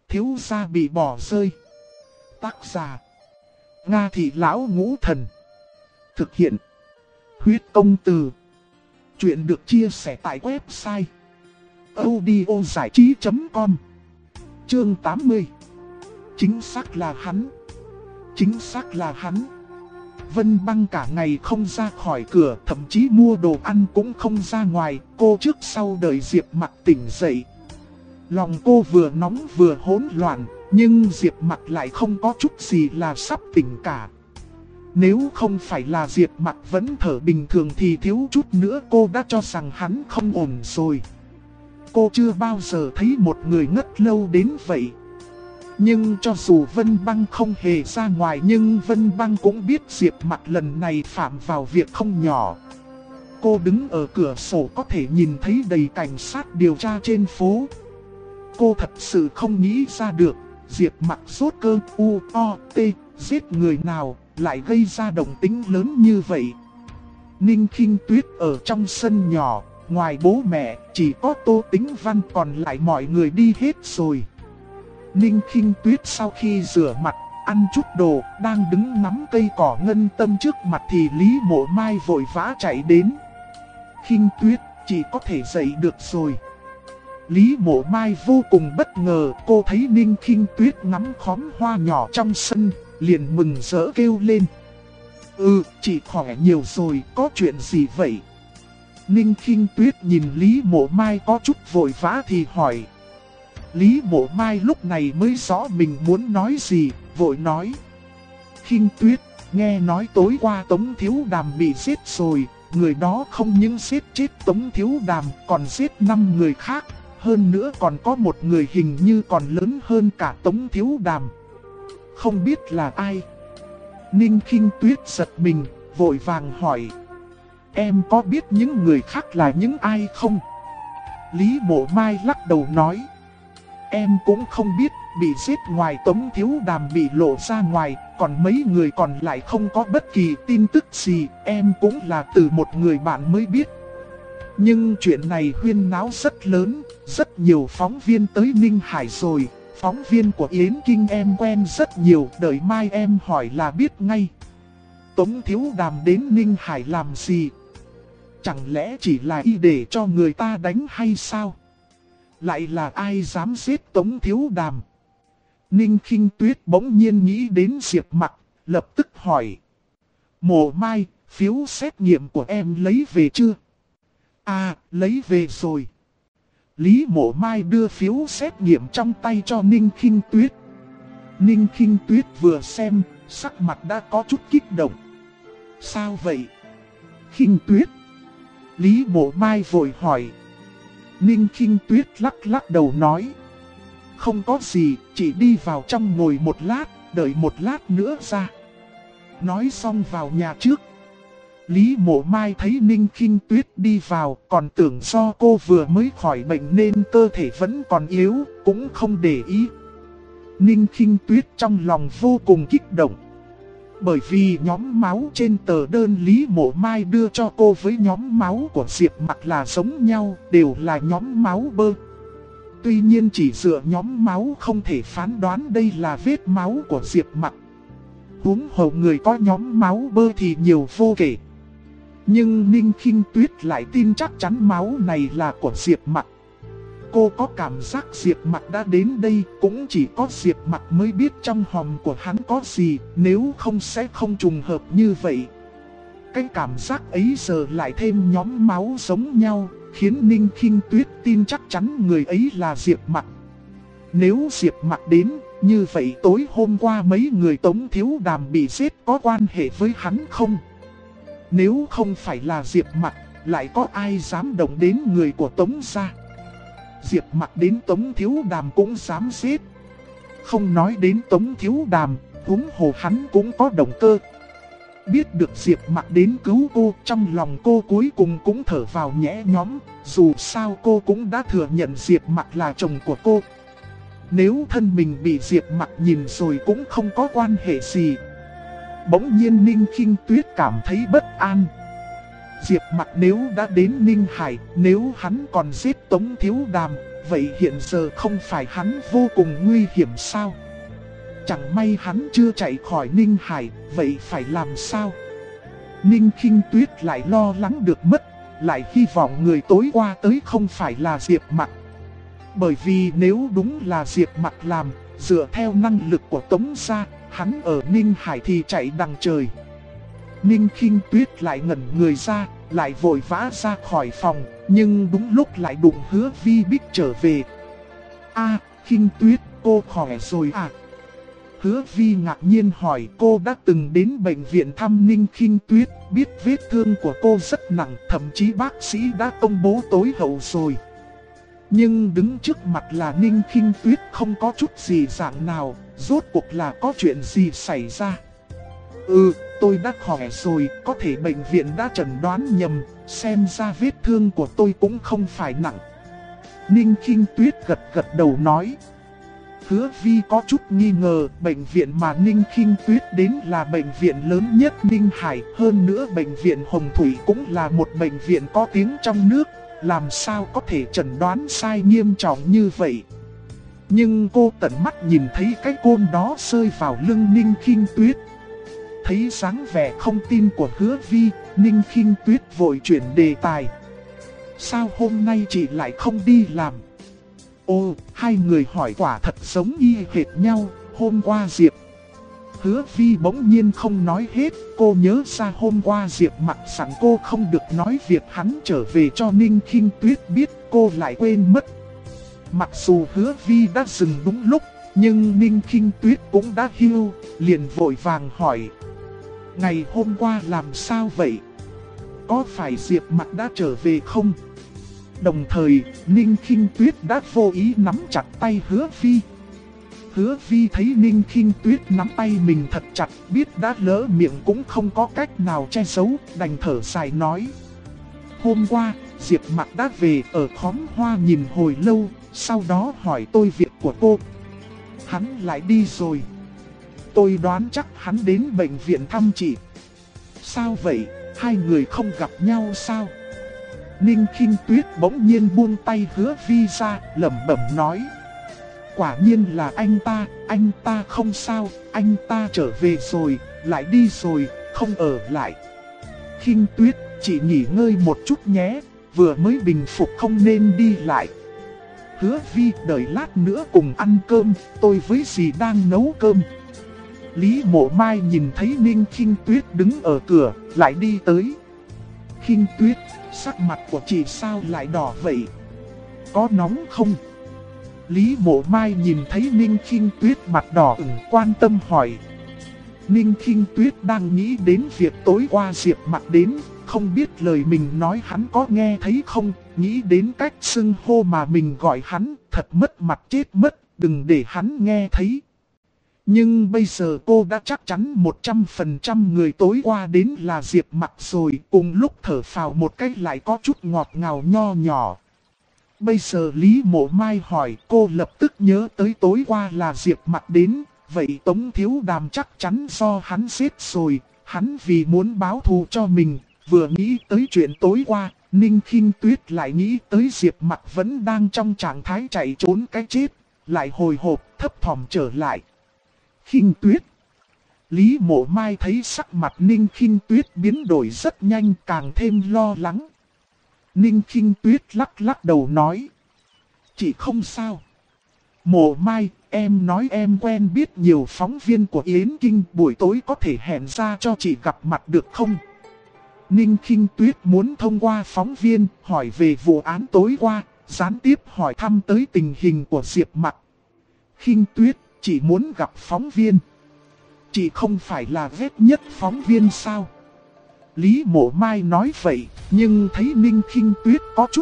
thiếu gia bị bỏ rơi. Tác giả: Nga Thị Lão Ngũ Thần. Thực hiện: Huyết Công Từ. Chuyện được chia sẻ tại website audiozảichí.com. Chương 80. Chính xác là hắn. Chính xác là hắn. Vân Băng cả ngày không ra khỏi cửa, thậm chí mua đồ ăn cũng không ra ngoài. Cô trước sau đợi Diệp Mặc tỉnh dậy. Lòng cô vừa nóng vừa hỗn loạn, nhưng Diệp Mặc lại không có chút gì là sắp tỉnh cả. Nếu không phải là Diệp Mặc vẫn thở bình thường thì thiếu chút nữa cô đã cho rằng hắn không ổn rồi. Cô chưa bao giờ thấy một người ngất lâu đến vậy. Nhưng cho dù Vân Băng không hề ra ngoài, nhưng Vân Băng cũng biết Diệp Mặc lần này phạm vào việc không nhỏ. Cô đứng ở cửa sổ có thể nhìn thấy đầy cảnh sát điều tra trên phố. Cô thật sự không nghĩ ra được Diệp Mặc rốt cơ U.O.T. giết người nào lại gây ra động tĩnh lớn như vậy. Ninh Khinh Tuyết ở trong sân nhỏ, ngoài bố mẹ chỉ có Tô Tĩnh Văn, còn lại mọi người đi hết rồi. Ninh Khinh Tuyết sau khi rửa mặt, ăn chút đồ, đang đứng nắm cây cỏ ngân tâm trước mặt thì Lý Mộ Mai vội vã chạy đến. Khinh Tuyết, chị có thể dậy được rồi. Lý Mộ Mai vô cùng bất ngờ, cô thấy Ninh Khinh Tuyết ngắm khóm hoa nhỏ trong sân, liền mừng rỡ kêu lên. Chị khỏe nhiều rồi, có chuyện gì vậy? Ninh Khinh Tuyết nhìn Lý Mộ Mai có chút vội vã thì hỏi. Lý Mộ Mai lúc này mới rõ mình muốn nói gì, vội nói. Khinh Tuyết, nghe nói tối qua Tống Thiếu Đàm bị giết rồi, người đó không những giết chết Tống Thiếu Đàm còn giết 5 người khác, hơn nữa còn có một người hình như còn lớn hơn cả Tống Thiếu Đàm. Không biết là ai? Ninh Khinh Tuyết giật mình, vội vàng hỏi. Em có biết những người khác là những ai không? Lý Mộ Mai lắc đầu nói. Em cũng không biết, bị giết ngoài Tống Thiếu Đàm bị lộ ra ngoài, còn mấy người còn lại không có bất kỳ tin tức gì, em cũng là từ một người bạn mới biết. Nhưng chuyện này huyên náo rất lớn, rất nhiều phóng viên tới Ninh Hải rồi, phóng viên của Yến Kinh em quen rất nhiều, đợi mai em hỏi là biết ngay. Tống Thiếu Đàm đến Ninh Hải làm gì? Chẳng lẽ chỉ là y để cho người ta đánh hay sao? Lại là ai dám giết Tống Thiếu Đàm? Ninh Khinh Tuyết bỗng nhiên nghĩ đến Diệp Mặc, lập tức hỏi. Mộ Mai, phiếu xét nghiệm của em lấy về chưa? À, lấy về rồi. Lý Mộ Mai đưa phiếu xét nghiệm trong tay cho Ninh Khinh Tuyết. Ninh Khinh Tuyết vừa xem, sắc mặt đã có chút kích động. Sao vậy? Khinh Tuyết. Lý Mộ Mai vội hỏi. Ninh Khinh Tuyết lắc đầu nói. Không có gì, chỉ đi vào trong ngồi một lát, đợi một lát nữa ra. Nói xong vào nhà trước. Lý Mộ Mai thấy Ninh Khinh Tuyết đi vào, còn tưởng do cô vừa mới khỏi bệnh nên cơ thể vẫn còn yếu, cũng không để ý. Ninh Khinh Tuyết trong lòng vô cùng kích động. Bởi vì nhóm máu trên tờ đơn Lý Mộ Mai đưa cho cô với nhóm máu của Diệp Mặc là giống nhau, đều là nhóm máu bơ. Tuy nhiên chỉ dựa nhóm máu không thể phán đoán đây là vết máu của Diệp Mặc. Huống hồ người có nhóm máu bơ thì nhiều vô kể. Nhưng Ninh Khinh Tuyết lại tin chắc chắn máu này là của Diệp Mặc. Cô có cảm giác Diệp Mặc đã đến đây, cũng chỉ có Diệp Mặc mới biết trong hòm của hắn có gì, nếu không sẽ không trùng hợp như vậy. Cái cảm giác ấy giờ lại thêm nhóm máu giống nhau, khiến Ninh Khinh Tuyết tin chắc chắn người ấy là Diệp Mặc. Nếu Diệp Mặc đến, như vậy tối hôm qua mấy người Tống Thiếu Đàm bị giết có quan hệ với hắn không? Nếu không phải là Diệp Mặc, lại có ai dám động đến người của Tống gia? Diệp Mặc đến Tống Thiếu Đàm cũng dám giết. Không nói đến Tống Thiếu Đàm, huống hồ hắn cũng có động cơ. Biết được Diệp Mặc đến cứu cô, trong lòng cô cuối cùng cũng thở vào nhẹ nhõm. Dù sao cô cũng đã thừa nhận Diệp Mặc là chồng của cô. Nếu thân mình bị Diệp Mặc nhìn rồi cũng không có quan hệ gì. Bỗng nhiên Ninh Khinh Tuyết cảm thấy bất an. Diệp Mặc nếu đã đến Ninh Hải, nếu hắn còn giết Tống Thiếu Đàm, vậy hiện giờ không phải hắn vô cùng nguy hiểm sao? Chẳng may hắn chưa chạy khỏi Ninh Hải, vậy phải làm sao? Ninh Khinh Tuyết lại lo lắng được mất, lại hy vọng người tối qua tới không phải là Diệp Mặc. Bởi vì nếu đúng là Diệp Mặc làm, dựa theo năng lực của Tống gia, hắn ở Ninh Hải thì chạy đằng trời. Ninh Khinh Tuyết lại ngẩn người ra, lại vội vã ra khỏi phòng, nhưng đúng lúc lại đụng Hứa Vi Bích trở về. A, Khinh Tuyết, cô khỏe rồi à? Hứa Vi ngạc nhiên hỏi, cô đã từng đến bệnh viện thăm Ninh Khinh Tuyết, biết vết thương của cô rất nặng, thậm chí bác sĩ đã công bố tối hậu rồi. Nhưng đứng trước mặt là Ninh Khinh Tuyết không có chút gì dạng nào, rốt cuộc là có chuyện gì xảy ra? Tôi đã khỏe rồi, có thể bệnh viện đã chẩn đoán nhầm, xem ra vết thương của tôi cũng không phải nặng. Ninh Khinh Tuyết gật gật đầu nói. Hứa Vi có chút nghi ngờ, bệnh viện mà Ninh Khinh Tuyết đến là bệnh viện lớn nhất Ninh Hải, hơn nữa bệnh viện Hồng Thủy cũng là một bệnh viện có tiếng trong nước, làm sao có thể chẩn đoán sai nghiêm trọng như vậy. Nhưng cô tận mắt nhìn thấy cái côn đó rơi vào lưng Ninh Khinh Tuyết. Thấy dáng vẻ không tin của Hứa Vi, Ninh Khinh Tuyết vội chuyển đề tài. Sao hôm nay chị lại không đi làm? Ồ, hai người hỏi quả thật giống y hệt nhau, hôm qua Diệp. Hứa Vi bỗng nhiên không nói hết, cô nhớ ra hôm qua Diệp Mặc sẵn cô không được nói việc hắn trở về cho Ninh Khinh Tuyết biết, cô lại quên mất. Mặc dù Hứa Vi đã dừng đúng lúc, nhưng Ninh Khinh Tuyết cũng đã hưu, liền vội vàng hỏi. Ngày hôm qua làm sao vậy? Có phải Diệp Mặc đã trở về không? Đồng thời, Ninh Khinh Tuyết đã vô ý nắm chặt tay Hứa Vi. Hứa Vi thấy Ninh Khinh Tuyết nắm tay mình thật chặt, biết đã lỡ miệng cũng không có cách nào che giấu, đành thở dài nói. Hôm qua, Diệp Mặc đã về ở khóm hoa nhìn hồi lâu, sau đó hỏi tôi việc của cô. Hắn lại đi rồi. Tôi đoán chắc hắn đến bệnh viện thăm chị. Sao vậy, hai người không gặp nhau sao? Ninh Khinh Tuyết bỗng nhiên buông tay Hứa Vi ra, lẩm bẩm nói. Quả nhiên là anh ta không sao, anh ta trở về rồi, lại đi rồi, không ở lại. Khinh Tuyết, chị nghỉ ngơi một chút nhé, vừa mới bình phục không nên đi lại. Hứa Vi, đợi lát nữa cùng ăn cơm, tôi với dì đang nấu cơm. Lý Mộ Mai nhìn thấy Ninh Khinh Tuyết đứng ở cửa, lại đi tới. Khinh Tuyết, sắc mặt của chị sao lại đỏ vậy? Có nóng không? Lý Mộ Mai nhìn thấy Ninh Khinh Tuyết mặt đỏ ửng, quan tâm hỏi. Ninh Khinh Tuyết đang nghĩ đến việc tối qua Diệp Mặc đến, không biết lời mình nói hắn có nghe thấy không, nghĩ đến cách xưng hô mà mình gọi hắn, thật mất mặt chết mất, đừng để hắn nghe thấy. Nhưng bây giờ cô đã chắc chắn 100% người tối qua đến là Diệp Mặc rồi, cùng lúc thở phào một cách lại có chút ngọt ngào nho nhỏ. Bây giờ Lý Mộ Mai hỏi, cô lập tức nhớ tới tối qua là Diệp Mặc đến, vậy Tống Thiếu Đàm chắc chắn do hắn giết rồi, hắn vì muốn báo thù cho mình, vừa nghĩ tới chuyện tối qua, Ninh Khinh Tuyết lại nghĩ tới Diệp Mặc vẫn đang trong trạng thái chạy trốn cái chết, lại hồi hộp thấp thỏm trở lại. Khinh Tuyết. Lý Mộ Mai thấy sắc mặt Ninh Khinh Tuyết biến đổi rất nhanh, càng thêm lo lắng. Ninh Khinh Tuyết lắc lắc đầu nói. Chị không sao. Mộ Mai, em nói em quen biết nhiều phóng viên của Yến Kinh, buổi tối có thể hẹn ra cho chị gặp mặt được không? Ninh Khinh Tuyết muốn thông qua phóng viên hỏi về vụ án tối qua, gián tiếp hỏi thăm tới tình hình của Diệp Mặc. Khinh Tuyết, chị muốn gặp phóng viên. Chị không phải là ghét nhất phóng viên sao? Lý Mộ Mai nói vậy, nhưng thấy Ninh Khinh Tuyết có chút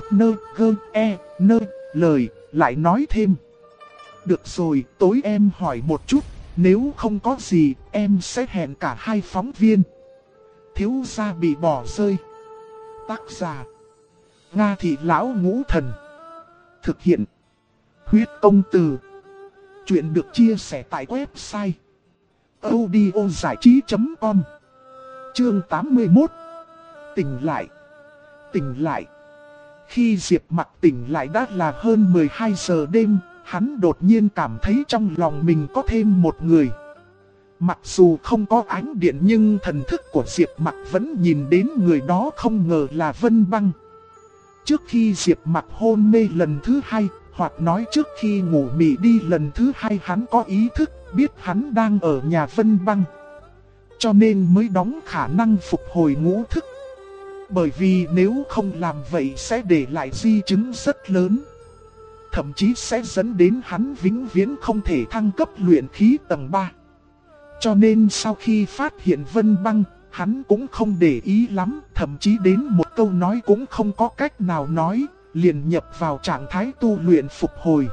lời, lại nói thêm. Được rồi, tối em hỏi một chút, nếu không có gì, em sẽ hẹn cả hai phóng viên. Thiếu gia bị bỏ rơi. Tác giả Nga Thị Lão Ngũ Thần. Thực hiện Huyết Công Từ. Chuyện được chia sẻ tại website audiozảichí.com. Chương 81. Tỉnh lại. Tỉnh lại. Khi Diệp Mặc tỉnh lại đã là hơn 12 giờ đêm, hắn đột nhiên cảm thấy trong lòng mình có thêm một người. Mặc dù không có ánh điện nhưng thần thức của Diệp Mặc vẫn nhìn đến người đó, không ngờ là Vân Băng. Trước khi Diệp Mặc hôn mê lần thứ hai, hoặc nói trước khi ngủ mị đi lần thứ hai, hắn có ý thức biết hắn đang ở nhà Vân Băng, cho nên mới đóng khả năng phục hồi ngũ thức. Bởi vì nếu không làm vậy sẽ để lại di chứng rất lớn, thậm chí sẽ dẫn đến hắn vĩnh viễn không thể thăng cấp luyện khí tầng 3. Cho nên sau khi phát hiện Vân Băng, hắn cũng không để ý lắm, thậm chí đến một câu nói cũng không có cách nào nói, liền nhập vào trạng thái tu luyện phục hồi.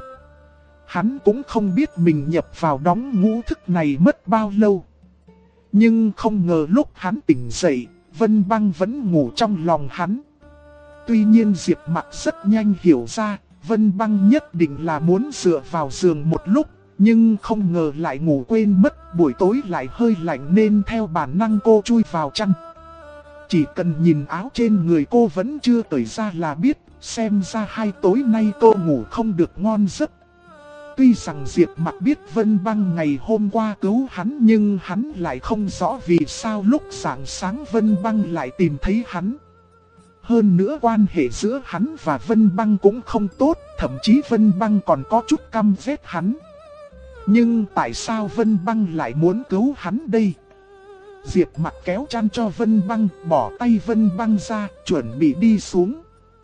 Hắn cũng không biết mình nhập vào đóng ngũ thức này mất bao lâu. Nhưng không ngờ lúc hắn tỉnh dậy, Vân Băng vẫn ngủ trong lòng hắn. Tuy nhiên Diệp Mặc rất nhanh hiểu ra, Vân Băng nhất định là muốn dựa vào giường một lúc, nhưng không ngờ lại ngủ quên mất, buổi tối lại hơi lạnh nên theo bản năng cô chui vào chăn. Chỉ cần nhìn áo trên người cô vẫn chưa cởi ra là biết, xem ra hai tối nay cô ngủ không được ngon giấc. Tuy rằng Diệp Mặc biết Vân Băng ngày hôm qua cứu hắn, nhưng hắn lại không rõ vì sao lúc sáng sáng Vân Băng lại tìm thấy hắn. Hơn nữa quan hệ giữa hắn và Vân Băng cũng không tốt, thậm chí Vân Băng còn có chút căm ghét hắn. Nhưng tại sao Vân Băng lại muốn cứu hắn đây? Diệp Mặc kéo chăn cho Vân Băng, bỏ tay Vân Băng ra, chuẩn bị đi xuống.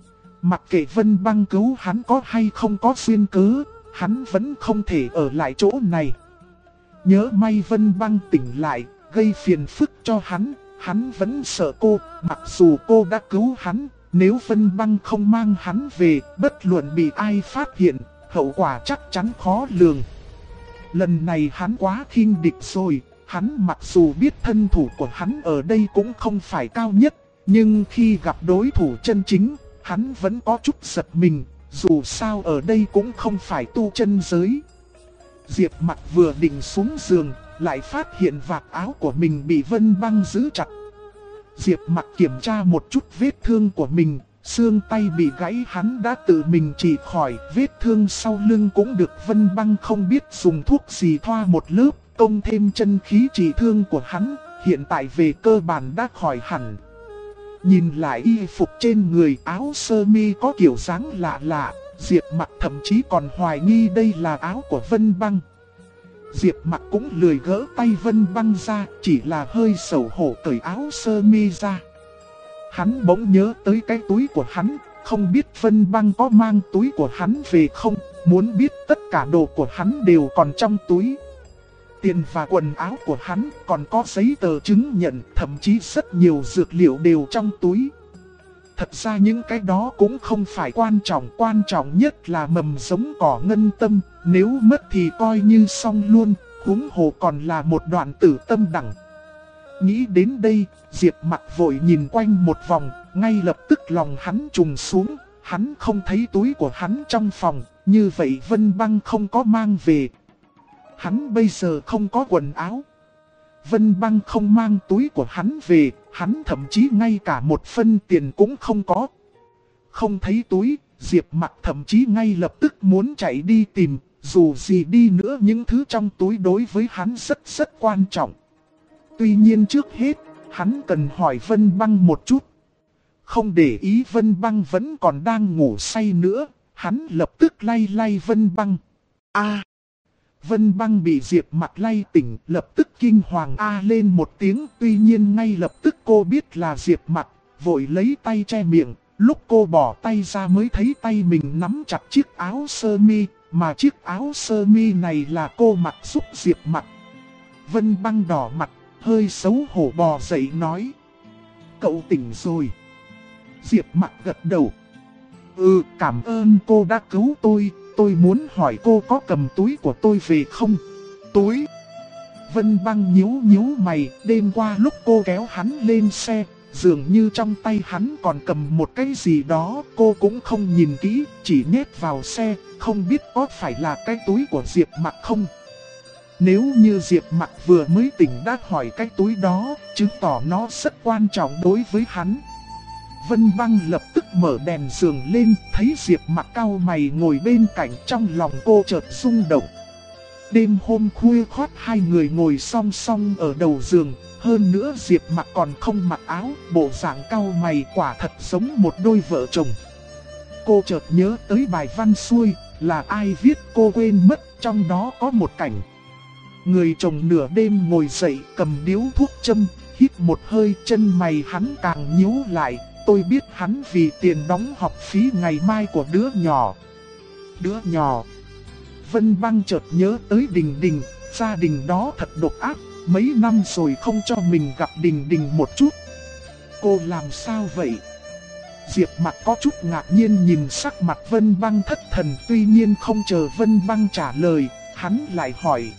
Mặc kệ Vân Băng cứu hắn có hay không có duyên cớ, hắn vẫn không thể ở lại chỗ này. Nhớ may Vân Băng tỉnh lại, gây phiền phức cho hắn vẫn sợ cô, mặc dù cô đã cứu hắn. Nếu Vân Băng không mang hắn về, bất luận bị ai phát hiện, hậu quả chắc chắn khó lường. Lần này hắn quá khinh địch rồi, hắn mặc dù biết thân thủ của hắn ở đây cũng không phải cao nhất, nhưng khi gặp đối thủ chân chính, hắn vẫn có chút giật mình, dù sao ở đây cũng không phải tu chân giới. Diệp Mặc vừa định xuống giường, lại phát hiện vạt áo của mình bị Vân Băng giữ chặt. Diệp Mặc kiểm tra một chút vết thương của mình, xương tay bị gãy hắn đã tự mình trị khỏi, vết thương sau lưng cũng được Vân Băng không biết dùng thuốc gì thoa một lớp, công thêm chân khí trị thương của hắn, hiện tại về cơ bản đã khỏi hẳn. Nhìn lại y phục trên người, áo sơ mi có kiểu dáng lạ lạ, Diệp Mặc thậm chí còn hoài nghi đây là áo của Vân Băng. Diệp Mặc cũng lười gỡ tay Vân Băng ra, chỉ là hơi xấu hổ cởi áo sơ mi ra. Hắn bỗng nhớ tới cái túi của hắn, không biết Vân Băng có mang túi của hắn về không, muốn biết tất cả đồ của hắn đều còn trong túi. Tiền và quần áo của hắn, còn có giấy tờ chứng nhận, thậm chí rất nhiều dược liệu đều trong túi. Thật ra những cái đó cũng không phải quan trọng nhất là mầm giống cỏ ngân tâm, nếu mất thì coi như xong luôn, huống hồ còn là một đoạn tử tâm đẳng. Nghĩ đến đây, Diệp Mặc vội nhìn quanh một vòng, ngay lập tức lòng hắn trùng xuống, hắn không thấy túi của hắn trong phòng, như vậy Vân Băng không có mang về. Hắn bây giờ không có quần áo. Vân Băng không mang túi của hắn về, hắn thậm chí ngay cả một phân tiền cũng không có. Không thấy túi, Diệp Mặc thậm chí ngay lập tức muốn chạy đi tìm, dù gì đi nữa những thứ trong túi đối với hắn rất quan trọng. Tuy nhiên trước hết, hắn cần hỏi Vân Băng một chút. Không để ý Vân Băng vẫn còn đang ngủ say nữa, hắn lập tức lay Vân Băng. Vân Băng bị Diệp Mặc lay tỉnh, lập tức kinh hoàng lên một tiếng, tuy nhiên ngay lập tức cô biết là Diệp Mặc, vội lấy tay che miệng, lúc cô bỏ tay ra mới thấy tay mình nắm chặt chiếc áo sơ mi, mà chiếc áo sơ mi này là cô mặc giúp Diệp Mặc. Vân Băng đỏ mặt, hơi xấu hổ bò dậy nói: "Cậu tỉnh rồi." Diệp Mặc gật đầu: "Cảm ơn cô đã cứu tôi muốn hỏi cô có cầm túi của tôi về không?" "Túi?" Vân Băng nhíu mày, đêm qua lúc cô kéo hắn lên xe, dường như trong tay hắn còn cầm một cái gì đó, cô cũng không nhìn kỹ, chỉ nhét vào xe, không biết có phải là cái túi của Diệp Mặc không. Nếu như Diệp Mặc vừa mới tỉnh đã hỏi cái túi đó, chứng tỏ nó rất quan trọng đối với hắn. Vân Băng lập tức mở đèn giường lên, thấy Diệp Mặc cau mày ngồi bên cạnh, trong lòng cô chợt rung động. Đêm hôm khuya khoắt hai người ngồi song song ở đầu giường, hơn nữa Diệp Mặc còn không mặc áo, bộ dạng cau mày quả thật giống một đôi vợ chồng. Cô chợt nhớ tới bài văn xuôi, là ai viết cô quên mất, trong đó có một cảnh. Người chồng nửa đêm ngồi dậy cầm điếu thuốc châm, hít một hơi, chân mày hắn càng nhíu lại. Tôi biết hắn vì tiền đóng học phí ngày mai của đứa nhỏ. Đứa nhỏ. Vân Băng chợt nhớ tới Đình Đình, gia đình đó thật độc ác, mấy năm rồi không cho mình gặp Đình Đình một chút. Cô làm sao vậy? Diệp Mặc có chút ngạc nhiên nhìn sắc mặt Vân Băng thất thần, tuy nhiên không chờ Vân Băng trả lời, hắn lại hỏi.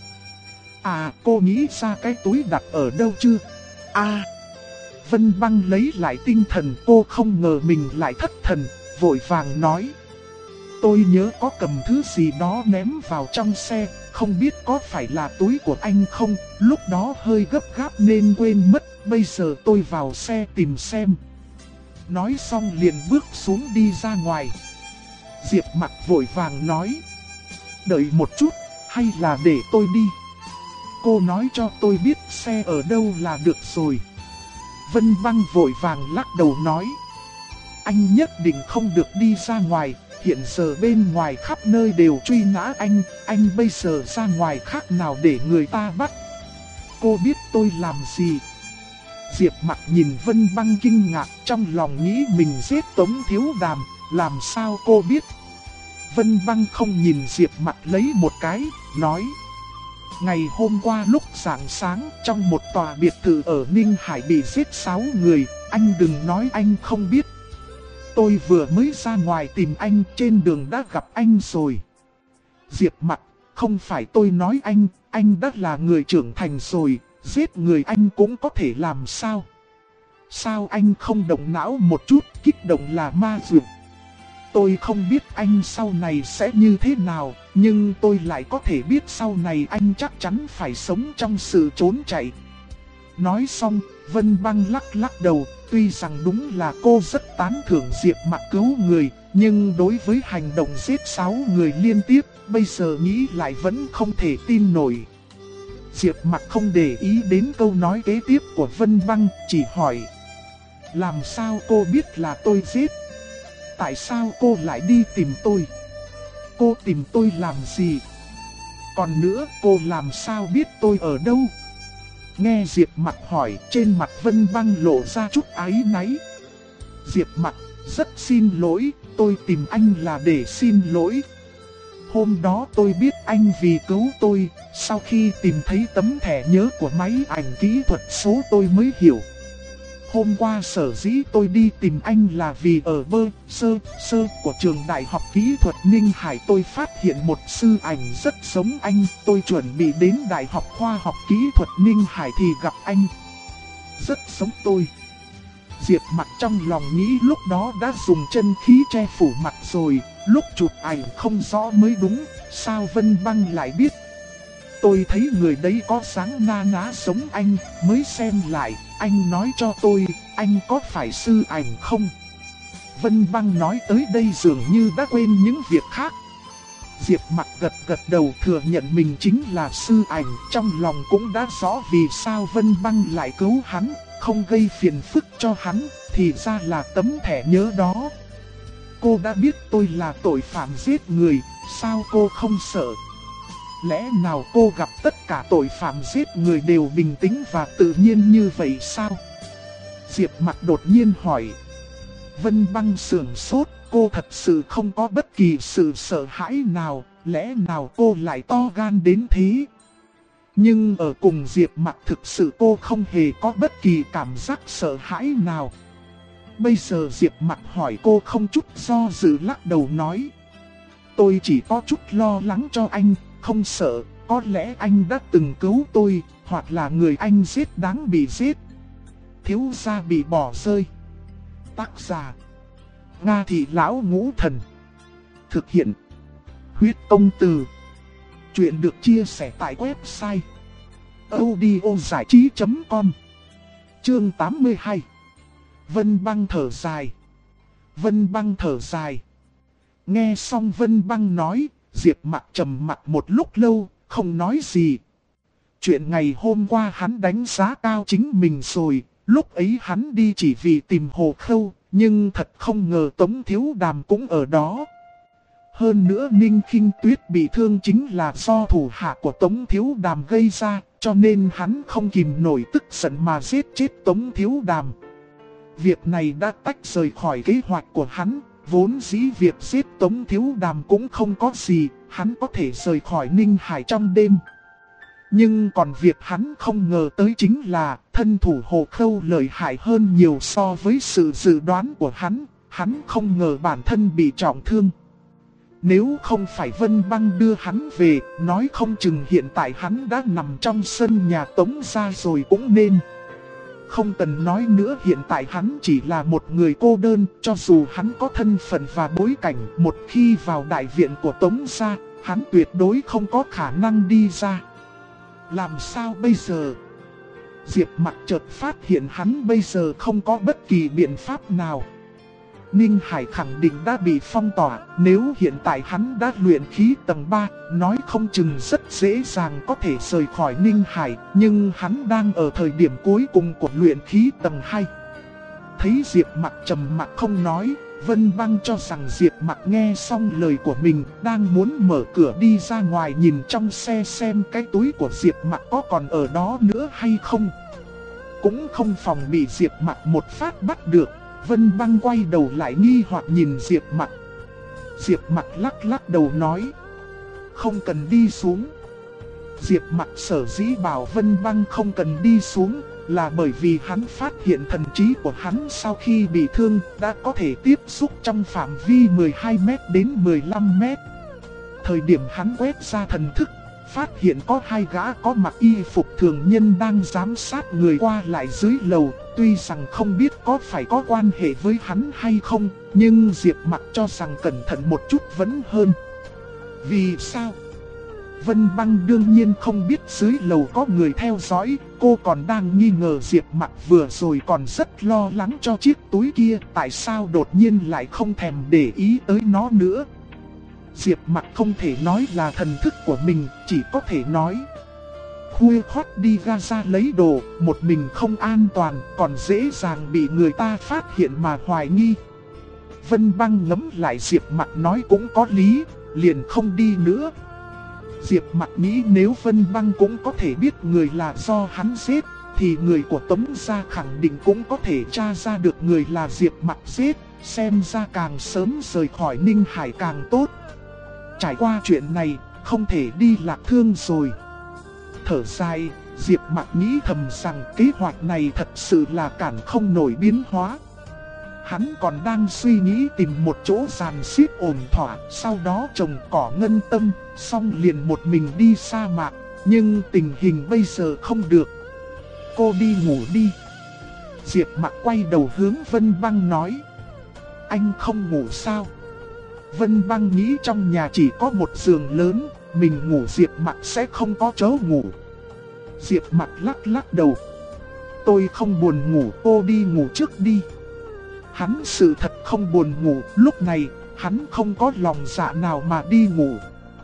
À, cô nghĩ ra cái túi đặt ở đâu chưa? À, Vân Băng lấy lại tinh thần, cô không ngờ mình lại thất thần, vội vàng nói. Tôi nhớ có cầm thứ gì đó ném vào trong xe, không biết có phải là túi của anh không, lúc đó hơi gấp gáp nên quên mất, bây giờ tôi vào xe tìm xem. Nói xong liền bước xuống đi ra ngoài. Diệp Mặc vội vàng nói. Đợi một chút, hay là để tôi đi? Cô nói cho tôi biết xe ở đâu là được rồi. Vân Băng vội vàng lắc đầu nói. Anh nhất định không được đi ra ngoài, hiện giờ bên ngoài khắp nơi đều truy nã anh bây giờ ra ngoài khác nào để người ta bắt. Cô biết tôi làm gì? Diệp Mặc nhìn Vân Băng kinh ngạc, trong lòng nghĩ mình giết Tống Thiếu Đàm, làm sao cô biết? Vân Băng không nhìn Diệp Mặc lấy một cái, nói. Ngày hôm qua lúc rạng sáng, trong một tòa biệt thự ở Ninh Hải bị giết 6 người, anh đừng nói anh không biết. Tôi vừa mới ra ngoài tìm anh, trên đường đã gặp anh rồi. Diệp Mặc, không phải tôi nói anh đã là người trưởng thành rồi, giết người anh cũng có thể làm sao? Sao anh không động não một chút, kích động là ma dược? Tôi không biết anh sau này sẽ như thế nào, nhưng tôi lại có thể biết sau này anh chắc chắn phải sống trong sự trốn chạy. Nói xong, Vân Băng lắc đầu, tuy rằng đúng là cô rất tán thưởng Diệp Mặc cứu người, nhưng đối với hành động giết 6 người liên tiếp, bây giờ nghĩ lại vẫn không thể tin nổi. Diệp Mặc không để ý đến câu nói kế tiếp của Vân Băng, chỉ hỏi. Làm sao cô biết là tôi giết? Tại sao cô lại đi tìm tôi? Cô tìm tôi làm gì? Còn nữa, cô làm sao biết tôi ở đâu? Nghe Diệp Mặc hỏi, trên mặt Vân Băng lộ ra chút áy náy. Diệp Mặc, rất xin lỗi, tôi tìm anh là để xin lỗi. Hôm đó tôi biết anh vì cứu tôi, sau khi tìm thấy tấm thẻ nhớ của máy ảnh kỹ thuật số tôi mới hiểu. Hôm qua sở dĩ tôi đi tìm anh là vì ở sơ của trường Đại học Kỹ thuật Ninh Hải tôi phát hiện một sư ảnh rất giống anh. Tôi chuẩn bị đến Đại học Khoa học Kỹ thuật Ninh Hải thì gặp anh. Rất giống tôi. Diệp Mặc trong lòng nghĩ lúc đó đã dùng chân khí che phủ mặt rồi, lúc chụp ảnh không rõ mới đúng, sao Vân Băng lại biết? Tôi thấy người đấy có dáng na ná giống anh, mới xem lại, anh nói cho tôi, anh có phải sư ảnh không? Vân Băng nói tới đây dường như đã quên những việc khác. Diệp Mặc gật đầu thừa nhận mình chính là sư ảnh, trong lòng cũng đã rõ vì sao Vân Băng lại cứu hắn, không gây phiền phức cho hắn, thì ra là tấm thẻ nhớ đó. Cô đã biết tôi là tội phạm giết người, sao cô không sợ? Lẽ nào cô gặp tất cả tội phạm giết người đều bình tĩnh và tự nhiên như vậy sao? Diệp Mặc đột nhiên hỏi. Vân Băng sững sốt, cô thật sự không có bất kỳ sự sợ hãi nào, lẽ nào cô lại to gan đến thế? Nhưng ở cùng Diệp Mặc thực sự cô không hề có bất kỳ cảm giác sợ hãi nào. Bây giờ Diệp Mặc hỏi cô không chút do dự lắc đầu nói. Tôi chỉ có chút lo lắng cho anh, không sợ, có lẽ anh đã từng cứu tôi, hoặc là người anh giết đáng bị giết. Thiếu gia bị bỏ rơi. Tác giả Nga Thị Lão Ngũ Thần. Thực hiện Huyết Tông Từ. Chuyện được chia sẻ tại website audiozảichí.com. Chương 82. Vân Băng thở dài. Vân Băng thở dài. Nghe xong Vân Băng nói, Diệp Mặc trầm mặc một lúc lâu, không nói gì. Chuyện ngày hôm qua hắn đánh giá cao chính mình rồi, lúc ấy hắn đi chỉ vì tìm Hồ Khâu, nhưng thật không ngờ Tống Thiếu Đàm cũng ở đó. Hơn nữa Ninh Khinh Tuyết bị thương chính là do thủ hạ của Tống Thiếu Đàm gây ra, cho nên hắn không kìm nổi tức giận mà giết chết Tống Thiếu Đàm. Việc này đã tách rời khỏi kế hoạch của hắn, vốn dĩ việc giết Tống Thiếu Đàm cũng không có gì, hắn có thể rời khỏi Ninh Hải trong đêm. Nhưng còn việc hắn không ngờ tới chính là thân thủ Hồ Khâu lợi hại hơn nhiều so với sự dự đoán của hắn không ngờ bản thân bị trọng thương. Nếu không phải Vân Băng đưa hắn về, nói không chừng hiện tại hắn đã nằm trong sân nhà Tống gia rồi cũng nên. Không cần nói nữa, hiện tại hắn chỉ là một người cô đơn, cho dù hắn có thân phận và bối cảnh, một khi vào đại viện của Tống gia, hắn tuyệt đối không có khả năng đi ra. Làm sao bây giờ? Diệp Mặc chợt phát hiện hắn bây giờ không có bất kỳ biện pháp nào. Ninh Hải khẳng định đã bị phong tỏa, nếu hiện tại hắn đã luyện khí tầng 3, nói không chừng rất dễ dàng có thể rời khỏi Ninh Hải, nhưng hắn đang ở thời điểm cuối cùng của luyện khí tầng 2. Thấy Diệp Mặc trầm mặc không nói, Vân Băng cho rằng Diệp Mặc nghe xong lời của mình, đang muốn mở cửa đi ra ngoài nhìn trong xe xem cái túi của Diệp Mặc có còn ở đó nữa hay không. Cũng không phòng bị Diệp Mặc một phát bắt được. Vân Băng quay đầu lại nghi hoặc nhìn Diệp Mặc. Diệp Mặc lắc lắc đầu nói, không cần đi xuống. Diệp Mặc sở dĩ bảo Vân Băng không cần đi xuống là bởi vì hắn phát hiện thần trí của hắn sau khi bị thương đã có thể tiếp xúc trong phạm vi 12m đến 15m. Thời điểm hắn quét ra thần thức, phát hiện có hai gã có mặc y phục thường nhân đang giám sát người qua lại dưới lầu. Tuy rằng không biết có phải có quan hệ với hắn hay không, nhưng Diệp Mặc cho rằng cẩn thận một chút vẫn hơn. Vì sao? Vân Băng đương nhiên không biết dưới lầu có người theo dõi, cô còn đang nghi ngờ Diệp Mặc vừa rồi còn rất lo lắng cho chiếc túi kia, tại sao đột nhiên lại không thèm để ý tới nó nữa. Diệp Mặc không thể nói là thần thức của mình, chỉ có thể nói khuya khoắt đi Gaza lấy đồ, một mình không an toàn, còn dễ dàng bị người ta phát hiện mà hoài nghi. Vân Băng ngẫm lại Diệp Mặc nói cũng có lý, liền không đi nữa. Diệp Mặc nghĩ nếu Vân Băng cũng có thể biết người là do hắn giết, thì người của Tống gia khẳng định cũng có thể tra ra được người là Diệp Mặc giết, xem ra càng sớm rời khỏi Ninh Hải càng tốt. Trải qua chuyện này, không thể đi Lạc Thương rồi. Thở dài, Diệp Mặc nghĩ thầm rằng kế hoạch này thật sự là cản không nổi biến hóa. Hắn còn đang suy nghĩ tìm một chỗ dàn xếp ổn thỏa, sau đó trồng cỏ ngân tâm, xong liền một mình đi sa mạc. Nhưng tình hình bây giờ không được. Cô đi ngủ đi. Diệp Mặc quay đầu hướng Vân Băng nói. Anh không ngủ sao? Vân Băng nghĩ trong nhà chỉ có một giường lớn, mình ngủ Diệp Mặc sẽ không có chỗ ngủ. Diệp Mặc lắc lắc đầu. Tôi không buồn ngủ, cô đi ngủ trước đi. Hắn sự thật không buồn ngủ, lúc này hắn không có lòng dạ nào mà đi ngủ.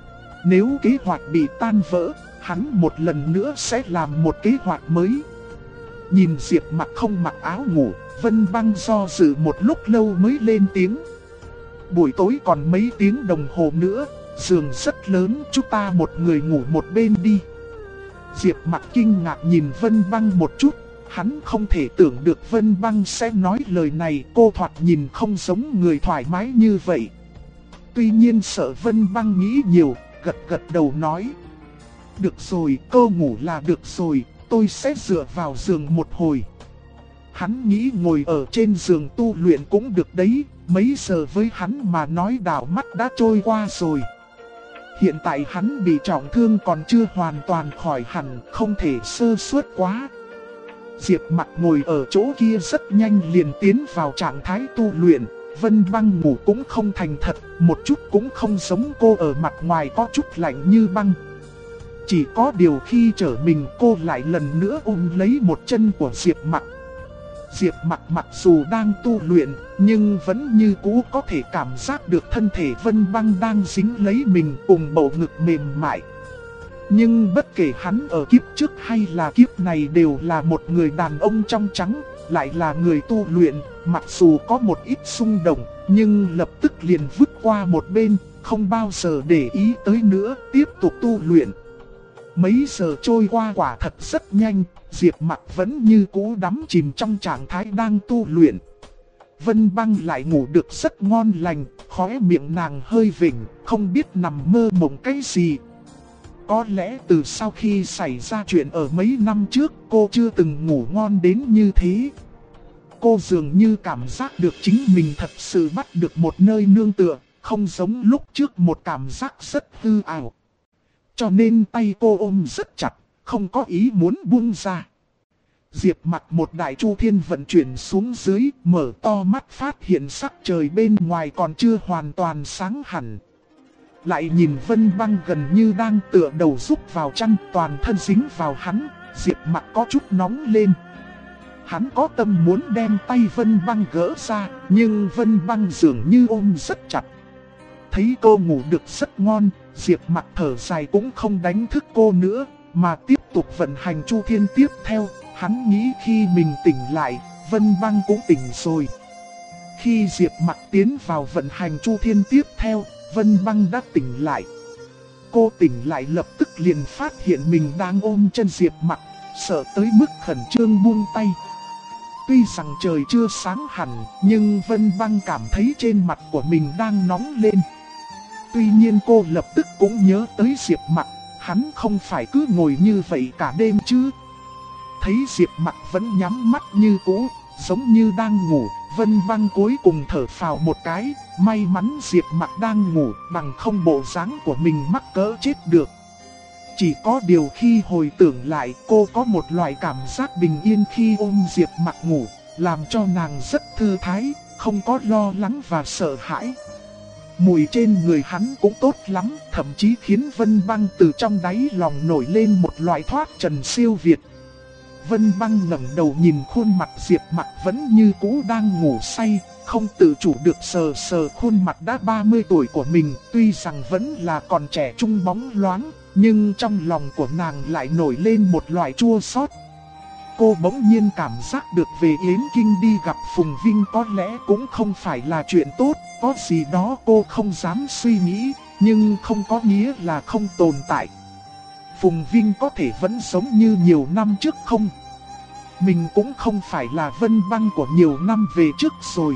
Nếu kế hoạch bị tan vỡ, hắn một lần nữa sẽ làm một kế hoạch mới. Nhìn Diệp Mặc không mặc áo ngủ, Vân Băng do dự một lúc lâu mới lên tiếng. Buổi tối còn mấy tiếng đồng hồ nữa, giường rất lớn, chúng ta một người ngủ một bên đi. Diệp Mặc kinh ngạc nhìn Vân Băng một chút, hắn không thể tưởng được Vân Băng sẽ nói lời này, cô thoạt nhìn không giống người thoải mái như vậy. Tuy nhiên sợ Vân Băng nghĩ nhiều, gật gật đầu nói. Được rồi, cô ngủ là được rồi, tôi sẽ dựa vào giường một hồi. Hắn nghĩ ngồi ở trên giường tu luyện cũng được đấy, mấy giờ với hắn mà nói đảo mắt đã trôi qua rồi. Hiện tại hắn bị trọng thương còn chưa hoàn toàn khỏi hẳn, không thể sơ suất quá. Diệp Mặc ngồi ở chỗ kia rất nhanh liền tiến vào trạng thái tu luyện. Vân Băng ngủ cũng không thành thật, một chút cũng không giống cô ở mặt ngoài có chút lạnh như băng. Chỉ có điều khi trở mình cô lại lần nữa ôm lấy một chân của Diệp Mặc. Diệp mặc dù đang tu luyện, nhưng vẫn như cũ có thể cảm giác được thân thể Vân Băng đang dính lấy mình cùng bầu ngực mềm mại. Nhưng bất kể hắn ở kiếp trước hay là kiếp này đều là một người đàn ông trong trắng, lại là người tu luyện, mặc dù có một ít xung động, nhưng lập tức liền vứt qua một bên, không bao giờ để ý tới nữa, tiếp tục tu luyện. Mấy giờ trôi qua quả thật rất nhanh, Diệp Mặc vẫn như cũ đắm chìm trong trạng thái đang tu luyện. Vân Băng lại ngủ được rất ngon lành, khóe miệng nàng hơi vểnh, không biết nằm mơ mộng cái gì. Có lẽ từ sau khi xảy ra chuyện ở mấy năm trước, cô chưa từng ngủ ngon đến như thế. Cô dường như cảm giác được chính mình thật sự bắt được một nơi nương tựa, không giống lúc trước một cảm giác rất hư ảo. Cho nên tay cô ôm rất chặt, không có ý muốn buông ra. Diệp Mặc một đại chu thiên vận chuyển xuống dưới, mở to mắt phát hiện sắc trời bên ngoài còn chưa hoàn toàn sáng hẳn. Lại nhìn Vân Băng gần như đang tựa đầu rúc vào chăn, toàn thân dính vào hắn, Diệp Mặc có chút nóng lên. Hắn có tâm muốn đem tay Vân Băng gỡ ra, nhưng Vân Băng dường như ôm rất chặt. Thấy cô ngủ được rất ngon, Diệp Mặc thở dài cũng không đánh thức cô nữa, mà tiếp tục vận hành chu thiên tiếp theo. Hắn nghĩ khi mình tỉnh lại, Vân Băng cũng tỉnh rồi. Khi Diệp Mặc tiến vào vận hành chu thiên tiếp theo, Vân Băng đã tỉnh lại. Cô tỉnh lại lập tức liền phát hiện mình đang ôm chân Diệp Mặc, sợ tới mức khẩn trương buông tay. Tuy rằng trời chưa sáng hẳn, nhưng Vân Băng cảm thấy trên mặt của mình đang nóng lên. Tuy nhiên cô lập tức cũng nhớ tới Diệp Mặc, hắn không phải cứ ngồi như vậy cả đêm chứ. Thấy Diệp Mặc vẫn nhắm mắt như cũ, giống như đang ngủ, Vân Băng cuối cùng thở phào một cái, may mắn Diệp Mặc đang ngủ, bằng không bộ dáng của mình mắc cỡ chết được. Chỉ có điều khi hồi tưởng lại, cô có một loại cảm giác bình yên khi ôm Diệp Mặc ngủ, làm cho nàng rất thư thái, không có lo lắng và sợ hãi. Mùi trên người hắn cũng tốt lắm, thậm chí khiến Vân Băng từ trong đáy lòng nổi lên một loại thoát trần siêu việt. Vân Băng ngẩng đầu nhìn khuôn mặt Diệp Mặc vẫn như cũ đang ngủ say, không tự chủ được sờ sờ khuôn mặt đã 30 tuổi của mình, tuy rằng vẫn là còn trẻ trung bóng loáng, nhưng trong lòng của nàng lại nổi lên một loại chua xót. Cô bỗng nhiên cảm giác được về Yến Kinh đi gặp Phùng Vinh có lẽ cũng không phải là chuyện tốt, có gì đó cô không dám suy nghĩ, nhưng không có nghĩa là không tồn tại. Phùng Vinh có thể vẫn sống như nhiều năm trước không? Mình cũng không phải là Vân Băng của nhiều năm về trước rồi.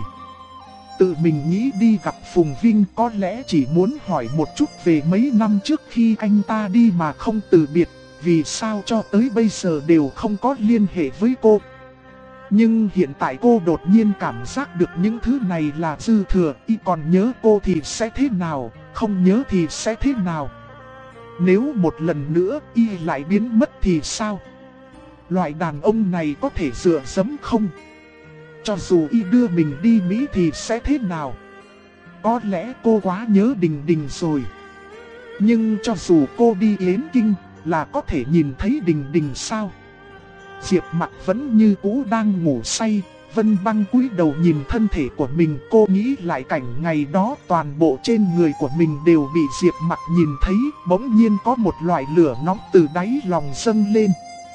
Tự mình nghĩ đi gặp Phùng Vinh có lẽ chỉ muốn hỏi một chút về mấy năm trước khi anh ta đi mà không từ biệt, vì sao cho tới bây giờ đều không có liên hệ với cô. Nhưng hiện tại cô đột nhiên cảm giác được những thứ này là dư thừa, y còn nhớ cô thì sẽ thế nào, không nhớ thì sẽ thế nào. Nếu một lần nữa y lại biến mất thì sao? Loại đàn ông này có thể dựa dẫm không? Cho dù y đưa mình đi Mỹ thì sẽ thế nào? Có lẽ cô quá nhớ Đình Đình rồi. Nhưng cho dù cô đi Yến Kinh là có thể nhìn thấy Đình Đình sao? Diệp Mặc vẫn như cũ đang ngủ say. Vân Băng cúi đầu nhìn thân thể của mình, cô nghĩ lại cảnh ngày đó toàn bộ trên người của mình đều bị Diệp Mặc nhìn thấy, bỗng nhiên có một loại lửa nóng từ đáy lòng dâng lên.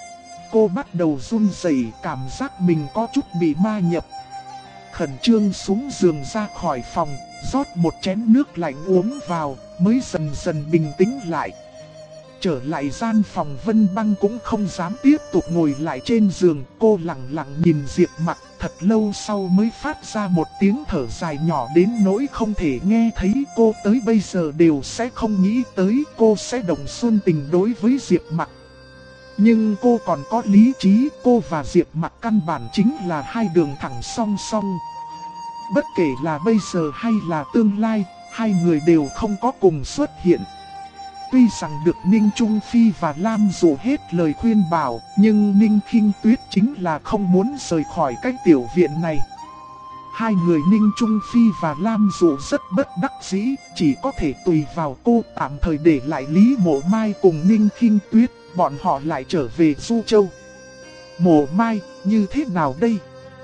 Cô bắt đầu run rẩy, cảm giác mình có chút bị ma nhập. Khẩn trương xuống giường ra khỏi phòng, rót một chén nước lạnh uống vào, mới dần dần bình tĩnh lại. Trở lại gian phòng, Vân Băng cũng không dám tiếp tục ngồi lại trên giường, cô lặng lặng nhìn Diệp Mặc, thật lâu sau mới phát ra một tiếng thở dài nhỏ đến nỗi không thể nghe thấy. Cô tới bây giờ đều sẽ không nghĩ tới cô sẽ động xuân tình đối với Diệp Mặc. Nhưng cô còn có lý trí, cô và Diệp Mặc căn bản chính là hai đường thẳng song song. Bất kể là bây giờ hay là tương lai, hai người đều không có cùng xuất hiện. Tuy rằng được Ninh Trung Phi và Lam Dụ hết lời khuyên bảo, nhưng Ninh Khinh Tuyết chính là không muốn rời khỏi cái tiểu viện này. Hai người Ninh Trung Phi và Lam Dụ rất bất đắc dĩ, chỉ có thể tùy vào cô tạm thời để lại Lý Mộ Mai cùng Ninh Khinh Tuyết, bọn họ lại trở về Du Châu. Mộ Mai, như thế nào đây?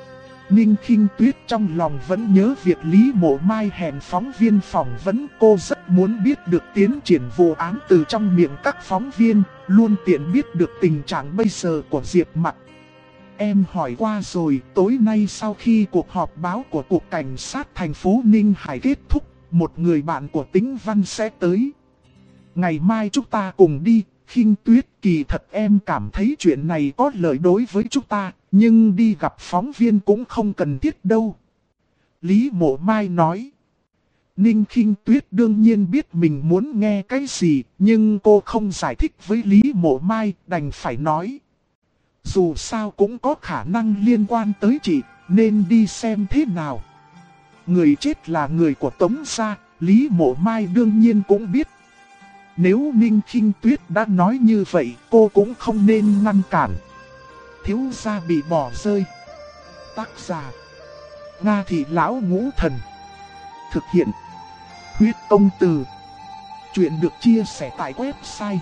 Ninh Khinh Tuyết trong lòng vẫn nhớ việc Lý Mộ Mai hẹn phóng viên phỏng vấn, cô rất muốn biết được tiến triển vụ án từ trong miệng các phóng viên, luôn tiện biết được tình trạng bây giờ của Diệp Mặc. Em hỏi qua rồi, tối nay sau khi cuộc họp báo của Cục Cảnh sát thành phố Ninh Hải kết thúc, một người bạn của Tĩnh Văn sẽ tới. Ngày mai chúng ta cùng đi. Khinh Tuyết, kỳ thật em cảm thấy chuyện này có lợi đối với chúng ta, nhưng đi gặp phóng viên cũng không cần thiết đâu. Lý Mộ Mai nói. Ninh Khinh Tuyết đương nhiên biết mình muốn nghe cái gì, nhưng cô không giải thích với Lý Mộ Mai, đành phải nói. Dù sao cũng có khả năng liên quan tới chị, nên đi xem thế nào. Người chết là người của Tống gia, Lý Mộ Mai đương nhiên cũng biết. Nếu Ninh Khinh Tuyết đã nói như vậy, cô cũng không nên ngăn cản. Thiếu gia bị bỏ rơi. Tác giả: Nga Thị Lão Ngũ Thần. Thực hiện: Huyết Công Từ. Chuyện được chia sẻ tại website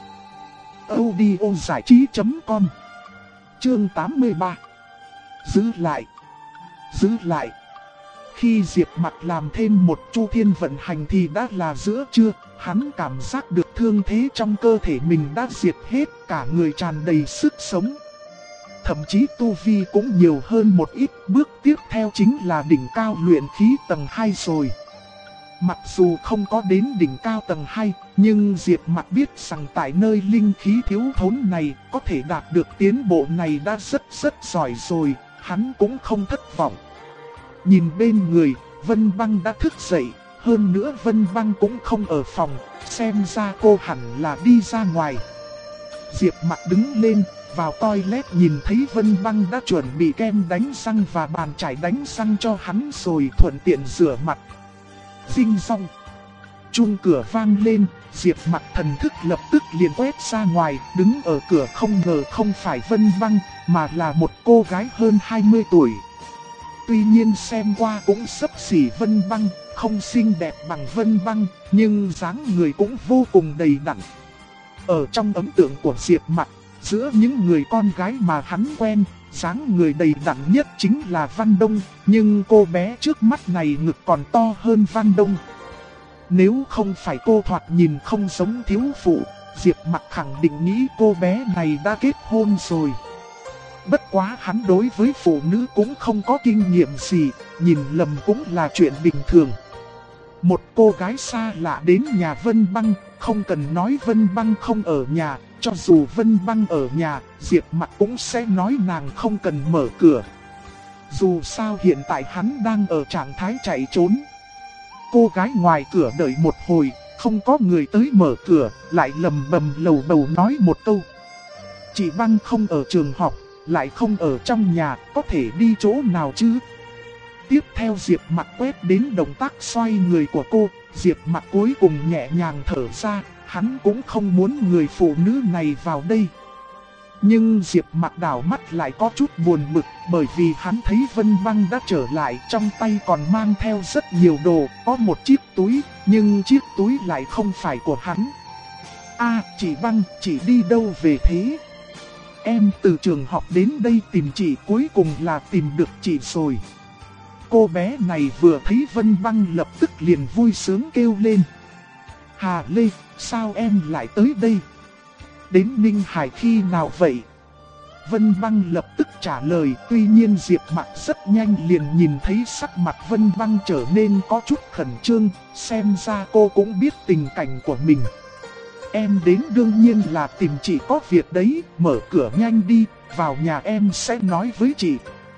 audiozảichí.com. Chương 83. Giữ lại. Giữ lại. Khi Diệp Mặc làm thêm một chu thiên vận hành thì đã là giữa trưa. Hắn cảm giác được thương thế trong cơ thể mình đã diệt hết, cả người tràn đầy sức sống. Thậm chí tu vi cũng nhiều hơn một ít, bước tiếp theo chính là đỉnh cao luyện khí tầng 2 rồi. Mặc dù không có đến đỉnh cao tầng 2, nhưng Diệp Mặc biết rằng tại nơi linh khí thiếu thốn này, có thể đạt được tiến bộ này đã rất giỏi rồi, hắn cũng không thất vọng. Nhìn bên người, Vân Băng đã thức dậy. Hơn nữa Vân Băng cũng không ở phòng, xem ra cô hẳn là đi ra ngoài. Diệp Mặc đứng lên, vào toilet nhìn thấy Vân Băng đã chuẩn bị kem đánh răng và bàn chải đánh răng cho hắn rồi, thuận tiện rửa mặt. Dinh dong. Chuông cửa vang lên, Diệp Mặc thần thức lập tức liền quét ra ngoài, đứng ở cửa không ngờ không phải Vân Băng, mà là một cô gái hơn 20 tuổi. Tuy nhiên xem qua cũng xấp xỉ Vân Băng, không xinh đẹp bằng Vân Băng, nhưng dáng người cũng vô cùng đầy đặn. Ở trong ấn tượng của Diệp Mặc, giữa những người con gái mà hắn quen, dáng người đầy đặn nhất chính là Văn Đông, nhưng cô bé trước mắt này ngực còn to hơn Văn Đông. Nếu không phải cô thoạt nhìn không giống thiếu phụ, Diệp Mặc khẳng định nghĩ cô bé này đã kết hôn rồi. Bất quá hắn đối với phụ nữ cũng không có kinh nghiệm gì, nhìn lầm cũng là chuyện bình thường. Một cô gái xa lạ đến nhà Vân Băng, không cần nói Vân Băng không ở nhà, cho dù Vân Băng ở nhà, Diệp Mặc cũng sẽ nói nàng không cần mở cửa. Dù sao hiện tại hắn đang ở trạng thái chạy trốn. Cô gái ngoài cửa đợi một hồi, không có người tới mở cửa, lại lầm bầm lầu bầu nói một câu. Chị Băng không ở trường học, lại không ở trong nhà, có thể đi chỗ nào chứ? Tiếp theo Diệp Mặc quét đến động tác xoay người của cô, Diệp Mặc cuối cùng nhẹ nhàng thở ra, hắn cũng không muốn người phụ nữ này vào đây. Nhưng Diệp Mặc đảo mắt lại có chút buồn bực, bởi vì hắn thấy Vân Băng đã trở lại, trong tay còn mang theo rất nhiều đồ, có một chiếc túi, nhưng chiếc túi lại không phải của hắn. Chị Băng, chị đi đâu về thế? Em từ trường học đến đây tìm chị, cuối cùng là tìm được chị rồi. Cô bé này vừa thấy Vân Băng lập tức liền vui sướng kêu lên. Hà Lê, sao em lại tới đây? Đến Ninh Hải khi nào vậy? Vân Băng lập tức trả lời, tuy nhiên Diệp Mặc rất nhanh liền nhìn thấy sắc mặt Vân Băng trở nên có chút khẩn trương, xem ra cô cũng biết tình cảnh của mình. Em đến đương nhiên là tìm chị có việc đấy, mở cửa nhanh đi, vào nhà em sẽ nói với chị.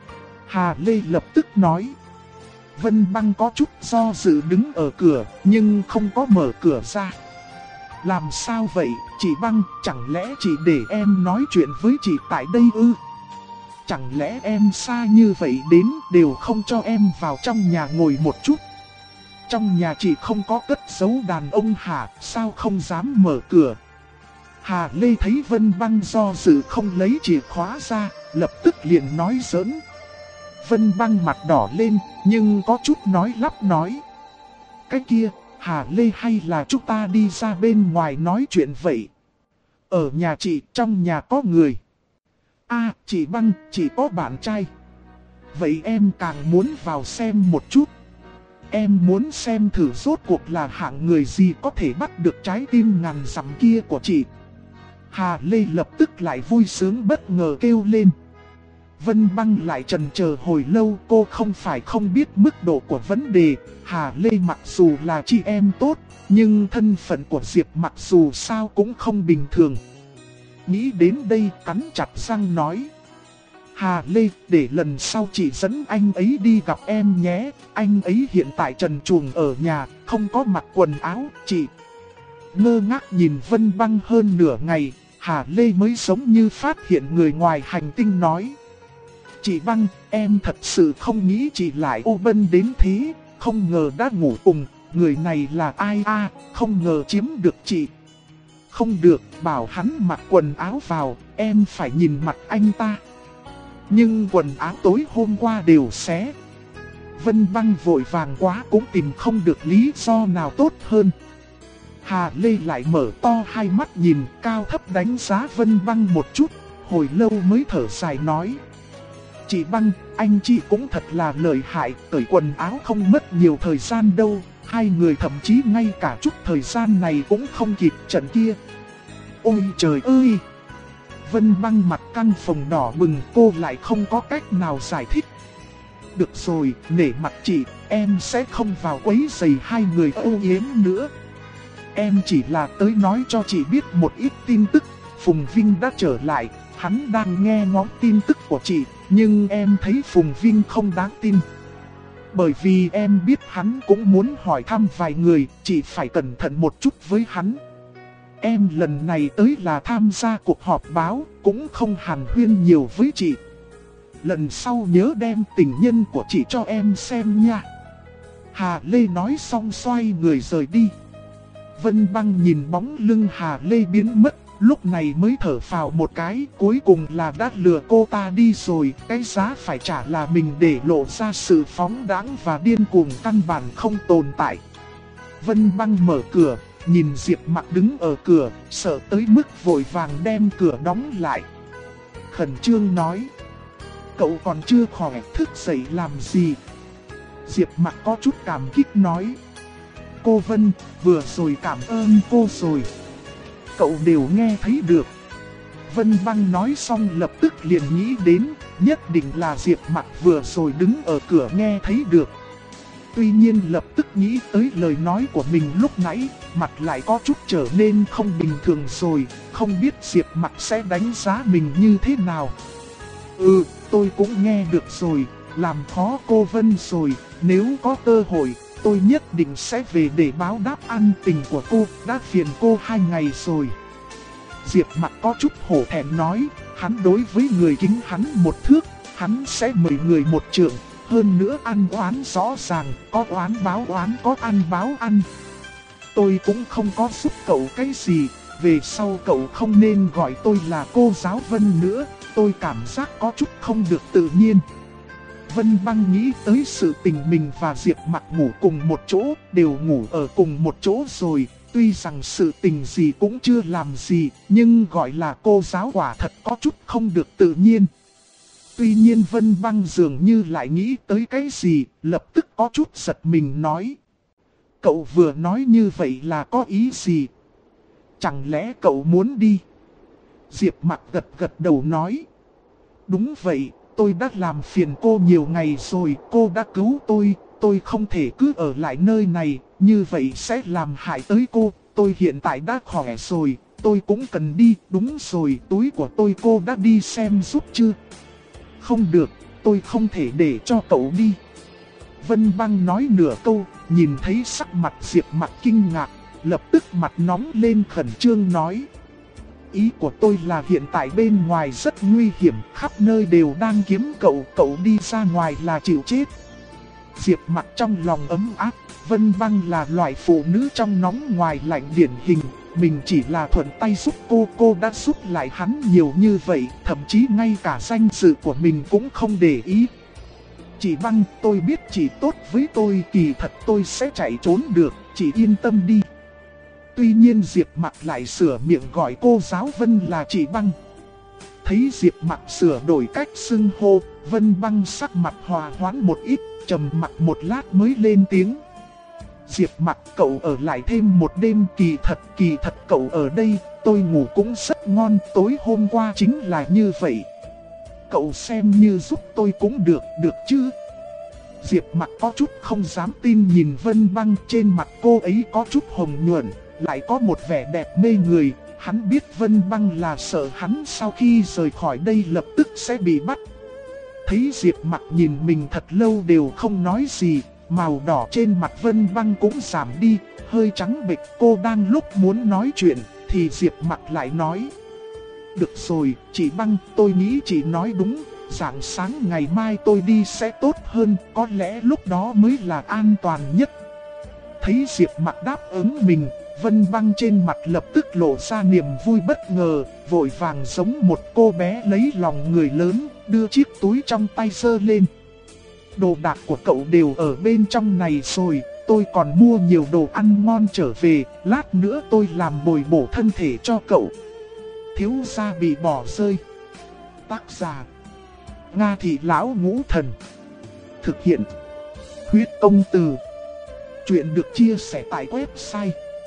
Hà Lê lập tức nói. Vân Băng có chút do dự đứng ở cửa, nhưng không có mở cửa ra. Làm sao vậy, chị Băng, chẳng lẽ chị để em nói chuyện với chị tại đây ư? Chẳng lẽ em xa như vậy đến đều không cho em vào trong nhà ngồi một chút? Trong nhà chị không có cất giấu đàn ông hả, sao không dám mở cửa? Hà Lê thấy Vân Băng do dự không lấy chìa khóa ra, lập tức liền nói giỡn. Vân Băng mặt đỏ lên, nhưng có chút nói lắp nói. Cái kia, Hà Lê hay là chúng ta đi ra bên ngoài nói chuyện vậy? Ở nhà chị, trong nhà có người. Chị Băng, chị có bạn trai. vậy em càng muốn vào xem một chút. Em muốn xem thử rốt cuộc là hạng người gì có thể bắt được trái tim ngàn dặm kia của chị. Hà Lê lập tức lại vui sướng bất ngờ kêu lên. Vân Băng lại chần chờ hồi lâu, cô không phải không biết mức độ của vấn đề. Hà Lê mặc dù là chị em tốt, nhưng thân phận của Diệp mặc dù sao cũng không bình thường. Nghĩ đến đây cắn chặt răng nói. Hà Lê, để lần sau chị dẫn anh ấy đi gặp em nhé. Anh ấy hiện tại trần truồng ở nhà, không có mặc quần áo, chị. Ngơ ngác nhìn Vân Băng hơn nửa ngày, Hà Lê mới giống như phát hiện người ngoài hành tinh nói. Chị Băng, em thật sự không nghĩ chị lại ô bân đến thế, không ngờ đã ngủ cùng, người này là ai a, không ngờ chiếm được chị. Không được, bảo hắn mặc quần áo vào, em phải nhìn mặt anh ta. Nhưng quần áo tối hôm qua đều xé. Vân Băng vội vàng quá cũng tìm không được lý do nào tốt hơn. Hà Lê lại mở to hai mắt nhìn cao thấp đánh giá Vân Băng một chút, hồi lâu mới thở dài nói. Chị Băng, anh chị cũng thật là lợi hại, cởi quần áo không mất nhiều thời gian đâu. Hai người thậm chí ngay cả chút thời gian này cũng không kịp trận kia. Ôi trời ơi! Vân Băng mặt căng phồng đỏ bừng, cô lại không có cách nào giải thích. Được rồi, nể mặt chị, em sẽ không vào quấy rầy hai người âu yếm nữa. Em chỉ là tới nói cho chị biết một ít tin tức. Phùng Vinh đã trở lại, hắn đang nghe ngóng tin tức của chị, nhưng em thấy Phùng Vinh không đáng tin. Bởi vì em biết hắn cũng muốn hỏi thăm vài người, chị phải cẩn thận một chút với hắn. Em lần này tới là tham gia cuộc họp báo, cũng không hàn huyên nhiều với chị. Lần sau nhớ đem tình nhân của chị cho em xem nha. Hà Lê nói xong xoay người rời đi. Vân Băng nhìn bóng lưng Hà Lê biến mất, lúc này mới thở phào một cái, cuối cùng là đã lừa cô ta đi rồi, cái giá phải trả là mình để lộ ra sự phóng đãng và điên cuồng căn bản không tồn tại. Vân Băng mở cửa, nhìn Diệp Mặc đứng ở cửa, sợ tới mức vội vàng đem cửa đóng lại. Khẩn trương nói, cậu còn chưa khỏe, thức dậy làm gì? Diệp Mặc có chút cảm kích nói, cô Vân, vừa rồi cảm ơn cô rồi. Cậu đều nghe thấy được. Vân Băng nói xong lập tức liền nghĩ đến, nhất định là Diệp Mặc vừa rồi đứng ở cửa nghe thấy được. Tuy nhiên lập tức nghĩ tới lời nói của mình lúc nãy, mặt lại có chút trở nên không bình thường rồi, không biết Diệp Mặc sẽ đánh giá mình như thế nào. Tôi cũng nghe được rồi, làm khó cô Vân rồi, nếu có cơ hội, tôi nhất định sẽ về để báo đáp ân tình của cô, đã phiền cô 2 ngày rồi. Diệp Mặc có chút hổ thẹn nói, hắn đối với người kính hắn một thước, hắn sẽ mời người một trượng, hơn nữa ăn oán rõ ràng, có oán báo oán, có ăn báo ăn. Tôi cũng không có giúp cậu cái gì, về sau cậu không nên gọi tôi là cô giáo Vân nữa, tôi cảm giác có chút không được tự nhiên. Vân Băng nghĩ tới sự tình mình và Diệp Mặc ngủ cùng một chỗ, đều ngủ ở cùng một chỗ rồi, tuy rằng sự tình gì cũng chưa làm gì, nhưng gọi là cô giáo quả thật có chút không được tự nhiên. Tuy nhiên Vân Băng dường như lại nghĩ tới cái gì, lập tức có chút giật mình nói. Cậu vừa nói như vậy là có ý gì? Chẳng lẽ cậu muốn đi? Diệp Mặc gật gật đầu nói. Đúng vậy, tôi đã làm phiền cô nhiều ngày rồi, cô đã cứu tôi không thể cứ ở lại nơi này, như vậy sẽ làm hại tới cô, tôi hiện tại đã khỏe rồi, tôi cũng cần đi, đúng rồi, túi của tôi cô đã đi xem giúp chưa? Không được, tôi không thể để cho cậu đi. Vân Băng nói nửa câu, nhìn thấy sắc mặt Diệp Mặc kinh ngạc, lập tức mặt nóng lên khẩn trương nói. Ý của tôi là hiện tại bên ngoài rất nguy hiểm, khắp nơi đều đang kiếm cậu, cậu đi ra ngoài là chịu chết. Diệp Mặc trong lòng ấm áp, Vân Băng là loại phụ nữ trong nóng ngoài lạnh điển hình, mình chỉ là thuận tay giúp cô đã giúp lại hắn nhiều như vậy, thậm chí ngay cả danh dự của mình cũng không để ý. Chị Băng, tôi biết chị tốt với tôi, kỳ thật tôi sẽ chạy trốn được, chị yên tâm đi. Tuy nhiên Diệp Mặc lại sửa miệng gọi cô giáo Vân là chị Băng. Thấy Diệp Mặc sửa đổi cách xưng hô, Vân Băng sắc mặt hòa hoãn một ít, trầm mặc một lát mới lên tiếng. Diệp Mặc, cậu ở lại thêm một đêm, kỳ thật cậu ở đây, tôi ngủ cũng rất ngon, tối hôm qua chính là như vậy. Cậu xem như giúp tôi cũng được chứ? Diệp Mặc có chút không dám tin nhìn Vân Băng, trên mặt cô ấy có chút hồng nhuận, lại có một vẻ đẹp mê người. Hắn biết Vân Băng là sợ hắn sau khi rời khỏi đây lập tức sẽ bị bắt. Thấy Diệp Mặc nhìn mình thật lâu đều không nói gì, màu đỏ trên mặt Vân Băng cũng giảm đi, hơi trắng bệch. Cô đang lúc muốn nói chuyện thì Diệp Mặc lại nói: được rồi, chị Băng, tôi nghĩ chị nói đúng, rạng sáng ngày mai tôi đi sẽ tốt hơn, có lẽ lúc đó mới là an toàn nhất. Thấy Diệp Mặc đáp ứng mình, Vân Băng trên mặt lập tức lộ ra niềm vui bất ngờ, vội vàng giống một cô bé lấy lòng người lớn, đưa chiếc túi trong tay giơ lên. Đồ đạc của cậu đều ở bên trong này rồi, tôi còn mua nhiều đồ ăn ngon trở về, lát nữa tôi làm bồi bổ thân thể cho cậu. Thiếu gia bị bỏ rơi. Tác giả: Nga Thị Lão Ngũ Thần. Thực hiện: Huyết Công Từ. Chuyện được chia sẻ tại website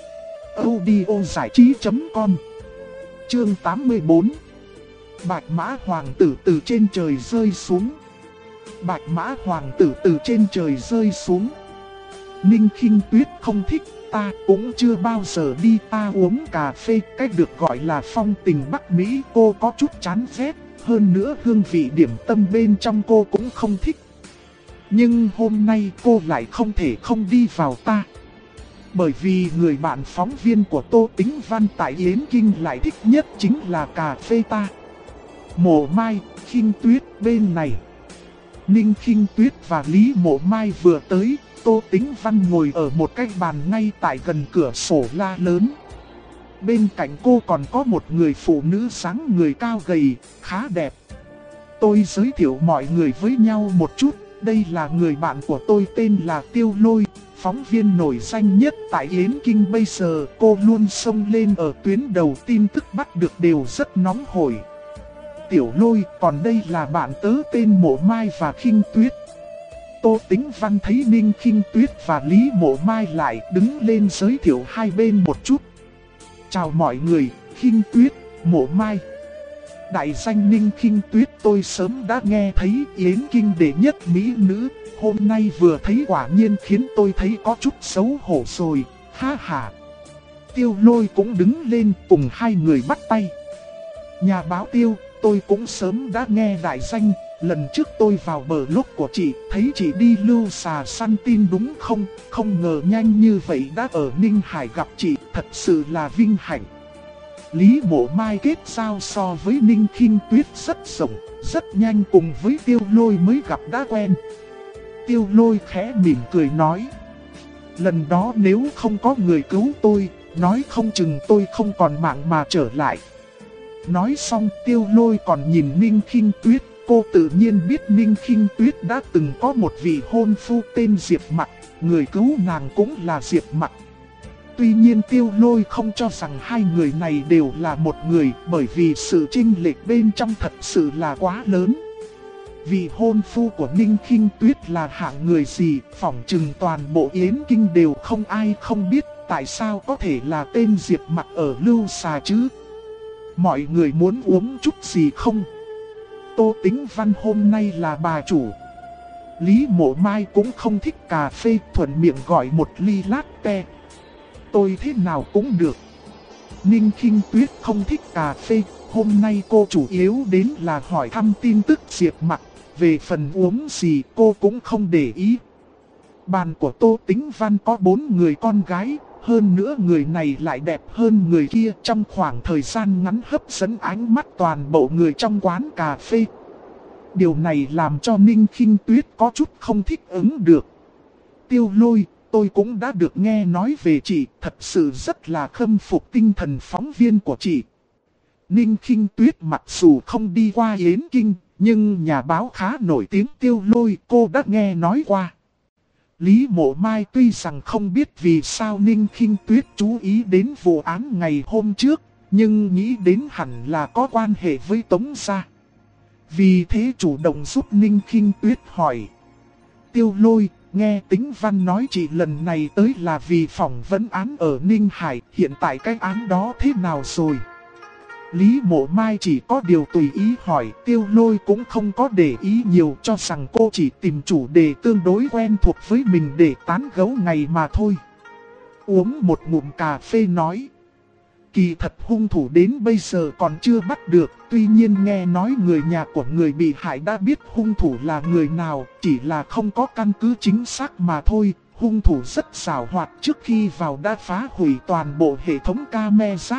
audiozảichí.com. Chương 84. Bạch Mã Hoàng tử từ trên trời rơi xuống. Bạch Mã Hoàng tử từ trên trời rơi xuống. Ninh Khinh Tuyết không thích, ta cũng chưa bao giờ đi, ta uống cà phê, cách được gọi là phong tình Bắc Mỹ, cô có chút chán ghét, hơn nữa hương vị điểm tâm bên trong cô cũng không thích. Nhưng hôm nay cô lại không thể không đi vào ta. Bởi vì người bạn phóng viên của Tô Tĩnh Văn tại Yến Kinh lại thích nhất chính là cà phê ta. Mộ Mai, Khinh Tuyết bên này. Ninh Khinh Tuyết và Lý Mộ Mai vừa tới, Tô Tĩnh Văn ngồi ở một cái bàn ngay tại gần cửa sổ la lớn. Bên cạnh cô còn có một người phụ nữ dáng người cao gầy, khá đẹp. Tôi giới thiệu mọi người với nhau một chút, đây là người bạn của tôi tên là Tiêu Lôi, phóng viên nổi danh nhất tại Yến Kinh bây giờ. Cô luôn xông lên ở tuyến đầu, tin tức bắt được đều rất nóng hổi. Tiểu Lôi, còn đây là bạn tớ tên Mộ Mai và Khinh Tuyết. Tô Tĩnh Văn thấy Ninh Khinh Tuyết và Lý Mộ Mai lại, đứng lên giới thiệu hai bên một chút. Chào mọi người, Khinh Tuyết, Mộ Mai. Đại danh Ninh Khinh Tuyết tôi sớm đã nghe thấy, Yến Kinh đệ nhất mỹ nữ, hôm nay vừa thấy quả nhiên khiến tôi thấy có chút xấu hổ rồi, ha ha. Tiêu Lôi cũng đứng lên cùng hai người bắt tay. Nhà báo Tiêu, tôi cũng sớm đã nghe đại danh, lần trước tôi vào bờ lúc của chị, thấy chị đi lưu xà săn tin đúng không? Không ngờ nhanh như vậy đã ở Ninh Hải gặp chị, thật sự là vinh hạnh. Lý Mộ Mai kết giao so với Ninh Khinh Tuyết rất rộng, rất nhanh, cùng với Tiêu Lôi mới gặp đã quen. Tiêu Lôi khẽ mỉm cười nói: lần đó nếu không có người cứu tôi, nói không chừng tôi không còn mạng mà trở lại. Nói xong Tiêu Lôi còn nhìn Ninh Khinh Tuyết, cô tự nhiên biết Ninh Khinh Tuyết đã từng có một vị hôn phu tên Diệp Mặc, người cứu nàng cũng là Diệp Mặc. Tuy nhiên Tiêu Lôi không cho rằng hai người này đều là một người, bởi vì sự chênh lệch bên trong thật sự là quá lớn. Vị hôn phu của Ninh Khinh Tuyết là hạng người gì, phỏng chừng toàn bộ Yến Kinh đều không ai không biết, tại sao có thể là tên Diệp Mặc ở lưu xà chứ? Mọi người muốn uống chút gì không? Tô Tĩnh Văn hôm nay là bà chủ. Lý Mộ Mai cũng không thích cà phê, thuận miệng gọi một ly latte. Tôi thế nào cũng được. Ninh Khinh Tuyết không thích cà phê, hôm nay cô chủ yếu đến là hỏi thăm tin tức Diệp Mặc, về phần uống gì cô cũng không để ý. Bàn của Tô Tĩnh Văn có 4 người con gái, hơn nữa người này lại đẹp hơn người kia, trong khoảng thời gian ngắn hấp dẫn ánh mắt toàn bộ người trong quán cà phê. Điều này làm cho Ninh Khinh Tuyết có chút không thích ứng được. Tiêu Lôi, tôi cũng đã được nghe nói về chị, thật sự rất là khâm phục tinh thần phóng viên của chị. Ninh Khinh Tuyết mặc dù không đi qua Yến Kinh, nhưng nhà báo khá nổi tiếng Tiêu Lôi cô đã nghe nói qua. Lý Mộ Mai tuy rằng không biết vì sao Ninh Khinh Tuyết chú ý đến vụ án ngày hôm trước, nhưng nghĩ đến hẳn là có quan hệ với Tống gia. Vì thế chủ động giúp Ninh Khinh Tuyết hỏi. Tiêu Lôi, nghe Tĩnh Văn nói chị lần này tới là vì phỏng vấn án ở Ninh Hải, hiện tại cái án đó thế nào rồi? Lý Mộ Mai chỉ có điều tùy ý hỏi, Tiêu Lôi cũng không có để ý nhiều, cho rằng cô chỉ tìm chủ đề tương đối quen thuộc với mình để tán gẫu ngày mà thôi. Uống một ngụm cà phê nói. Kỳ thật hung thủ đến bây giờ còn chưa bắt được, tuy nhiên nghe nói người nhà của người bị hại đã biết hung thủ là người nào, chỉ là không có căn cứ chính xác mà thôi. Hung thủ rất xảo hoạt, trước khi vào đã phá hủy toàn bộ hệ thống camera.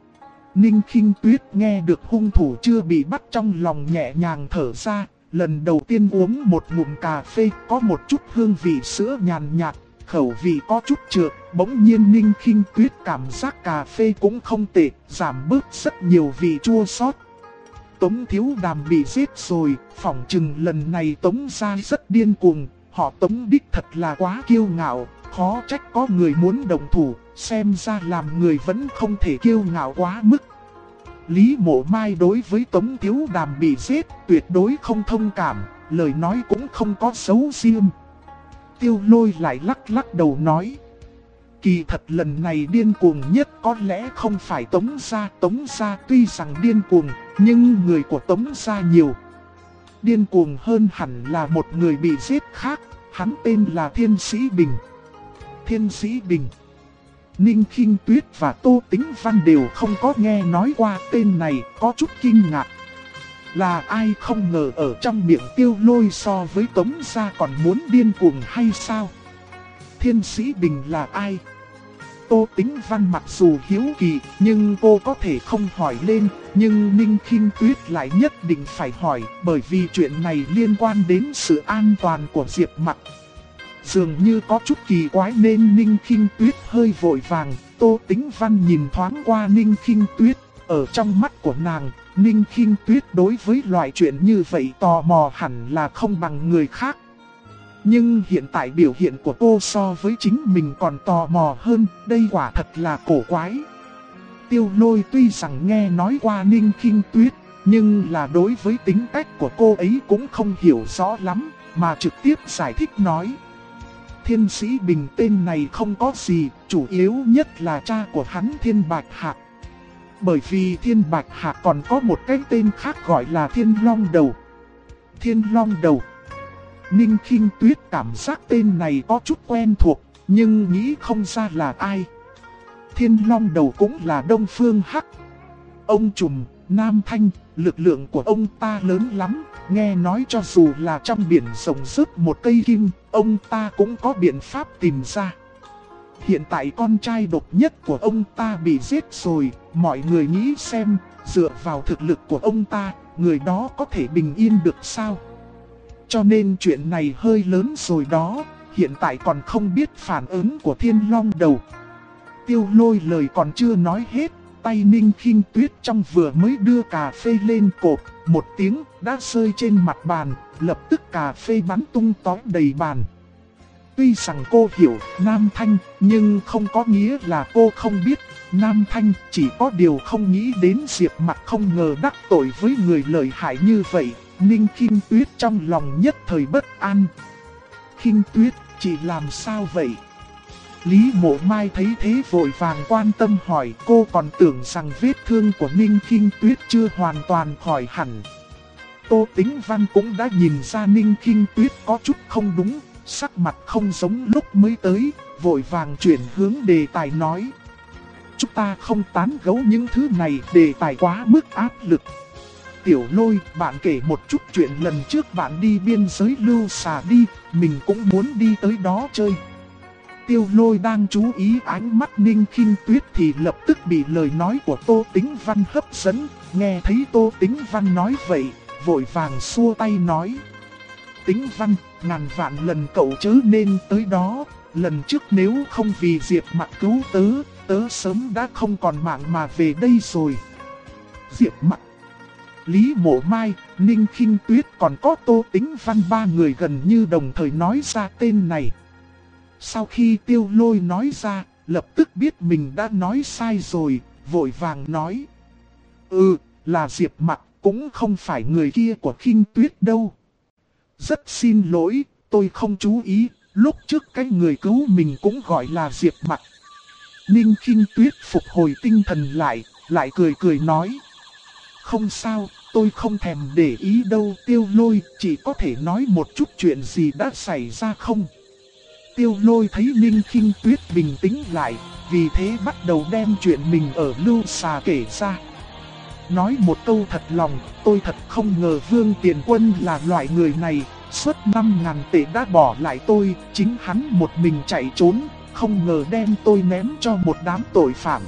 Ninh Khinh Tuyết nghe được hung thủ chưa bị bắt trong lòng nhẹ nhàng thở ra, lần đầu tiên uống một ngụm cà phê có một chút hương vị sữa nhàn nhạt, khẩu vị có chút trượt, bỗng nhiên Ninh Khinh Tuyết cảm giác cà phê cũng không tệ, giảm bớt rất nhiều vị chua xót. Tống Thiếu Đàm bị giết rồi, phỏng chừng lần này Tống gia rất điên cuồng, họ Tống đích thật là quá kiêu ngạo, khó trách có người muốn đồng thủ, xem ra làm người vẫn không thể kiêu ngạo quá mức. Lý Mộ Mai đối với Tống Thiếu Đàm bị giết tuyệt đối không thông cảm, lời nói cũng không có xấu riêng. Tiêu Lôi lại lắc đầu nói. Kỳ thật lần này điên cuồng nhất có lẽ không phải Tống gia tuy rằng điên cuồng, nhưng người của Tống gia nhiều. Điên cuồng hơn hẳn là một người bị giết khác, hắn tên là Thiên Sĩ Bình. Thiên Sĩ Bình. Ninh Khinh Tuyết và Tô Tĩnh Văn đều không có nghe nói qua tên này, có chút kinh ngạc. Là ai không ngờ ở trong miệng Tiêu Lôi so với Tống gia còn muốn điên cuồng hay sao? Thiên Sĩ Bình là ai? Tô Tĩnh Văn mặc dù hiếu kỳ, nhưng cô có thể không hỏi lên, nhưng Ninh Khinh Tuyết lại nhất định phải hỏi, bởi vì chuyện này liên quan đến sự an toàn của Diệp Mặc. Dường như có chút kỳ quái nên Ninh Khinh Tuyết hơi vội vàng. Tô Tĩnh Văn nhìn thoáng qua Ninh Khinh Tuyết, ở trong mắt của nàng, Ninh Khinh Tuyết đối với loại chuyện như vậy tò mò hẳn là không bằng người khác. Nhưng hiện tại biểu hiện của cô so với chính mình còn tò mò hơn, đây quả thật là cổ quái. Tiêu Lôi tuy rằng nghe nói qua Ninh Khinh Tuyết, nhưng là đối với tính cách của cô ấy cũng không hiểu rõ lắm, mà trực tiếp giải thích nói. Thiên Sĩ Bình tên này không có gì, chủ yếu nhất là cha của hắn Thiên Bạch Hạc. Bởi vì Thiên Bạch Hạc còn có một cái tên khác gọi là Thiên Long Đầu. Thiên Long Đầu. Ninh Khinh Tuyết cảm giác tên này có chút quen thuộc, nhưng nghĩ không ra là ai. Thiên Long Đầu cũng là Đông Phương Hắc. Ông trùm, Nam Thanh, lực lượng của ông ta lớn lắm, nghe nói cho dù là trong biển rộng rớt một cây kim, ông ta cũng có biện pháp tìm ra. Hiện tại con trai độc nhất của ông ta bị giết rồi, mọi người nghĩ xem, dựa vào thực lực của ông ta, người đó có thể bình yên được sao? Cho nên chuyện này hơi lớn rồi đó, hiện tại còn không biết phản ứng của Thiên Long Đầu. Tiêu Lôi lời còn chưa nói hết, tay Ninh Khinh Tuyết trong vừa mới đưa cà phê lên cột, một tiếng đã rơi trên mặt bàn, lập tức cà phê bắn tung tóe đầy bàn. Tuy rằng cô hiểu Nam Thanh, nhưng không có nghĩa là cô không biết Nam Thanh, chỉ có điều không nghĩ đến Diệp Mặc không ngờ đắc tội với người lợi hại như vậy. Ninh Khinh Tuyết trong lòng nhất thời bất an. Khinh Tuyết, chị làm sao vậy? Lý Mộ Mai thấy thế vội vàng quan tâm hỏi, cô còn tưởng rằng vết thương của Ninh Khinh Tuyết chưa hoàn toàn khỏi hẳn. Tô Tĩnh Văn cũng đã nhìn ra Ninh Khinh Tuyết có chút không đúng, sắc mặt không giống lúc mới tới, vội vàng chuyển hướng đề tài nói. Chúng ta không tán gẫu những thứ này, đề tài quá mức áp lực. Tiểu Lôi, bạn kể một chút chuyện lần trước bạn đi biên giới Lưu Xà đi, mình cũng muốn đi tới đó chơi. Tiêu Lôi đang chú ý ánh mắt Ninh Khinh Tuyết thì lập tức bị lời nói của Tô Tĩnh Văn hấp dẫn, nghe thấy Tô Tĩnh Văn nói vậy, vội vàng xua tay nói. Tĩnh Văn, ngàn vạn lần cậu chớ nên tới đó, lần trước nếu không vì Diệp Mặc cứu tớ sớm đã không còn mạng mà về đây rồi. Diệp Mặc, Lý Mộ Mai, Ninh Khinh Tuyết còn có Tô Tĩnh Văn, ba người gần như đồng thời nói ra tên này. Sau khi Tiêu Lôi nói ra, lập tức biết mình đã nói sai rồi, vội vàng nói. Là Diệp Mặc, cũng không phải người kia của Khinh Tuyết đâu. Rất xin lỗi, tôi không chú ý, lúc trước cái người cứu mình cũng gọi là Diệp Mặc. Ninh Khinh Tuyết phục hồi tinh thần lại cười cười nói. Không sao, tôi không thèm để ý đâu Tiêu Lôi, chỉ có thể nói một chút chuyện gì đã xảy ra không? Tiêu Lôi thấy Ninh Khinh Tuyết bình tĩnh lại, vì thế bắt đầu đem chuyện mình ở Lưu Xà kể ra. Nói một câu thật lòng, tôi thật không ngờ Vương Tiền Quân là loại người này, suốt 5.000 tệ đã bỏ lại tôi, chính hắn một mình chạy trốn, không ngờ đem tôi ném cho một đám tội phạm.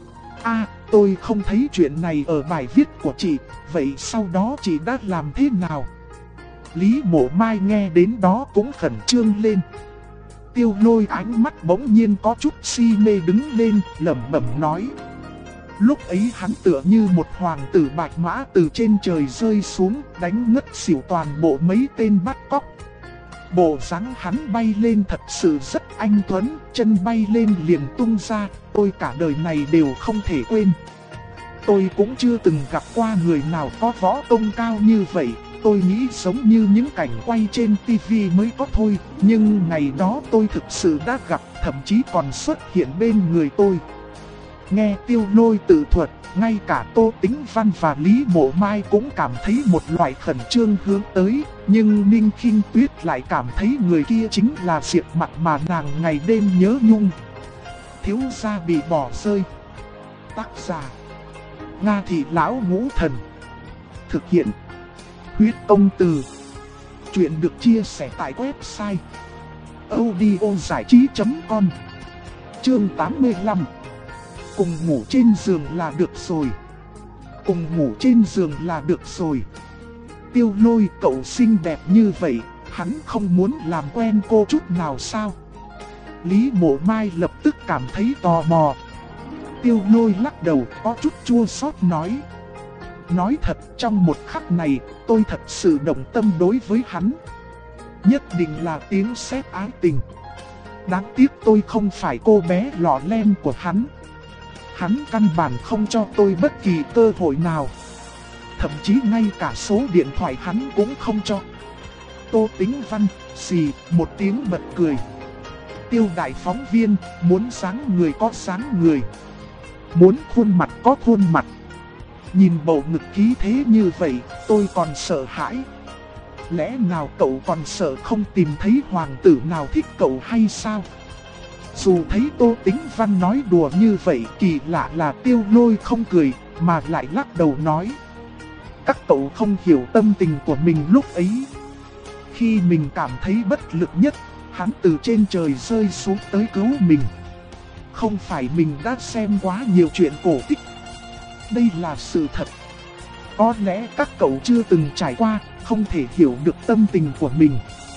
Tôi không thấy chuyện này ở bài viết của chị, vậy sau đó chị đã làm thế nào? Lý Mộ Mai nghe đến đó cũng khẩn trương lên. Tiêu Lôi ánh mắt bỗng nhiên có chút si mê đứng lên, lẩm bẩm nói. Lúc ấy hắn tựa như một hoàng tử bạch mã từ trên trời rơi xuống, đánh ngất xỉu toàn bộ mấy tên bắt cóc. Bộ dáng hắn bay lên thật sự rất anh tuấn, chân bay lên liền tung ra, tôi cả đời này đều không thể quên. Tôi cũng chưa từng gặp qua người nào có võ công cao như vậy, tôi nghĩ giống như những cảnh quay trên TV mới có thôi, nhưng ngày đó tôi thực sự đã gặp, thậm chí còn xuất hiện bên người tôi. Nghe Tiêu Lôi tự thuật, ngay cả Tô Tĩnh Văn và Lý Mộ Mai cũng cảm thấy một loại khẩn trương hướng tới, nhưng Ninh Khinh Tuyết lại cảm thấy người kia chính là Diệp Mặc mà nàng ngày đêm nhớ nhung. Thiếu gia bị bỏ rơi. Tác giả: Nga Thị Lão Ngũ Thần. Thực hiện: Huyết Công Từ. Chuyện được chia sẻ tại website audiozảichí.com. Chương 85. Cùng ngủ trên giường là được rồi. Cùng ngủ trên giường là được rồi. Tiêu Lôi, cậu xinh đẹp như vậy, hắn không muốn làm quen cô chút nào sao? Lý Mộ Mai lập tức cảm thấy tò mò. Tiêu Lôi lắc đầu có chút chua xót nói. Nói thật, trong một khắc này, tôi thật sự động tâm đối với hắn. Nhất định là tiếng sét ái tình. Đáng tiếc tôi không phải cô bé lọ lem của hắn. Hắn căn bản không cho tôi bất kỳ cơ hội nào. Thậm chí ngay cả số điện thoại hắn cũng không cho. Tô Tĩnh Văn, xì, một tiếng bật cười. Tiêu đại phóng viên, muốn dáng người có dáng người. Muốn khuôn mặt có khuôn mặt. Nhìn bầu ngực khí thế như vậy, tôi còn sợ hãi. Lẽ nào cậu còn sợ không tìm thấy hoàng tử nào thích cậu hay sao? Dù thấy Tô Tĩnh Văn nói đùa như vậy, kỳ lạ là Tiêu Lôi không cười, mà lại lắc đầu nói. Các cậu không hiểu tâm tình của mình lúc ấy. Khi mình cảm thấy bất lực nhất, hắn từ trên trời rơi xuống tới cứu mình. Không phải mình đã xem quá nhiều chuyện cổ tích. Đây là sự thật. Có lẽ các cậu chưa từng trải qua, không thể hiểu được tâm tình của mình.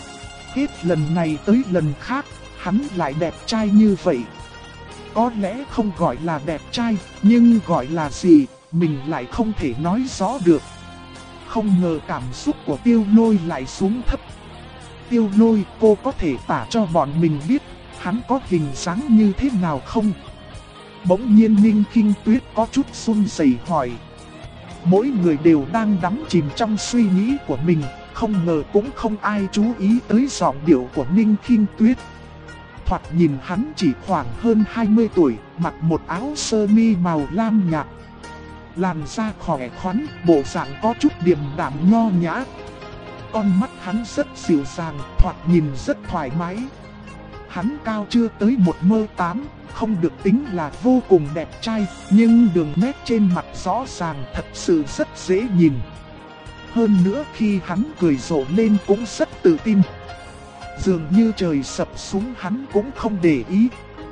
Hết lần này tới lần khác, hắn lại đẹp trai như vậy. Có lẽ không gọi là đẹp trai, nhưng gọi là gì, mình lại không thể nói rõ được. Không ngờ cảm xúc của Tiêu Lôi lại xuống thấp. Tiêu Lôi, cô có thể tả cho bọn mình biết, hắn có hình dáng như thế nào không? Bỗng nhiên Ninh Khinh Tuyết có chút run rẩy hỏi. Mỗi người đều đang đắm chìm trong suy nghĩ của mình, không ngờ cũng không ai chú ý tới giọng điệu của Ninh Khinh Tuyết. Thoạt nhìn hắn chỉ khoảng hơn 20 tuổi, mặc một áo sơ mi màu lam nhạt. Làn da khỏe khoắn, bộ dạng có chút điềm đạm nho nhã. Con mắt hắn rất dịu dàng, thoạt nhìn rất thoải mái. Hắn cao chưa tới 1m8, không được tính là vô cùng đẹp trai, nhưng đường nét trên mặt rõ ràng thật sự rất dễ nhìn. Hơn nữa khi hắn cười rộ lên cũng rất tự tin. Dường như trời sập xuống hắn cũng không để ý.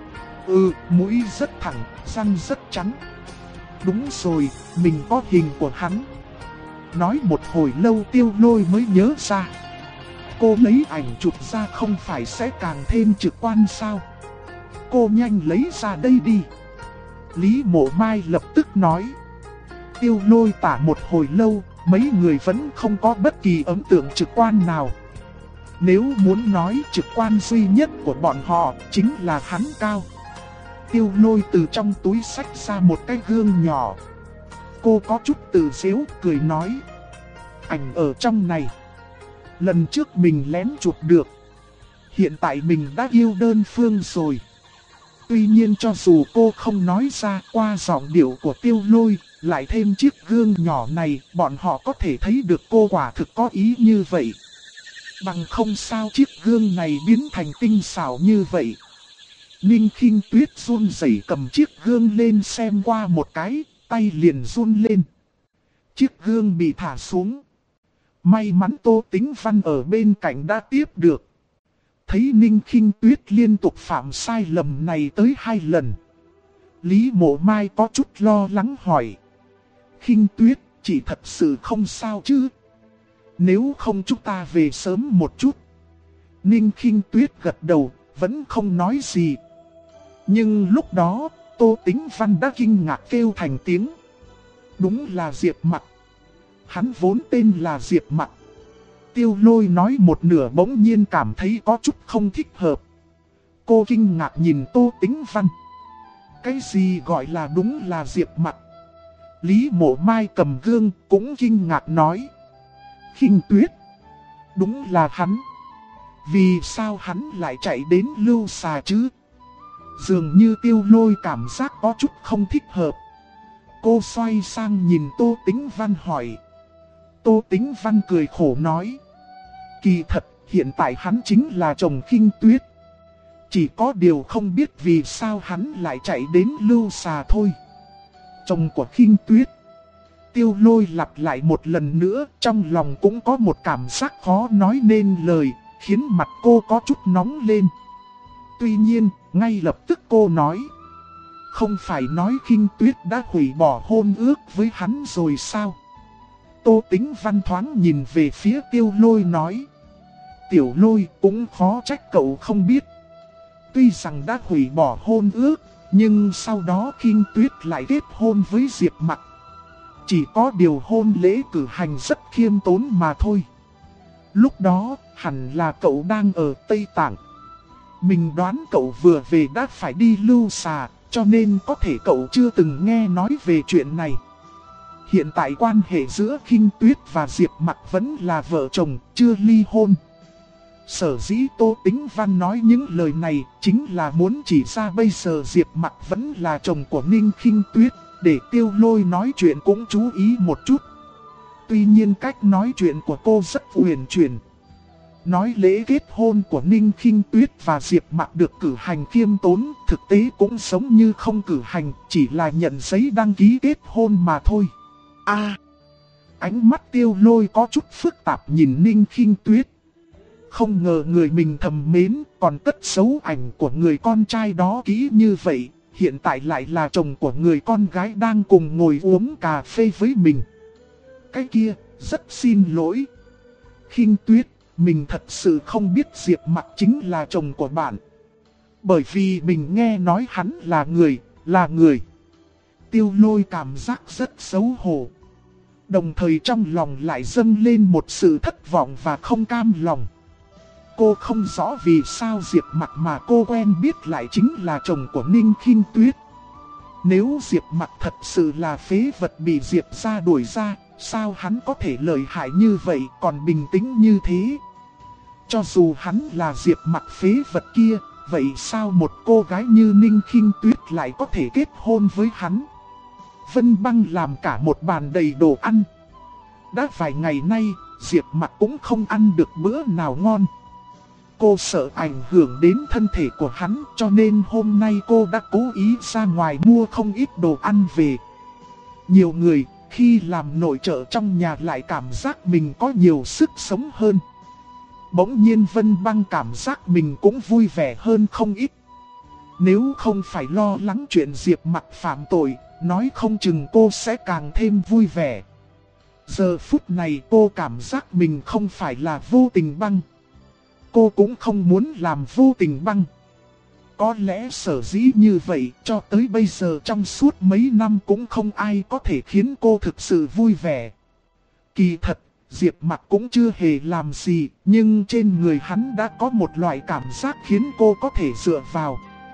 Mũi rất thẳng, răng rất trắng. Đúng rồi, mình có hình của hắn. Nói một hồi lâu Tiêu Lôi mới nhớ ra. Cô lấy ảnh chụp ra không phải sẽ càng thêm trực quan sao? Cô nhanh lấy ra đây đi. Lý Mộ Mai lập tức nói. Tiêu Lôi tả một hồi lâu, mấy người vẫn không có bất kỳ ấn tượng trực quan nào. Nếu muốn nói trực quan duy nhất của bọn họ chính là hắn cao. Tiêu Lôi từ trong túi xách ra một cái gương nhỏ. Cô có chút tự giễu cười nói. Ảnh ở trong này. Lần trước mình lén chụp được. Hiện tại mình đã yêu đơn phương rồi. Tuy nhiên cho dù cô không nói ra, qua giọng điệu của Tiêu Lôi, lại thêm chiếc gương nhỏ này, bọn họ có thể thấy được cô quả thực có ý như vậy. Bằng không sao chiếc gương này biến thành tinh xảo như vậy. Ninh Khinh Tuyết run rẩy cầm chiếc gương lên xem qua một cái, tay liền run lên. Chiếc gương bị thả xuống. May mắn Tô Tĩnh Văn ở bên cạnh đã tiếp được. Thấy Ninh Khinh Tuyết liên tục phạm sai lầm này tới 2 lần. Lý Mộ Mai có chút lo lắng hỏi. Khinh Tuyết, chị thật sự không sao chứ? Nếu không chúng ta về sớm một chút. Ninh Khinh Tuyết gật đầu, vẫn không nói gì. Nhưng lúc đó, Tô Tĩnh Văn đã kinh ngạc kêu thành tiếng. Đúng là Diệp Mặc. Hắn vốn tên là Diệp Mặc. Tiêu Lôi nói một nửa bỗng nhiên cảm thấy có chút không thích hợp. Cô kinh ngạc nhìn Tô Tĩnh Văn. Cái gì gọi là đúng là Diệp Mặc? Lý Mộ Mai cầm gương cũng kinh ngạc nói. Khinh Tuyết. Đúng là hắn. Vì sao hắn lại chạy đến Lưu Xà chứ? Dường như Tiêu Lôi cảm giác có chút không thích hợp. Cô xoay sang nhìn Tô Tĩnh Văn hỏi. Tô Tĩnh Văn cười khổ nói. Kỳ thật, hiện tại hắn chính là chồng Khinh Tuyết. Chỉ có điều không biết vì sao hắn lại chạy đến Lưu Xà thôi. Chồng của Khinh Tuyết. Tiêu Lôi lặp lại một lần nữa, trong lòng cũng có một cảm giác khó nói nên lời, khiến mặt cô có chút nóng lên. Tuy nhiên, ngay lập tức cô nói. Không phải nói Khinh Tuyết đã hủy bỏ hôn ước với hắn rồi sao? Tô Tĩnh Văn thoáng nhìn về phía Tiêu Lôi nói. Tiểu Lôi cũng khó trách cậu không biết. Tuy rằng đã hủy bỏ hôn ước, nhưng sau đó Khinh Tuyết lại kết hôn với Diệp Mặc. Chỉ có điều hôn lễ cử hành rất khiêm tốn mà thôi. Lúc đó, hẳn là cậu đang ở Tây Tạng. Mình đoán cậu vừa về đã phải đi Lưu Xà, cho nên có thể cậu chưa từng nghe nói về chuyện này. Hiện tại quan hệ giữa Khinh Tuyết và Diệp Mặc vẫn là vợ chồng, chưa ly hôn. Sở dĩ Tô Tĩnh Văn nói những lời này chính là muốn chỉ ra bây giờ Diệp Mặc vẫn là chồng của Ninh Khinh Tuyết, để Tiêu Lôi nói chuyện cũng chú ý một chút. Tuy nhiên cách nói chuyện của cô rất uyển chuyển. Nói lễ kết hôn của Ninh Khinh Tuyết và Diệp Mặc được cử hành khiêm tốn, thực tế cũng giống như không cử hành, chỉ là nhận giấy đăng ký kết hôn mà thôi. Ánh mắt Tiêu Lôi có chút phức tạp nhìn Ninh Khinh Tuyết. Không ngờ người mình thầm mến còn cất giấu ảnh của người con trai đó kỹ như vậy, hiện tại lại là chồng của người con gái đang cùng ngồi uống cà phê với mình. Cái kia, rất xin lỗi. Khinh Tuyết, mình thật sự không biết Diệp Mặc chính là chồng của bạn. Bởi vì mình nghe nói hắn là người. Tiêu Lôi cảm giác rất xấu hổ. Đồng thời trong lòng lại dâng lên một sự thất vọng và không cam lòng. Cô không rõ vì sao Diệp Mặc mà cô quen biết lại chính là chồng của Ninh Khinh Tuyết. Nếu Diệp Mặc thật sự là phế vật bị Diệp gia đuổi ra, sao hắn có thể lợi hại như vậy còn bình tĩnh như thế? Cho dù hắn là Diệp Mặc phế vật kia, vậy sao một cô gái như Ninh Khinh Tuyết lại có thể kết hôn với hắn? Vân Băng làm cả một bàn đầy đồ ăn. Đã vài ngày nay, Diệp Mặc cũng không ăn được bữa nào ngon. Cô sợ ảnh hưởng đến thân thể của hắn, cho nên hôm nay cô đã cố ý ra ngoài mua không ít đồ ăn về. Nhiều người, khi làm nội trợ trong nhà lại cảm giác mình có nhiều sức sống hơn. Bỗng nhiên Vân Băng cảm giác mình cũng vui vẻ hơn không ít. Nếu không phải lo lắng chuyện Diệp Mặc phạm tội, nói không chừng cô sẽ càng thêm vui vẻ. Giờ phút này cô cảm giác mình không phải là vô tình băng. Cô cũng không muốn làm vô tình băng. Có lẽ sở dĩ như vậy cho tới bây giờ trong suốt mấy năm cũng không ai có thể khiến cô thực sự vui vẻ. Kỳ thật, Diệp Mặc cũng chưa hề làm gì, nhưng trên người hắn đã có một loại cảm giác khiến cô có thể dựa vào.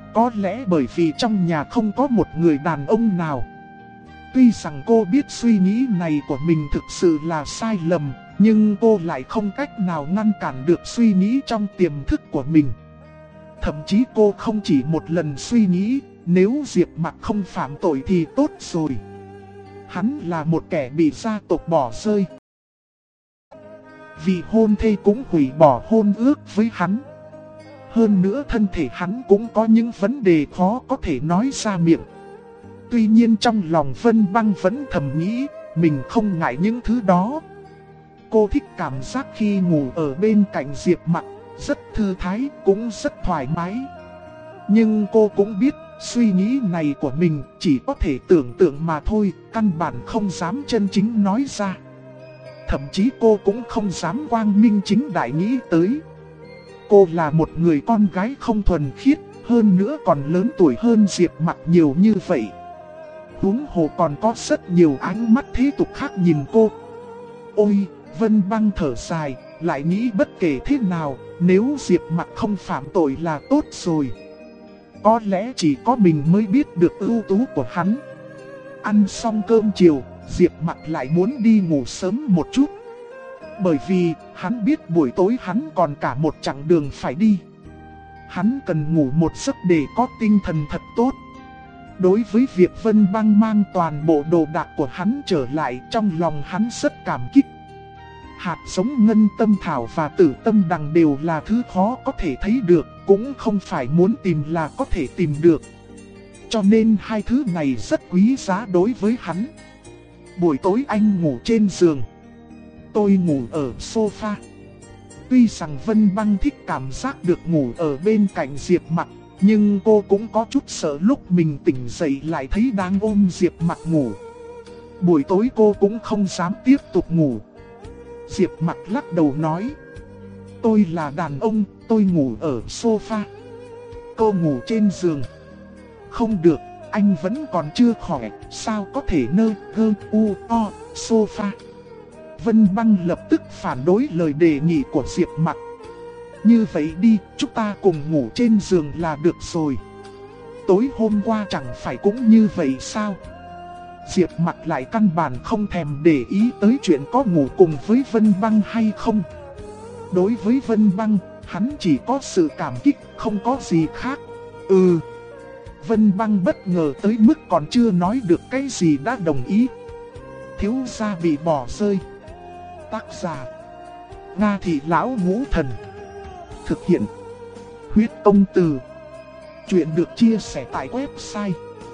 Có lẽ bởi vì trong nhà không có một người đàn ông nào. Tuy rằng cô biết suy nghĩ này của mình thực sự là sai lầm, nhưng cô lại không cách nào ngăn cản được suy nghĩ trong tiềm thức của mình. Thậm chí cô không chỉ một lần suy nghĩ, nếu Diệp Mặc không phạm tội thì tốt rồi. Hắn là một kẻ bị gia tộc bỏ rơi. Vị hôn thê cũng hủy bỏ hôn ước với hắn. Hơn nữa thân thể hắn cũng có những vấn đề khó có thể nói ra miệng. Tuy nhiên trong lòng Vân Băng vẫn thầm nghĩ, mình không ngại những thứ đó. Cô thích cảm giác khi ngủ ở bên cạnh Diệp Mặc, rất thư thái, cũng rất thoải mái. Nhưng cô cũng biết, suy nghĩ này của mình chỉ có thể tưởng tượng mà thôi, căn bản không dám chân chính nói ra. Thậm chí cô cũng không dám quang minh chính đại nghĩ tới. Cô là một người con gái không thuần khiết, hơn nữa còn lớn tuổi hơn Diệp Mặc nhiều như vậy. Huống hồ còn có rất nhiều ánh mắt thế tục khác nhìn cô. Ôi, Vân Băng thở dài, lại nghĩ bất kể thế nào, nếu Diệp Mặc không phạm tội là tốt rồi. Có lẽ chỉ có mình mới biết được ưu tú của hắn. Ăn xong cơm chiều, Diệp Mặc lại muốn đi ngủ sớm một chút. Bởi vì, hắn biết buổi tối hắn còn cả một chặng đường phải đi. Hắn cần ngủ một giấc để có tinh thần thật tốt. Đối với việc Vân Băng mang toàn bộ đồ đạc của hắn trở lại, trong lòng hắn rất cảm kích. Hạt giống ngân tâm thảo và tử tâm đằng đều là thứ khó có thể thấy được, cũng không phải muốn tìm là có thể tìm được. Cho nên hai thứ này rất quý giá đối với hắn. Buổi tối anh ngủ trên giường, tôi ngủ ở sofa. Tuy rằng Vân Băng thích cảm giác được ngủ ở bên cạnh Diệp Mặc, nhưng cô cũng có chút sợ lúc mình tỉnh dậy lại thấy đang ôm Diệp Mặc ngủ. Buổi tối cô cũng không dám tiếp tục ngủ. Diệp Mặc lắc đầu nói, tôi là đàn ông, tôi ngủ ở sofa. Cô ngủ trên giường. Không được, anh vẫn còn chưa khỏe, sao có thể sofa. Vân Băng lập tức phản đối lời đề nghị của Diệp Mặc. Như vậy đi, chúng ta cùng ngủ trên giường là được rồi. Tối hôm qua chẳng phải cũng như vậy sao? Diệp Mặc lại căn bản không thèm để ý tới chuyện có ngủ cùng với Vân Băng hay không. Đối với Vân Băng, hắn chỉ có sự cảm kích, không có gì khác. Vân Băng bất ngờ tới mức còn chưa nói được cái gì đã đồng ý. Thiếu gia bị bỏ rơi. Tác giả Nga Thị Lão Ngũ Thần. Thực hiện Huyết Công Từ. Chuyện được chia sẻ tại website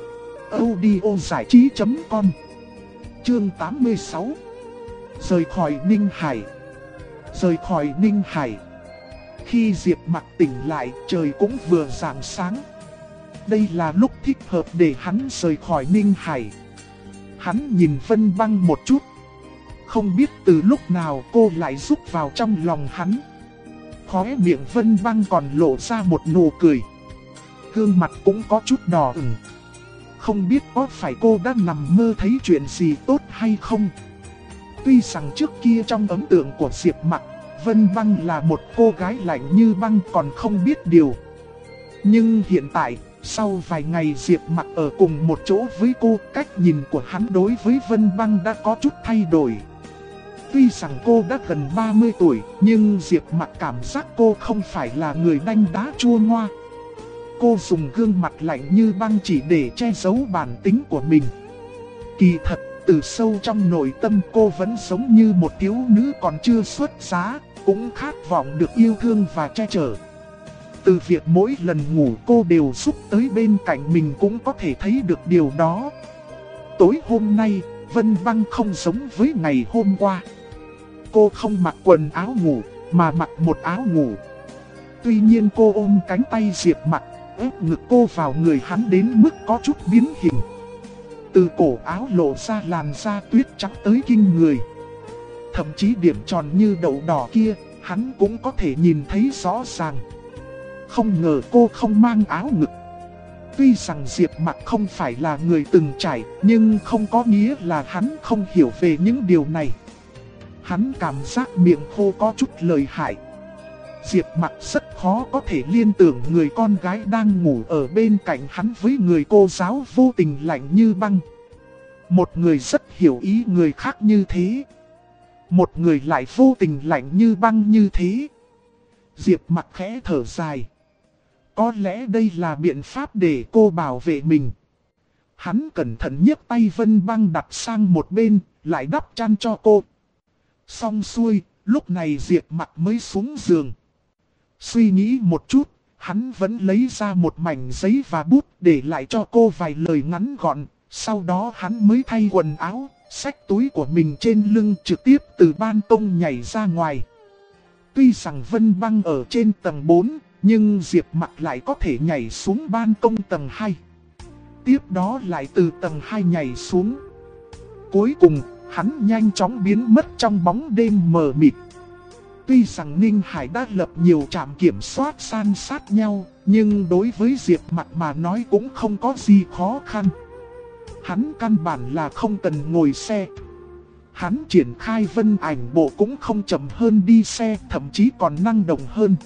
audiozảichí.com. Chương 86. Rời khỏi Ninh Hải. Rời khỏi Ninh Hải. Khi Diệp Mặc tỉnh lại, trời cũng vừa rạng sáng. Đây là lúc thích hợp để hắn rời khỏi Ninh Hải. Hắn nhìn Vân Băng một chút. Không biết từ lúc nào cô lại rúc vào trong lòng hắn. Khóe miệng Vân Băng còn lộ ra một nụ cười. Gương mặt cũng có chút đỏ ửng. Không biết có phải cô đã nằm mơ thấy chuyện gì tốt hay không. Tuy rằng trước kia trong ấn tượng của Diệp Mặc, Vân Băng là một cô gái lạnh như băng còn không biết điều. Nhưng hiện tại, sau vài ngày Diệp Mặc ở cùng một chỗ với cô, cách nhìn của hắn đối với Vân Băng đã có chút thay đổi. Tuy rằng cô đã gần 30 tuổi, nhưng Diệp Mặc cảm giác cô không phải là người đanh đá chua ngoa. Cô dùng gương mặt lạnh như băng chỉ để che giấu bản tính của mình. Kỳ thật, từ sâu trong nội tâm cô vẫn giống như một thiếu nữ còn chưa xuất giá, cũng khát vọng được yêu thương và che chở. Từ việc mỗi lần ngủ cô đều xúc tới bên cạnh mình cũng có thể thấy được điều đó. Tối hôm nay, Vân Băng không giống với ngày hôm qua. Cô không mặc quần áo ngủ, mà mặc một áo ngủ. Tuy nhiên cô ôm cánh tay Diệp Mặc, ép ngực cô vào người hắn đến mức có chút biến hình. Từ cổ áo lộ ra làn da tuyết trắng tới kinh người. Thậm chí điểm tròn như đậu đỏ kia, hắn cũng có thể nhìn thấy rõ ràng. Không ngờ cô không mang áo ngực. Tuy rằng Diệp Mặc không phải là người từng trải, nhưng không có nghĩa là hắn không hiểu về những điều này. Hắn cảm giác miệng khô có chút lợi hại. Diệp Mặc rất khó có thể liên tưởng người con gái đang ngủ ở bên cạnh hắn với người cô giáo vô tình lạnh như băng. Một người rất hiểu ý người khác như thế. Một người lại vô tình lạnh như băng như thế. Diệp Mặc khẽ thở dài. Có lẽ đây là biện pháp để cô bảo vệ mình. Hắn cẩn thận nhấc tay Vân Băng đặt sang một bên, lại đắp chăn cho cô. Xong xuôi, lúc này Diệp Mặc mới xuống giường. Suy nghĩ một chút, hắn vẫn lấy ra một mảnh giấy và bút để lại cho cô vài lời ngắn gọn. Sau đó hắn mới thay quần áo, xách túi của mình trên lưng trực tiếp từ ban công nhảy ra ngoài. Tuy rằng Vân Băng ở trên tầng 4, nhưng Diệp Mặc lại có thể nhảy xuống ban công tầng 2. Tiếp đó lại từ tầng 2 nhảy xuống. Cuối cùng, hắn nhanh chóng biến mất trong bóng đêm mờ mịt. Tuy rằng Ninh Hải đã lập nhiều trạm kiểm soát san sát nhau, nhưng đối với Diệp Mặc mà nói cũng không có gì khó khăn. Hắn căn bản là không cần ngồi xe. Hắn triển khai vân ảnh bộ cũng không chậm hơn đi xe, thậm chí còn năng động hơn.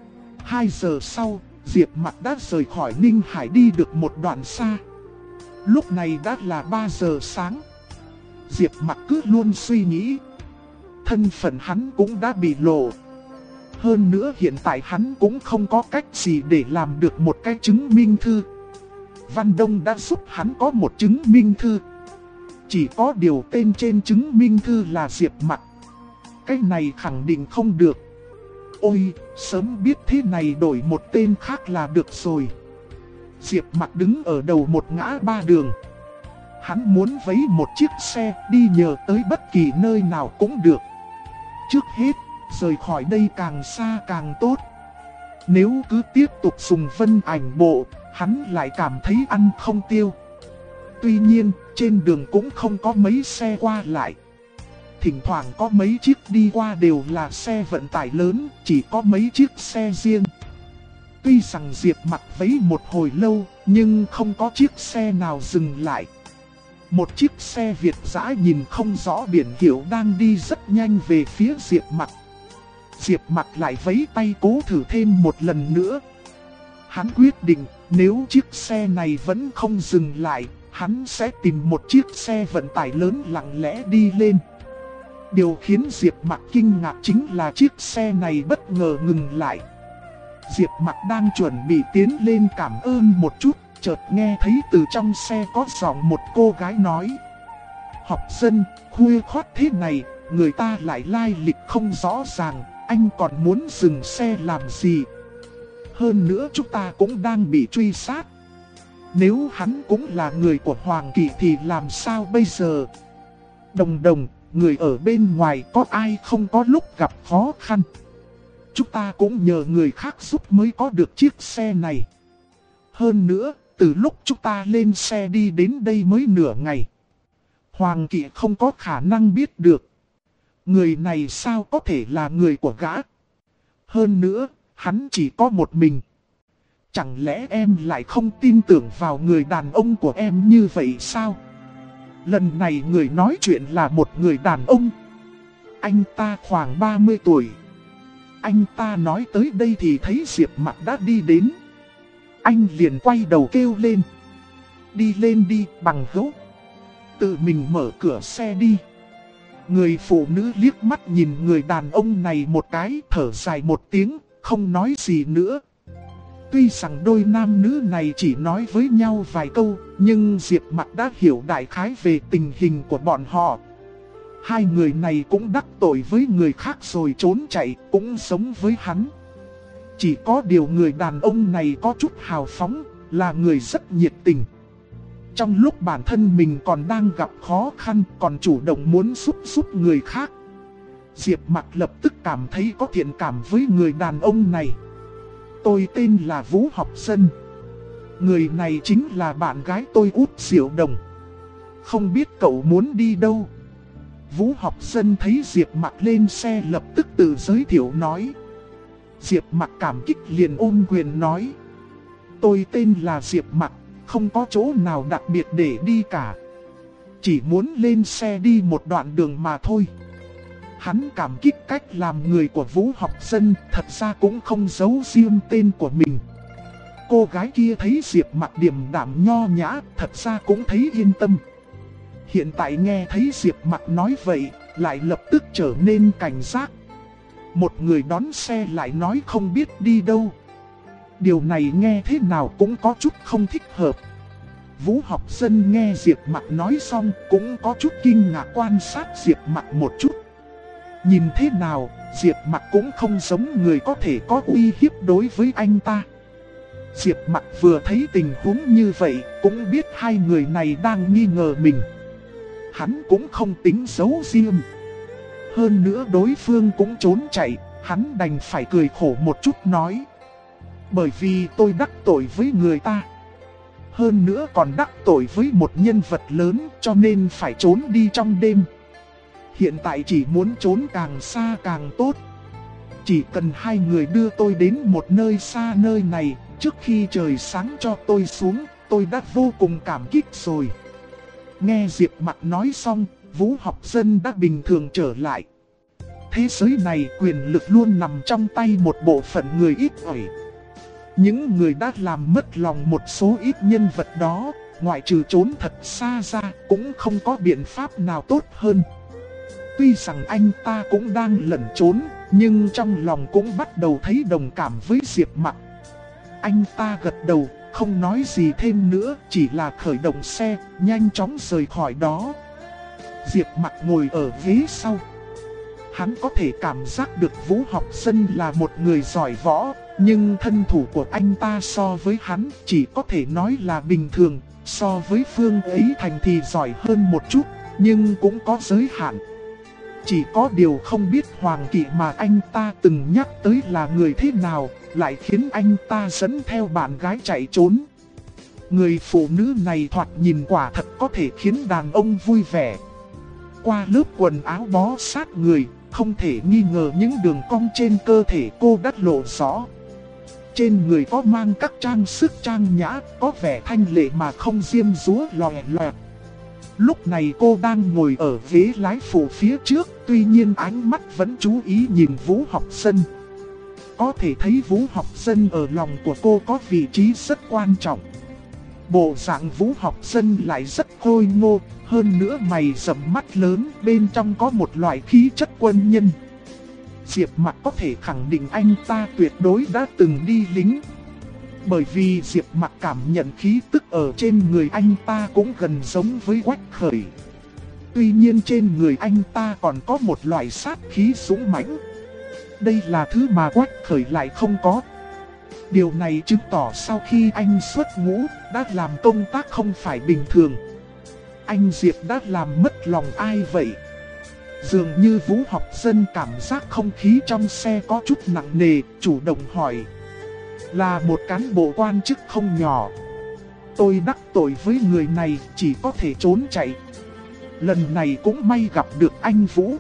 2 giờ sau, Diệp Mặc đã rời khỏi Ninh Hải đi được một đoạn xa. Lúc này đã là 3 giờ sáng. Diệp Mặc cứ luôn suy nghĩ. Thân phận hắn cũng đã bị lộ. Hơn nữa hiện tại hắn cũng không có cách gì để làm được một cái chứng minh thư. Văn Đông đã giúp hắn có một chứng minh thư. Chỉ có điều tên trên chứng minh thư là Diệp Mặc. Cái này khẳng định không được. Ôi, sớm biết thế này đổi một tên khác là được rồi. Diệp Mặc đứng ở đầu một ngã ba đường. Hắn muốn vấy một chiếc xe đi nhờ tới bất kỳ nơi nào cũng được. Trước hết, rời khỏi đây càng xa càng tốt. Nếu cứ tiếp tục dùng vân ảnh bộ, hắn lại cảm thấy ăn không tiêu. Tuy nhiên, trên đường cũng không có mấy xe qua lại. Thỉnh thoảng có mấy chiếc đi qua đều là xe vận tải lớn, chỉ có mấy chiếc xe riêng. Tuy rằng Diệp Mặc vấy một hồi lâu, nhưng không có chiếc xe nào dừng lại. Một chiếc xe Việt dã nhìn không rõ biển hiệu đang đi rất nhanh về phía Diệp Mặc. Diệp Mặc lại vấy tay cố thử thêm một lần nữa. Hắn quyết định, nếu chiếc xe này vẫn không dừng lại, hắn sẽ tìm một chiếc xe vận tải lớn lặng lẽ đi lên. Điều khiến Diệp Mặc kinh ngạc chính là chiếc xe này bất ngờ ngừng lại. Diệp Mặc đang chuẩn bị tiến lên cảm ơn một chút, chợt nghe thấy từ trong xe có giọng một cô gái nói. Học sinh, khuya khoắt thế này, người ta lại lai lịch không rõ ràng, anh còn muốn dừng xe làm gì? Hơn nữa chúng ta cũng đang bị truy sát. Nếu hắn cũng là người của Hoàng Kỳ thì làm sao bây giờ? Đồng, người ở bên ngoài có ai không có lúc gặp khó khăn? Chúng ta cũng nhờ người khác giúp mới có được chiếc xe này. Hơn nữa, từ lúc chúng ta lên xe đi đến đây mới nửa ngày. Hoàng Kỳ không có khả năng biết được. Người này sao có thể là người của gã? Hơn nữa, hắn chỉ có một mình. Chẳng lẽ em lại không tin tưởng vào người đàn ông của em như vậy sao? Lần này người nói chuyện là một người đàn ông. Anh ta khoảng 30 tuổi. Anh ta nói tới đây thì thấy Diệp Mặc đã đi đến. Anh liền quay đầu kêu lên. Đi lên đi bằng hữu. Tự mình mở cửa xe đi. Người phụ nữ liếc mắt nhìn người đàn ông này một cái, thở dài một tiếng, không nói gì nữa. Tuy rằng đôi nam nữ này chỉ nói với nhau vài câu, nhưng Diệp Mặc đã hiểu đại khái về tình hình của bọn họ. Hai người này cũng đắc tội với người khác rồi trốn chạy, cũng sống với hắn. Chỉ có điều người đàn ông này có chút hào phóng, là người rất nhiệt tình. Trong lúc bản thân mình còn đang gặp khó khăn, còn chủ động muốn giúp người khác. Diệp Mặc lập tức cảm thấy có thiện cảm với người đàn ông này. Tôi tên là Vũ Học Dân. Người này chính là bạn gái tôi Út Diệu Đồng. Không biết cậu muốn đi đâu? Vũ Học Dân thấy Diệp Mặc lên xe lập tức tự giới thiệu nói. Diệp Mặc cảm kích liền ôm quyền nói. Tôi tên là Diệp Mặc, không có chỗ nào đặc biệt để đi cả. Chỉ muốn lên xe đi một đoạn đường mà thôi. Hắn cảm kích cách làm người của Vũ Học Dân, thật ra cũng không giấu riêng tên của mình. Cô gái kia thấy Diệp Mặc điềm đạm nho nhã, thật ra cũng thấy yên tâm. Hiện tại nghe thấy Diệp Mặc nói vậy, lại lập tức trở nên cảnh giác. Một người đón xe lại nói không biết đi đâu. Điều này nghe thế nào cũng có chút không thích hợp. Vũ Học Dân nghe Diệp Mặc nói xong cũng có chút kinh ngạc quan sát Diệp Mặc một chút. Nhìn thế nào, Diệp Mặc cũng không giống người có thể có uy hiếp đối với anh ta. Diệp Mặc vừa thấy tình huống như vậy, cũng biết hai người này đang nghi ngờ mình. Hắn cũng không tính giấu riêng. Hơn nữa đối phương cũng trốn chạy, hắn đành phải cười khổ một chút nói. Bởi vì tôi đắc tội với người ta. Hơn nữa còn đắc tội với một nhân vật lớn, cho nên phải trốn đi trong đêm. Hiện tại chỉ muốn trốn càng xa càng tốt. Chỉ cần hai người đưa tôi đến một nơi xa nơi này, trước khi trời sáng cho tôi xuống, tôi đã vô cùng cảm kích rồi. Nghe Diệp Mặc nói xong, Vũ Học Dân đã bình thường trở lại. Thế giới này quyền lực luôn nằm trong tay một bộ phận người ít ỏi. Những người đã làm mất lòng một số ít nhân vật đó, ngoại trừ trốn thật xa ra, cũng không có biện pháp nào tốt hơn. Tuy rằng anh ta cũng đang lẩn trốn, nhưng trong lòng cũng bắt đầu thấy đồng cảm với Diệp Mặc. Anh ta gật đầu, không nói gì thêm nữa, chỉ là khởi động xe, nhanh chóng rời khỏi đó. Diệp Mặc ngồi ở ghế sau. Hắn có thể cảm giác được Vũ Học Dân là một người giỏi võ, nhưng thân thủ của anh ta so với hắn chỉ có thể nói là bình thường, so với Phương Ấy Thành thì giỏi hơn một chút, nhưng cũng có giới hạn. Chỉ có điều không biết Hoàng Kỵ mà anh ta từng nhắc tới là người thế nào, lại khiến anh ta dẫn theo bạn gái chạy trốn. Người phụ nữ này thoạt nhìn quả thật có thể khiến đàn ông vui vẻ. Qua lớp quần áo bó sát người, không thể nghi ngờ những đường cong trên cơ thể cô đắt lộ rõ. Trên người có mang các trang sức trang nhã, có vẻ thanh lệ mà không diêm dúa lòe loẹt. Lúc này cô đang ngồi ở ghế lái phụ phía trước, tuy nhiên ánh mắt vẫn chú ý nhìn Vũ Học Dân. Có thể thấy Vũ Học Dân ở lòng của cô có vị trí rất quan trọng. Bộ dạng Vũ Học Dân lại rất khôi ngô, hơn nữa mày rậm mắt lớn, bên trong có một loại khí chất quân nhân. Diệp Mặc có thể khẳng định anh ta tuyệt đối đã từng đi lính. Bởi vì Diệp Mặc cảm nhận khí tức ở trên người anh ta cũng gần giống với Quách Khởi. Tuy nhiên trên người anh ta còn có một loại sát khí dũng mãnh. Đây là thứ mà Quách Khởi lại không có. Điều này chứng tỏ sau khi anh xuất ngũ, đã làm công tác không phải bình thường. Anh Diệp đã làm mất lòng ai vậy? Dường như Vũ Học Dân cảm giác không khí trong xe có chút nặng nề, chủ động hỏi. Là một cán bộ quan chức không nhỏ. Tôi đắc tội với người này, chỉ có thể trốn chạy. Lần này cũng may gặp được anh Vũ.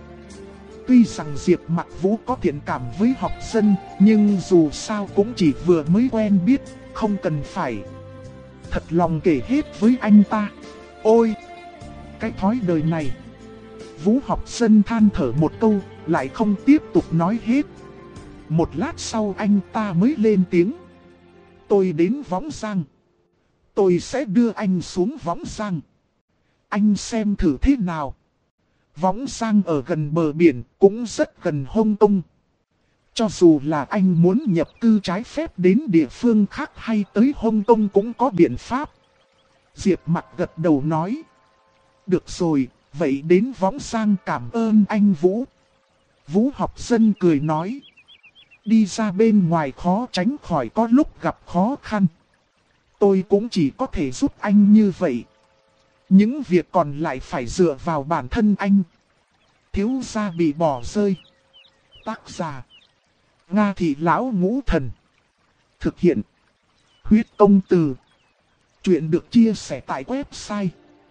Tuy rằng Diệp Mặc Vũ có thiện cảm với Học Dân, nhưng dù sao cũng chỉ vừa mới quen biết, không cần phải thật lòng kể hết với anh ta. Ôi, cái thói đời này. Vũ Học Dân than thở một câu, lại không tiếp tục nói hết. Một lát sau anh ta mới lên tiếng. Tôi đến Võng Giang. Tôi sẽ đưa anh xuống Võng Giang. Anh xem thử thế nào. Võng Giang ở gần bờ biển, cũng rất gần Hồng Kông. Cho dù là anh muốn nhập cư trái phép đến địa phương khác hay tới Hồng Kông cũng có biện pháp. Diệp Mặc gật đầu nói. Được rồi, vậy đến Võng Giang cảm ơn anh Vũ. Vũ Học Dân cười nói. Đi ra bên ngoài khó tránh khỏi có lúc gặp khó khăn. Tôi cũng chỉ có thể giúp anh như vậy. Những việc còn lại phải dựa vào bản thân anh. Thiếu gia bị bỏ rơi. Tác giả Nga Thị Lão Ngũ Thần. Thực hiện Huyết Công Từ. Chuyện được chia sẻ tại website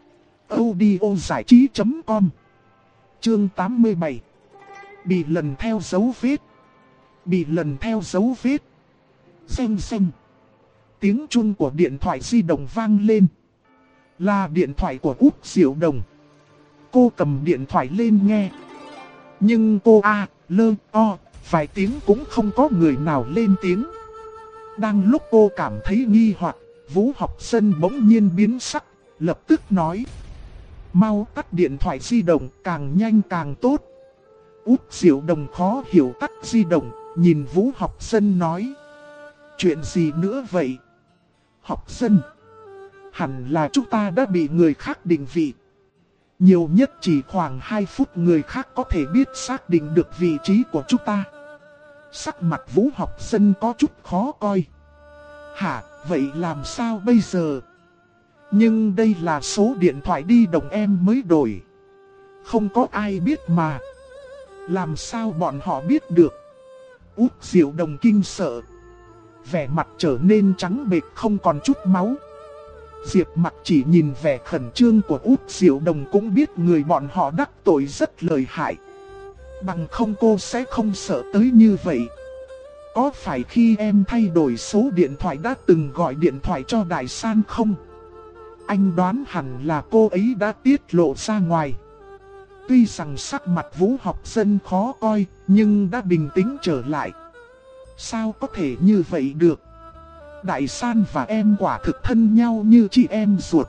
audiozảichí.com. Chương 87. Bị lần theo dấu vết. Bị lần theo dấu vết. Xanh xanh. Tiếng chuông của điện thoại di động vang lên. Là điện thoại của Úc Diệu Đồng. Cô cầm điện thoại lên nghe. Nhưng cô A, lơ, o, vài tiếng cũng không có người nào lên tiếng. Đang lúc cô cảm thấy nghi hoặc, Vũ Học Dân bỗng nhiên biến sắc, lập tức nói. Mau tắt điện thoại di động, càng nhanh càng tốt. Út Diệu Đồng khó hiểu tắt di động, nhìn Vũ Học Dân nói. Chuyện gì nữa vậy? Học Dân, hẳn là chúng ta đã bị người khác định vị. Nhiều nhất chỉ khoảng 2 phút người khác có thể biết xác định được vị trí của chúng ta. Sắc mặt Vũ Học Dân có chút khó coi. Hả, vậy làm sao bây giờ? Nhưng đây là số điện thoại di động em mới đổi. Không có ai biết mà. Làm sao bọn họ biết được? Út Diệu Đồng kinh sợ. Vẻ mặt trở nên trắng bệch không còn chút máu. Diệp Mặc chỉ nhìn vẻ khẩn trương của Út Diệu Đồng cũng biết người bọn họ đắc tội rất lợi hại. Bằng không cô sẽ không sợ tới như vậy. Có phải khi em thay đổi số điện thoại đã từng gọi điện thoại cho Đại San không? Anh đoán hẳn là cô ấy đã tiết lộ ra ngoài. Tuy rằng sắc mặt Vũ Học Dân khó coi, nhưng đã bình tĩnh trở lại. Sao có thể như vậy được? Đại San và em quả thực thân nhau như chị em ruột.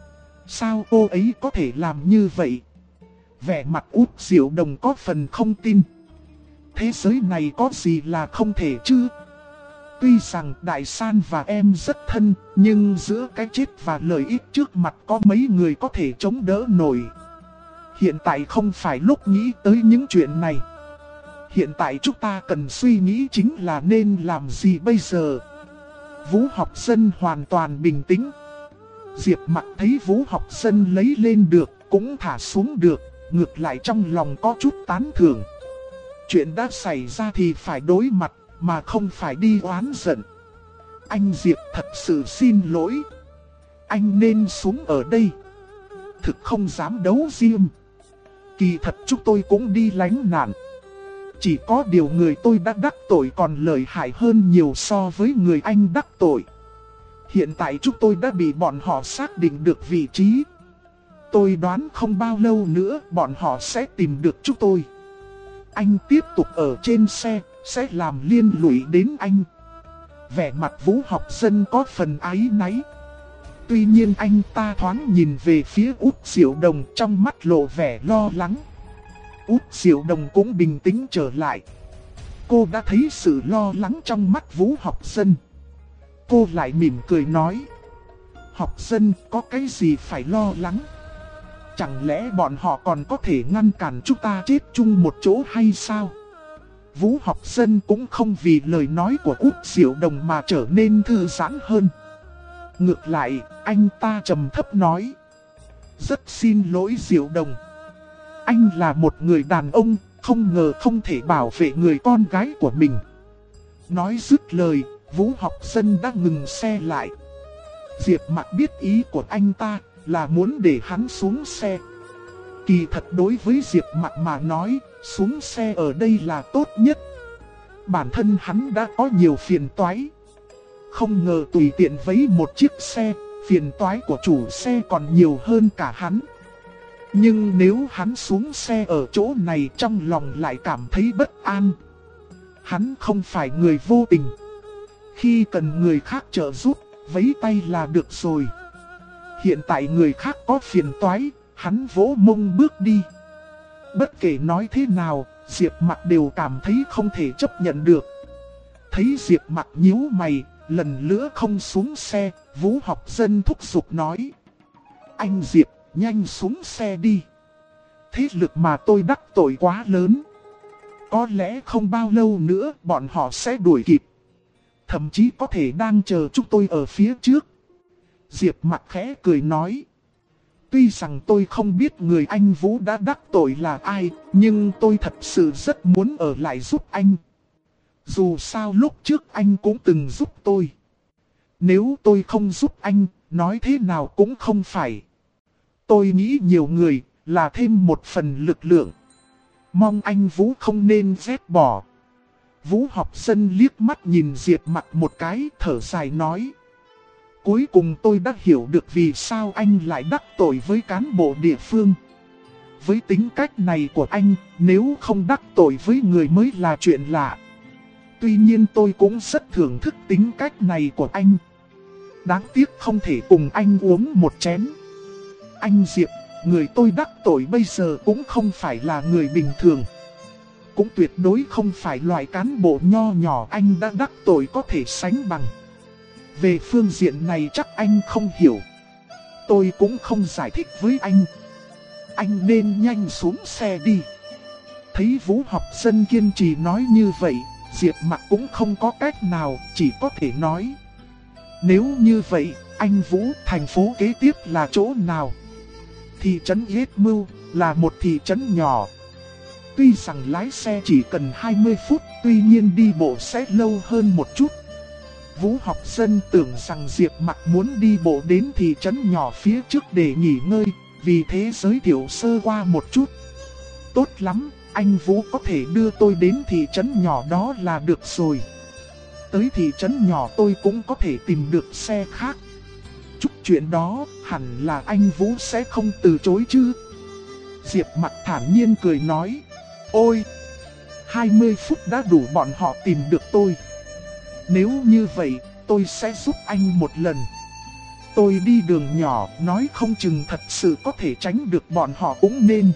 Sao cô ấy có thể làm như vậy? Vẻ mặt Út Diệu Đồng có phần không tin. Thế giới này có gì là không thể chứ? Tuy rằng Đại San và em rất thân, nhưng giữa cái chết và lợi ích trước mặt có mấy người có thể chống đỡ nổi. Hiện tại không phải lúc nghĩ tới những chuyện này. Hiện tại chúng ta cần suy nghĩ chính là nên làm gì bây giờ. Vũ Học Dân hoàn toàn bình tĩnh. Diệp Mặc thấy Vũ Học Dân lấy lên được, cũng thả xuống được, ngược lại trong lòng có chút tán thưởng. Chuyện đã xảy ra thì phải đối mặt, mà không phải đi oán giận. Anh Diệp thật sự xin lỗi. Anh nên xuống ở đây. Thực không dám đấu riêng. Kỳ thật chúng tôi cũng đi lánh nạn. Chỉ có điều người tôi đã đắc tội còn lợi hại hơn nhiều so với người anh đắc tội. Hiện tại chúng tôi đã bị bọn họ xác định được vị trí. Tôi đoán không bao lâu nữa bọn họ sẽ tìm được chúng tôi. Anh tiếp tục ở trên xe, sẽ làm liên lụy đến anh. Vẻ mặt Vũ Học Dân có phần áy náy. Tuy nhiên anh ta thoáng nhìn về phía Út Diệu Đồng, trong mắt lộ vẻ lo lắng. Út Diệu Đồng cũng bình tĩnh trở lại. Cô đã thấy sự lo lắng trong mắt Vũ Học Dân. Cô lại mỉm cười nói. Học Dân, có cái gì phải lo lắng? Chẳng lẽ bọn họ còn có thể ngăn cản chúng ta chết chung một chỗ hay sao? Vũ Học Dân cũng không vì lời nói của Út Diệu Đồng mà trở nên thư giãn hơn. Ngược lại, anh ta trầm thấp nói. Rất xin lỗi Diệu Đồng. Anh là một người đàn ông, không ngờ không thể bảo vệ người con gái của mình. Nói dứt lời, Vũ Học Dân đã ngừng xe lại. Diệp Mặc biết ý của anh ta là muốn để hắn xuống xe. Kỳ thật đối với Diệp Mặc mà nói, xuống xe ở đây là tốt nhất. Bản thân hắn đã có nhiều phiền toái. Không ngờ tùy tiện vấy một chiếc xe, phiền toái của chủ xe còn nhiều hơn cả hắn. Nhưng nếu hắn xuống xe ở chỗ này trong lòng lại cảm thấy bất an. Hắn không phải người vô tình. Khi cần người khác trợ giúp, vấy tay là được rồi. Hiện tại người khác có phiền toái, hắn vỗ mông bước đi. Bất kể nói thế nào, Diệp Mặc đều cảm thấy không thể chấp nhận được. Thấy Diệp Mặc nhíu mày, lần nữa không xuống xe, Vũ Học Dân thúc giục nói. Anh Diệp, nhanh xuống xe đi. Thế lực mà tôi đắc tội quá lớn. Có lẽ không bao lâu nữa bọn họ sẽ đuổi kịp. Thậm chí có thể đang chờ chúng tôi ở phía trước. Diệp Mặc khẽ cười nói. Tuy rằng tôi không biết người anh Vũ đã đắc tội là ai, nhưng tôi thật sự rất muốn ở lại giúp anh. Dù sao lúc trước anh cũng từng giúp tôi. Nếu tôi không giúp anh, nói thế nào cũng không phải. Tôi nghĩ nhiều người là thêm một phần lực lượng. Mong anh Vũ không nên ghét bỏ. Vũ Học Dân liếc mắt nhìn Diệp Mặc một cái, thở dài nói. Cuối cùng tôi đã hiểu được vì sao anh lại đắc tội với cán bộ địa phương. với tính cách này của anh, nếu không đắc tội với người mới là chuyện lạ. Tuy nhiên tôi cũng rất thưởng thức tính cách này của anh. Đáng tiếc không thể cùng anh uống một chén. Anh Diệp, người tôi đắc tội bây giờ cũng không phải là người bình thường. Cũng tuyệt đối không phải loại cán bộ nho nhỏ anh đã đắc tội có thể sánh bằng. Về phương diện này chắc anh không hiểu. Tôi cũng không giải thích với anh. Anh nên nhanh xuống xe đi. Thấy Vũ Học Dân kiên trì nói như vậy, Diệp Mặc cũng không có cách nào, chỉ có thể nói. Nếu như vậy, anh Vũ, thành phố kế tiếp là chỗ nào? Thị trấn Yết Mưu là một thị trấn nhỏ. Tuy rằng lái xe chỉ cần 20 phút, tuy nhiên đi bộ sẽ lâu hơn một chút. Vũ Học Dân tưởng rằng Diệp Mặc muốn đi bộ đến thị trấn nhỏ phía trước để nghỉ ngơi, vì thế giới thiệu sơ qua một chút. Tốt lắm, anh Vũ có thể đưa tôi đến thị trấn nhỏ đó là được rồi. Tới thị trấn nhỏ tôi cũng có thể tìm được xe khác. Chút chuyện đó hẳn là anh Vũ sẽ không từ chối chứ. Diệp Mặc thản nhiên cười nói. Ôi, 20 phút đã đủ bọn họ tìm được tôi. Nếu như vậy, tôi sẽ giúp anh một lần. Tôi đi đường nhỏ, nói không chừng thật sự có thể tránh được bọn họ cũng nên.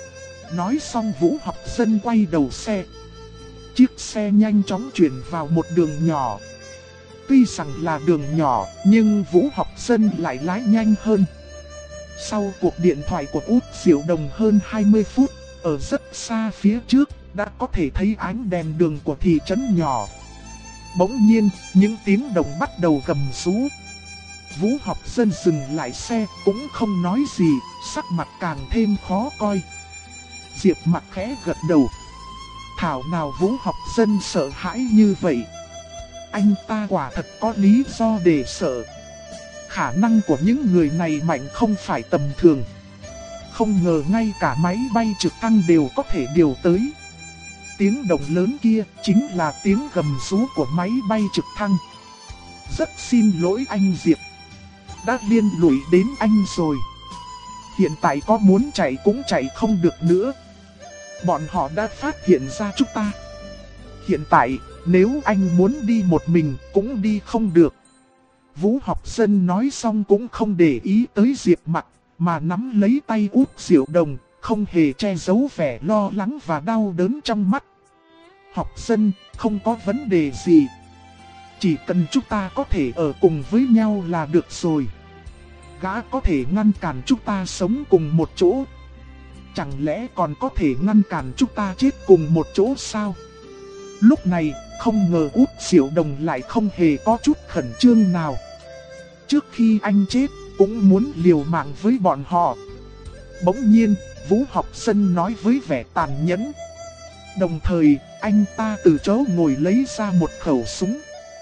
Nói xong Vũ Học Dân quay đầu xe. Chiếc xe nhanh chóng chuyển vào một đường nhỏ. Tuy rằng là đường nhỏ, nhưng Vũ Học Dân lại lái nhanh hơn. Sau cuộc điện thoại của Út Diệu Đồng hơn 20 phút, ở rất xa phía trước, đã có thể thấy ánh đèn đường của thị trấn nhỏ. Bỗng nhiên, những tiếng động bắt đầu gầm rú. Vũ Học Dân dừng lại xe, cũng không nói gì, sắc mặt càng thêm khó coi. Diệp Mặc khẽ gật đầu. Thảo nào Vũ Học Dân sợ hãi như vậy. Anh ta quả thật có lý do để sợ. Khả năng của những người này mạnh không phải tầm thường. Không ngờ ngay cả máy bay trực thăng đều có thể điều tới. Tiếng động lớn kia chính là tiếng gầm rú của máy bay trực thăng. Rất xin lỗi anh Diệp. Đã liên lụy đến anh rồi. Hiện tại có muốn chạy cũng chạy không được nữa. Bọn họ đã phát hiện ra chúng ta. Hiện tại, nếu anh muốn đi một mình cũng đi không được. Vũ Học Dân nói xong cũng không để ý tới Diệp Mặc, mà nắm lấy tay Út Diệu Đồng, không hề che giấu vẻ lo lắng và đau đớn trong mắt. Học Dân, không có vấn đề gì. Chỉ cần chúng ta có thể ở cùng với nhau là được rồi. Gã có thể ngăn cản chúng ta sống cùng một chỗ. Chẳng lẽ còn có thể ngăn cản chúng ta chết cùng một chỗ sao? Lúc này, không ngờ Út Diệu Đồng lại không hề có chút khẩn trương nào. Trước khi anh chết, cũng muốn liều mạng với bọn họ. Bỗng nhiên, Vũ Học Dân nói với vẻ tàn nhẫn. Đồng thời, anh ta từ chỗ ngồi lấy ra một khẩu súng.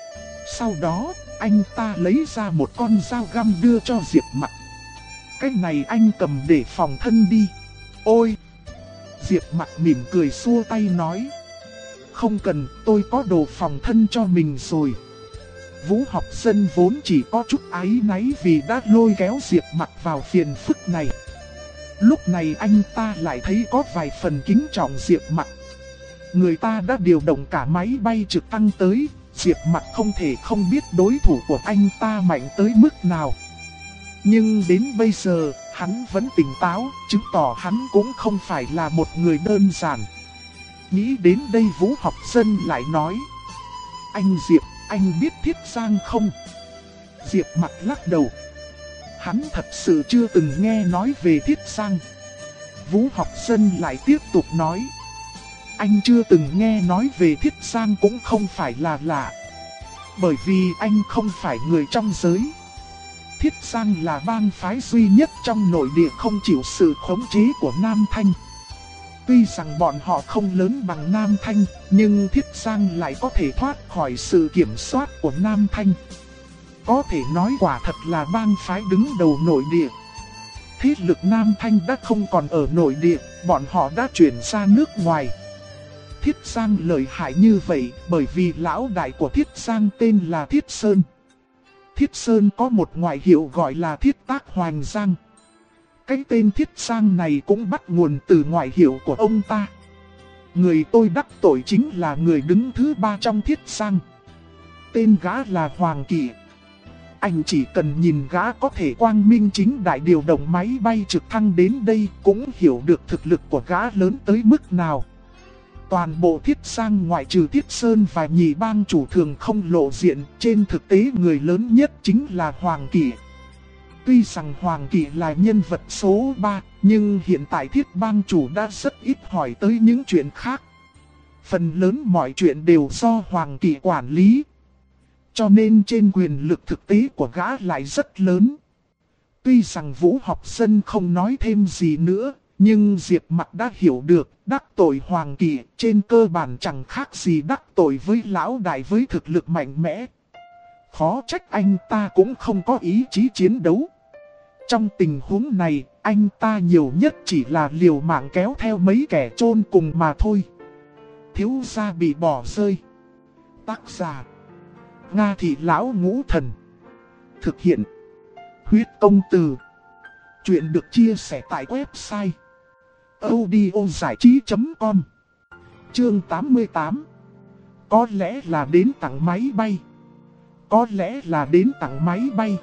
Sau đó, anh ta lấy ra một con dao găm đưa cho Diệp Mặc. Cái này anh cầm để phòng thân đi. Ôi! Diệp Mặc mỉm cười xua tay nói. Không cần, tôi có đồ phòng thân cho mình rồi. Vũ Học Dân vốn chỉ có chút áy náy vì đã lôi kéo Diệp Mặc vào phiền phức này. Lúc này anh ta lại thấy có vài phần kính trọng Diệp Mặc. Người ta đã điều động cả máy bay trực thăng tới, Diệp Mặc không thể không biết đối thủ của anh ta mạnh tới mức nào. Nhưng đến bây giờ, hắn vẫn tỉnh táo, chứng tỏ hắn cũng không phải là một người đơn giản. Nghĩ đến đây Vũ Học Dân lại nói. Anh Diệp, anh biết Thiết Giang không? Diệp Mặc lắc đầu. Hắn thật sự chưa từng nghe nói về Thiết Giang. Vũ Học Dân lại tiếp tục nói. Anh chưa từng nghe nói về Thiết Giang cũng không phải là lạ. Bởi vì anh không phải người trong giới. Thiết Giang là bang phái duy nhất trong nội địa không chịu sự khống chế của Nam Thanh. Tuy rằng bọn họ không lớn bằng Nam Thanh, nhưng Thiết Giang lại có thể thoát khỏi sự kiểm soát của Nam Thanh. Có thể nói quả thật là bang phái đứng đầu nội địa. Thế lực Nam Thanh đã không còn ở nội địa, bọn họ đã chuyển ra nước ngoài. Thiết Giang lợi hại như vậy bởi vì lão đại của Thiết Giang tên là Thiết Sơn. Thiết Sơn có một ngoại hiệu gọi là Thiết Tác Hoành Giang. Cái tên Thiết Sang này cũng bắt nguồn từ ngoại hiệu của ông ta. Người tôi đắc tội chính là người đứng thứ 3 trong Thiết Sang. Tên gã là Hoàng Kỵ. Anh chỉ cần nhìn gã có thể quang minh chính đại điều động máy bay trực thăng đến đây cũng hiểu được thực lực của gã lớn tới mức nào. Toàn bộ Thiết Sang ngoại trừ Thiết Sơn và nhị bang chủ thường không lộ diện, trên thực tế người lớn nhất chính là Hoàng Kỵ. Tuy rằng Hoàng Kỵ là nhân vật số 3, nhưng hiện tại Thiết bang chủ đã rất ít hỏi tới những chuyện khác. Phần lớn mọi chuyện đều do Hoàng Kỵ quản lý. Cho nên trên quyền lực thực tế của gã lại rất lớn. Tuy rằng Vũ Học Dân không nói thêm gì nữa, nhưng Diệp Mặc đã hiểu được đắc tội Hoàng Kỵ trên cơ bản chẳng khác gì đắc tội với lão đại với thực lực mạnh mẽ. Khó trách anh ta cũng không có ý chí chiến đấu. Trong tình huống này, anh ta nhiều nhất chỉ là liều mạng kéo theo mấy kẻ chôn cùng mà thôi. Thiếu gia bị bỏ rơi. Tác giả: Nga Thị Lão Ngũ Thần. Thực hiện: Huyết Công Từ. Chuyện được chia sẻ tại website audiozảichí.com. Chương 88. Có lẽ là đến tặng máy bay. Có lẽ là đến tặng máy bay.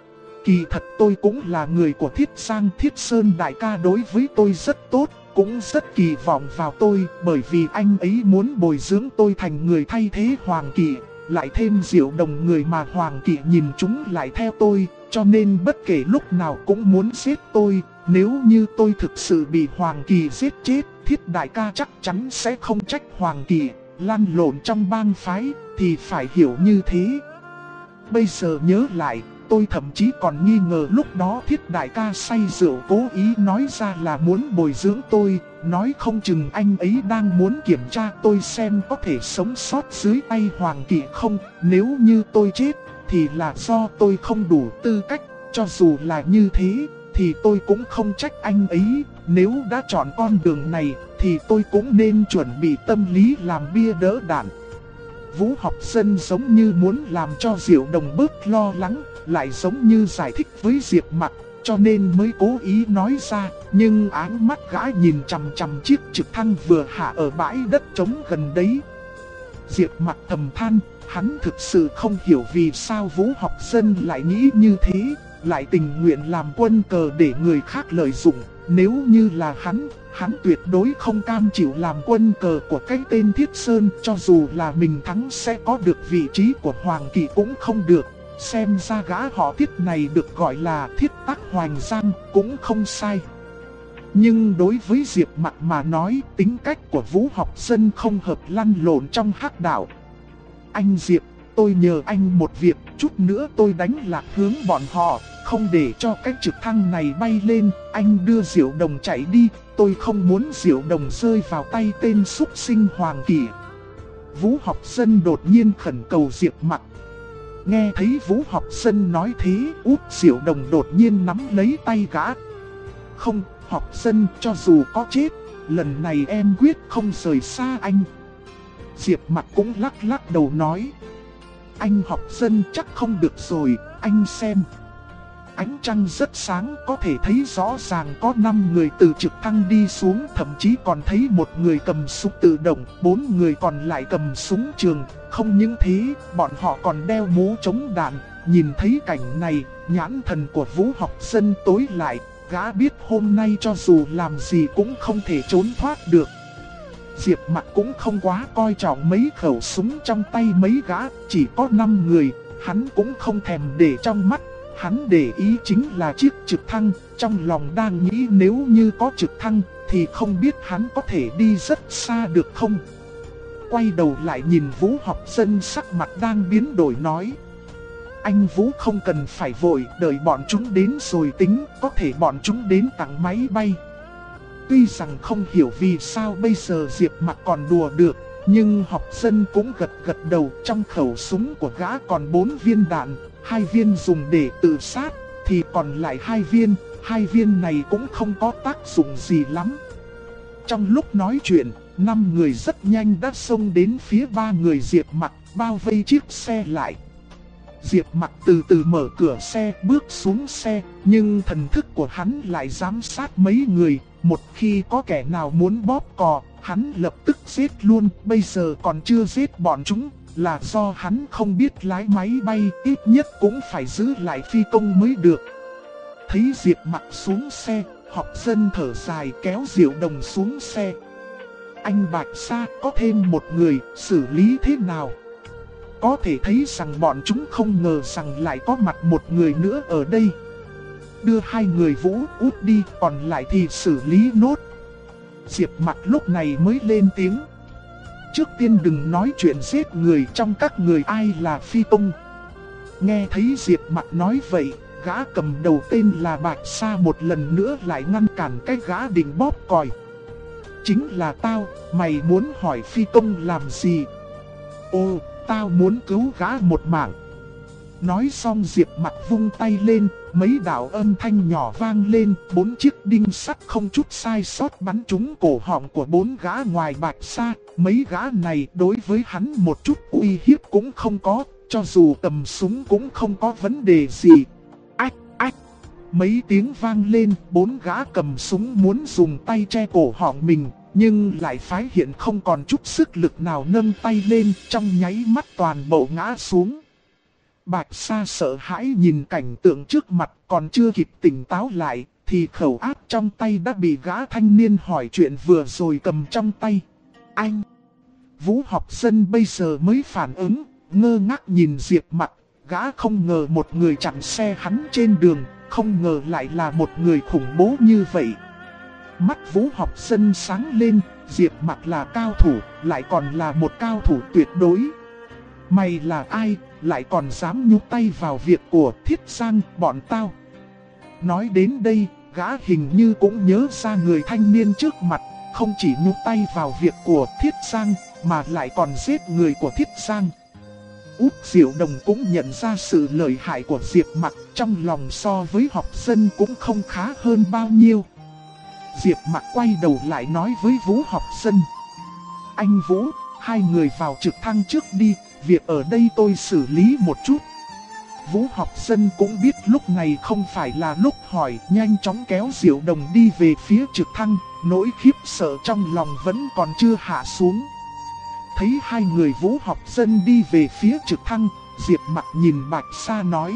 Kỳ thật tôi cũng là người của Thiết Sang. Thiết Sơn đại ca đối với tôi rất tốt, cũng rất kỳ vọng vào tôi, bởi vì anh ấy muốn bồi dưỡng tôi thành người thay thế Hoàng Kỵ. Lại thêm Diệu Đồng, người mà Hoàng Kỵ nhìn chúng lại theo tôi, cho nên bất kể lúc nào cũng muốn giết tôi. Nếu như tôi thực sự bị Hoàng Kỵ giết chết, Thiết đại ca chắc chắn sẽ không trách Hoàng Kỵ. Lăn lộn trong bang phái thì phải hiểu như thế. Bây giờ nhớ lại, tôi thậm chí còn nghi ngờ lúc đó Thiết đại ca say rượu cố ý nói ra là muốn bồi dưỡng tôi. Nói không chừng anh ấy đang muốn kiểm tra tôi xem có thể sống sót dưới tay Hoàng Kỵ không. Nếu như tôi chết thì là do tôi không đủ tư cách. Cho dù là như thế thì tôi cũng không trách anh ấy. Nếu đã chọn con đường này thì tôi cũng nên chuẩn bị tâm lý làm bia đỡ đạn. Vũ Học Dân giống như muốn làm cho Diệu Đồng bớt lo lắng, lại giống như giải thích với Diệp Mặc, cho nên mới cố ý nói ra. Nhưng áng mắt gã nhìn chằm chằm chiếc trực thăng vừa hạ ở bãi đất trống gần đấy. Diệp Mặc thầm than, hắn thực sự không hiểu vì sao Vũ Học Dân lại nghĩ như thế, lại tình nguyện làm quân cờ để người khác lợi dụng. Nếu như là hắn tuyệt đối không cam chịu làm quân cờ của cái tên Thiết Sơn. Cho dù là mình thắng sẽ có được vị trí của Hoàng Kỵ cũng không được. Xem ra gã họ Thiết này được gọi là Thiết Tắc Hoành Giang cũng không sai. Nhưng đối với Diệp Mặc mà nói, tính cách của Vũ Học Dân không hợp lăn lộn trong hắc đạo. Anh Diệp, tôi nhờ anh một việc, chút nữa tôi đánh lạc hướng bọn họ, không để cho cái trực thăng này bay lên. Anh đưa Diệu Đồng chạy đi, tôi không muốn Diệu Đồng rơi vào tay tên súc sinh Hoàng Kỵ. Vũ Học Dân đột nhiên khẩn cầu Diệp Mặc. Nghe thấy Vũ Học Dân nói thế, Út Diệu Đồng đột nhiên nắm lấy tay gã. Không, Học Dân, cho dù có chết, lần này em quyết không rời xa anh. Diệp Mặc cũng lắc đầu nói. Anh Học Dân chắc không được rồi, anh xem. Ánh trăng rất sáng, có thể thấy rõ ràng có 5 người từ trực thăng đi xuống, thậm chí còn thấy một người cầm súng tự động, 4 người còn lại cầm súng trường. Không những thế, bọn họ còn đeo mũ chống đạn. Nhìn thấy cảnh này, nhãn thần của Vũ Học Dân tối lại, gã biết hôm nay cho dù làm gì cũng không thể trốn thoát được. Diệp Mặc cũng không quá coi trọng mấy khẩu súng trong tay mấy gã, chỉ có 5 người, hắn cũng không thèm để trong mắt. Hắn để ý chính là chiếc trực thăng, trong lòng đang nghĩ nếu như có trực thăng thì không biết hắn có thể đi rất xa được không. Quay đầu lại nhìn Vũ Học Dân sắc mặt đang biến đổi nói. Anh Vũ không cần phải vội, đợi bọn chúng đến rồi tính, có thể bọn chúng đến tặng máy bay. Tuy rằng không hiểu vì sao bây giờ Diệp Mặc còn đùa được, nhưng Học Dân cũng gật đầu. Trong khẩu súng của gã còn 4 viên đạn, 2 viên dùng để tự sát, thì còn lại 2 viên này cũng không có tác dụng gì lắm. Trong lúc nói chuyện, 5 người rất nhanh đã xông đến phía 3 người Diệp Mặc, bao vây chiếc xe lại. Diệp Mặc từ từ mở cửa xe bước xuống xe, nhưng thần thức của hắn lại giám sát mấy người. Một khi có kẻ nào muốn bóp cò, hắn lập tức giết luôn. Bây giờ còn chưa giết bọn chúng, là do hắn không biết lái máy bay, ít nhất cũng phải giữ lại phi công mới được. Thấy Diệp Mặc xuống xe, Học Dân thở dài kéo Diệu Đồng xuống xe. Anh Bạch Sa, có thêm một người, xử lý thế nào? Có thể thấy rằng bọn chúng không ngờ rằng lại có mặt một người nữa ở đây. Đưa hai người Vũ út đi, còn lại thì xử lý nốt. Diệp Mặc lúc này mới lên tiếng. Trước tiên đừng nói chuyện giết người, trong các người ai là phi công. Nghe thấy Diệp Mặc nói vậy, gã cầm đầu tên là Bạch Sa một lần nữa lại ngăn cản cái gã định bóp còi. Chính là tao, mày muốn hỏi phi công làm gì? Ô, tao muốn cứu gã một mạng. Nói xong Diệp Mặc vung tay lên, mấy đạo âm thanh nhỏ vang lên, 4 chiếc đinh sắt không chút sai sót bắn trúng cổ họng của 4 gã ngoài Bạch Sa. Mấy gã này đối với hắn một chút uy hiếp cũng không có, cho dù cầm súng cũng không có vấn đề gì. Ách, ách, mấy tiếng vang lên, 4 gã cầm súng muốn dùng tay che cổ họng mình, nhưng lại phái hiện không còn chút sức lực nào nâng tay lên, trong nháy mắt toàn bộ ngã xuống. Bạch Sa sợ hãi nhìn cảnh tượng trước mặt, còn chưa kịp tỉnh táo lại, thì khẩu áp trong tay đã bị gã thanh niên hỏi chuyện vừa rồi cầm trong tay. Anh! Vũ Học Dân bây giờ mới phản ứng, ngơ ngác nhìn Diệp Mặc, gã không ngờ một người chặn xe hắn trên đường, không ngờ lại là một người khủng bố như vậy. Mắt Vũ Học Dân sáng lên, Diệp Mặc là cao thủ, lại còn là một cao thủ tuyệt đối. Mày là ai, lại còn dám nhúc tay vào việc của Thiết Giang bọn tao? Nói đến đây, gã hình như cũng nhớ ra người thanh niên trước mặt, không chỉ nhúc tay vào việc của Thiết Giang, mà lại còn giết người của Thiết Giang. Úc Diệu Đồng cũng nhận ra sự lợi hại của Diệp Mặc, trong lòng so với Học Dân cũng không khá hơn bao nhiêu. Diệp Mặc quay đầu lại nói với Vũ Học Dân. Anh Vũ, hai người vào trực thăng trước đi, việc ở đây tôi xử lý một chút. Vũ Học Dân cũng biết lúc này không phải là lúc hỏi, nhanh chóng kéo Diệu Đồng đi về phía trực thăng, nỗi khiếp sợ trong lòng vẫn còn chưa hạ xuống. Thấy hai người Vũ Học Dân đi về phía trực thăng, Diệp Mặc nhìn Bạch Sa nói.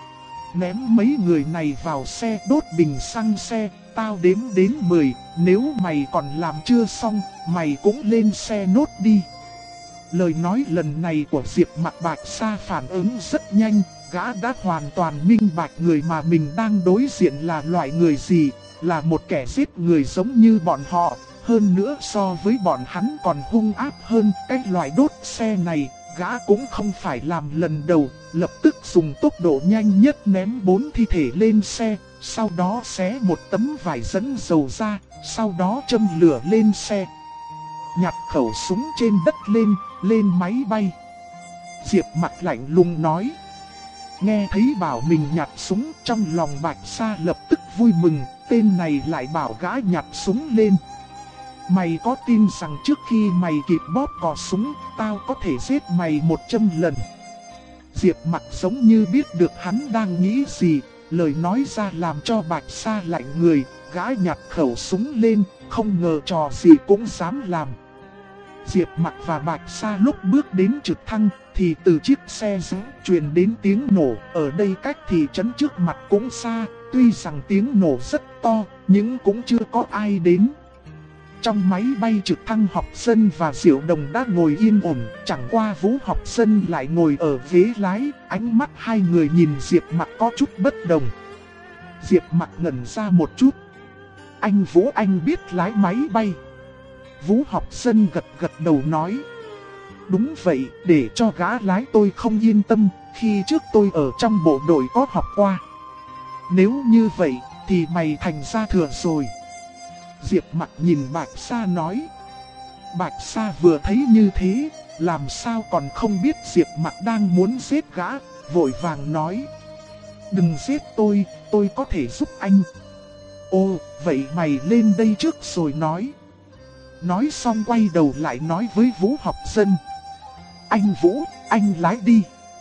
Ném mấy người này vào xe, đốt bình xăng xe, tao đếm đến 10, nếu mày còn làm chưa xong, mày cũng lên xe nốt đi. Lời nói lần này của Diệp Mặc Bạch Sa phản ứng rất nhanh, gã đã hoàn toàn minh bạch người mà mình đang đối diện là loại người gì, là một kẻ giết người giống như bọn họ, hơn nữa so với bọn hắn còn hung ác hơn. Cái loại đốt xe này, gã cũng không phải làm lần đầu, lập tức dùng tốc độ nhanh nhất ném 4 thi thể lên xe, sau đó xé một tấm vải dẫn dầu ra, sau đó châm lửa lên xe. Nhặt khẩu súng trên đất lên máy bay. Diệp Mặc lạnh lùng nói. Nghe thấy bảo mình nhặt súng, trong lòng Bạch Sa lập tức vui mừng, tên này lại bảo gã nhặt súng lên. Mày có tin rằng trước khi mày kịp bóp cò súng, tao có thể giết mày 100 lần? Diệp Mặc giống như biết được hắn đang nghĩ gì, lời nói ra làm cho Bạch Sa lạnh người, gã nhặt khẩu súng lên, không ngờ trò gì cũng dám làm. Diệp Mặc và Bạch Sa lúc bước đến trực thăng, thì từ chiếc xe giữ truyền đến tiếng nổ, ở đây cách thị trấn trước mặt cũng xa, tuy rằng tiếng nổ rất to, nhưng cũng chưa có ai đến. Trong máy bay trực thăng Học Dân và Diệu Đồng đã ngồi yên ổn, chẳng qua Vũ Học Dân lại ngồi ở ghế lái, ánh mắt hai người nhìn Diệp Mặc có chút bất đồng. Diệp Mặc ngẩn ra một chút. Anh Vũ, anh biết lái máy bay? Vũ Học Dân gật đầu nói. Đúng vậy, để cho gã lái tôi không yên tâm, khi trước tôi ở trong bộ đội có học qua. Nếu như vậy, thì mày thành ra thừa rồi. Diệp Mặc nhìn Bạch Sa nói. Bạch Sa vừa thấy như thế, làm sao còn không biết Diệp Mặc đang muốn giết gã, vội vàng nói. Đừng giết tôi có thể giúp anh. Ô, vậy mày lên đây trước rồi nói. Nói xong quay đầu lại nói với Vũ Học Dân. Anh Vũ, anh lái đi.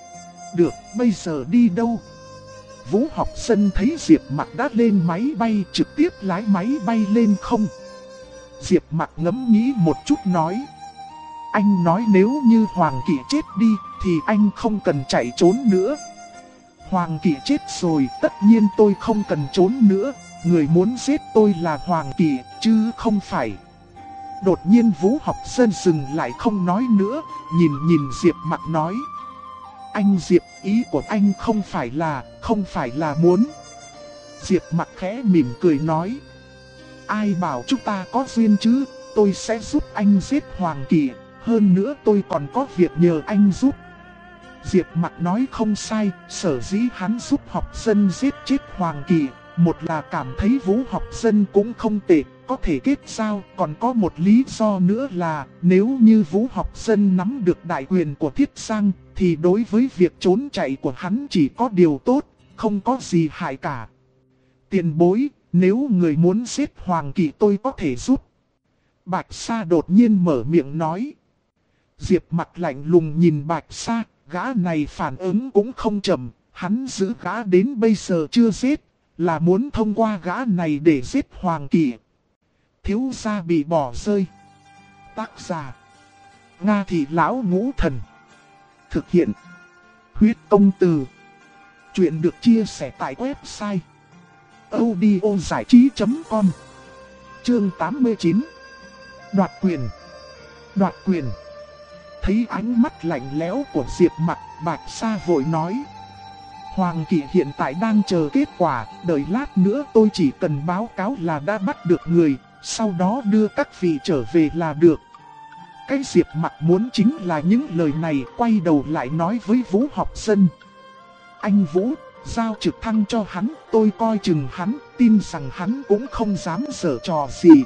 Được, bây giờ đi đâu? Vũ Học Dân thấy Diệp Mặc đã lên máy bay, trực tiếp lái máy bay lên không. Diệp Mặc ngẫm nghĩ một chút nói. Anh nói nếu như Hoàng Kỵ chết đi thì anh không cần chạy trốn nữa. Hoàng Kỵ chết rồi, tất nhiên tôi không cần trốn nữa. Người muốn giết tôi là Hoàng Kỵ, chứ không phải. Đột nhiên Vũ Học Dân dừng lại không nói nữa, nhìn Diệp Mặc nói. Anh Diệp, ý của anh không phải là muốn. Diệp Mặc khẽ mỉm cười nói. Ai bảo chúng ta có duyên chứ, tôi sẽ giúp anh giết Hoàng Kỵ, hơn nữa tôi còn có việc nhờ anh giúp. Diệp Mặc nói không sai, sở dĩ hắn giúp Học Dân giết chết Hoàng Kỵ, một là cảm thấy Vũ Học Dân cũng không tệ, có thể kết giao, còn có một lý do nữa là nếu như Vũ Học Dân nắm được đại quyền của Thiết Giang, thì đối với việc trốn chạy của hắn chỉ có điều tốt, không có gì hại cả. Tiền bối, nếu người muốn giết Hoàng Kỵ tôi có thể giúp. Bạch Sa đột nhiên mở miệng nói. Diệp Mặc lạnh lùng nhìn Bạch Sa, gã này phản ứng cũng không chậm, hắn giữ gã đến bây giờ chưa giết, là muốn thông qua gã này để giết Hoàng Kỵ. Thiếu gia bị bỏ rơi. Tác giả Nga Thị Lão Ngũ Thần. Thực hiện Huyết Công Từ. Chuyện được chia sẻ tại website audiozảichí.com. Chương 89. Đoạt quyền. Đoạt quyền. Thấy ánh mắt lạnh lẽo của Diệp Mặc, Bạch Sa vội nói. Hoàng Kỵ hiện tại đang chờ kết quả, đợi lát nữa tôi chỉ cần báo cáo là đã bắt được người, sau đó đưa các vị trở về là được. Cái Diệp Mặc muốn chính là những lời này, quay đầu lại nói với Vũ Học Dân. Anh Vũ, giao trực thăng cho hắn, tôi coi chừng hắn, tin rằng hắn cũng không dám giở trò gì.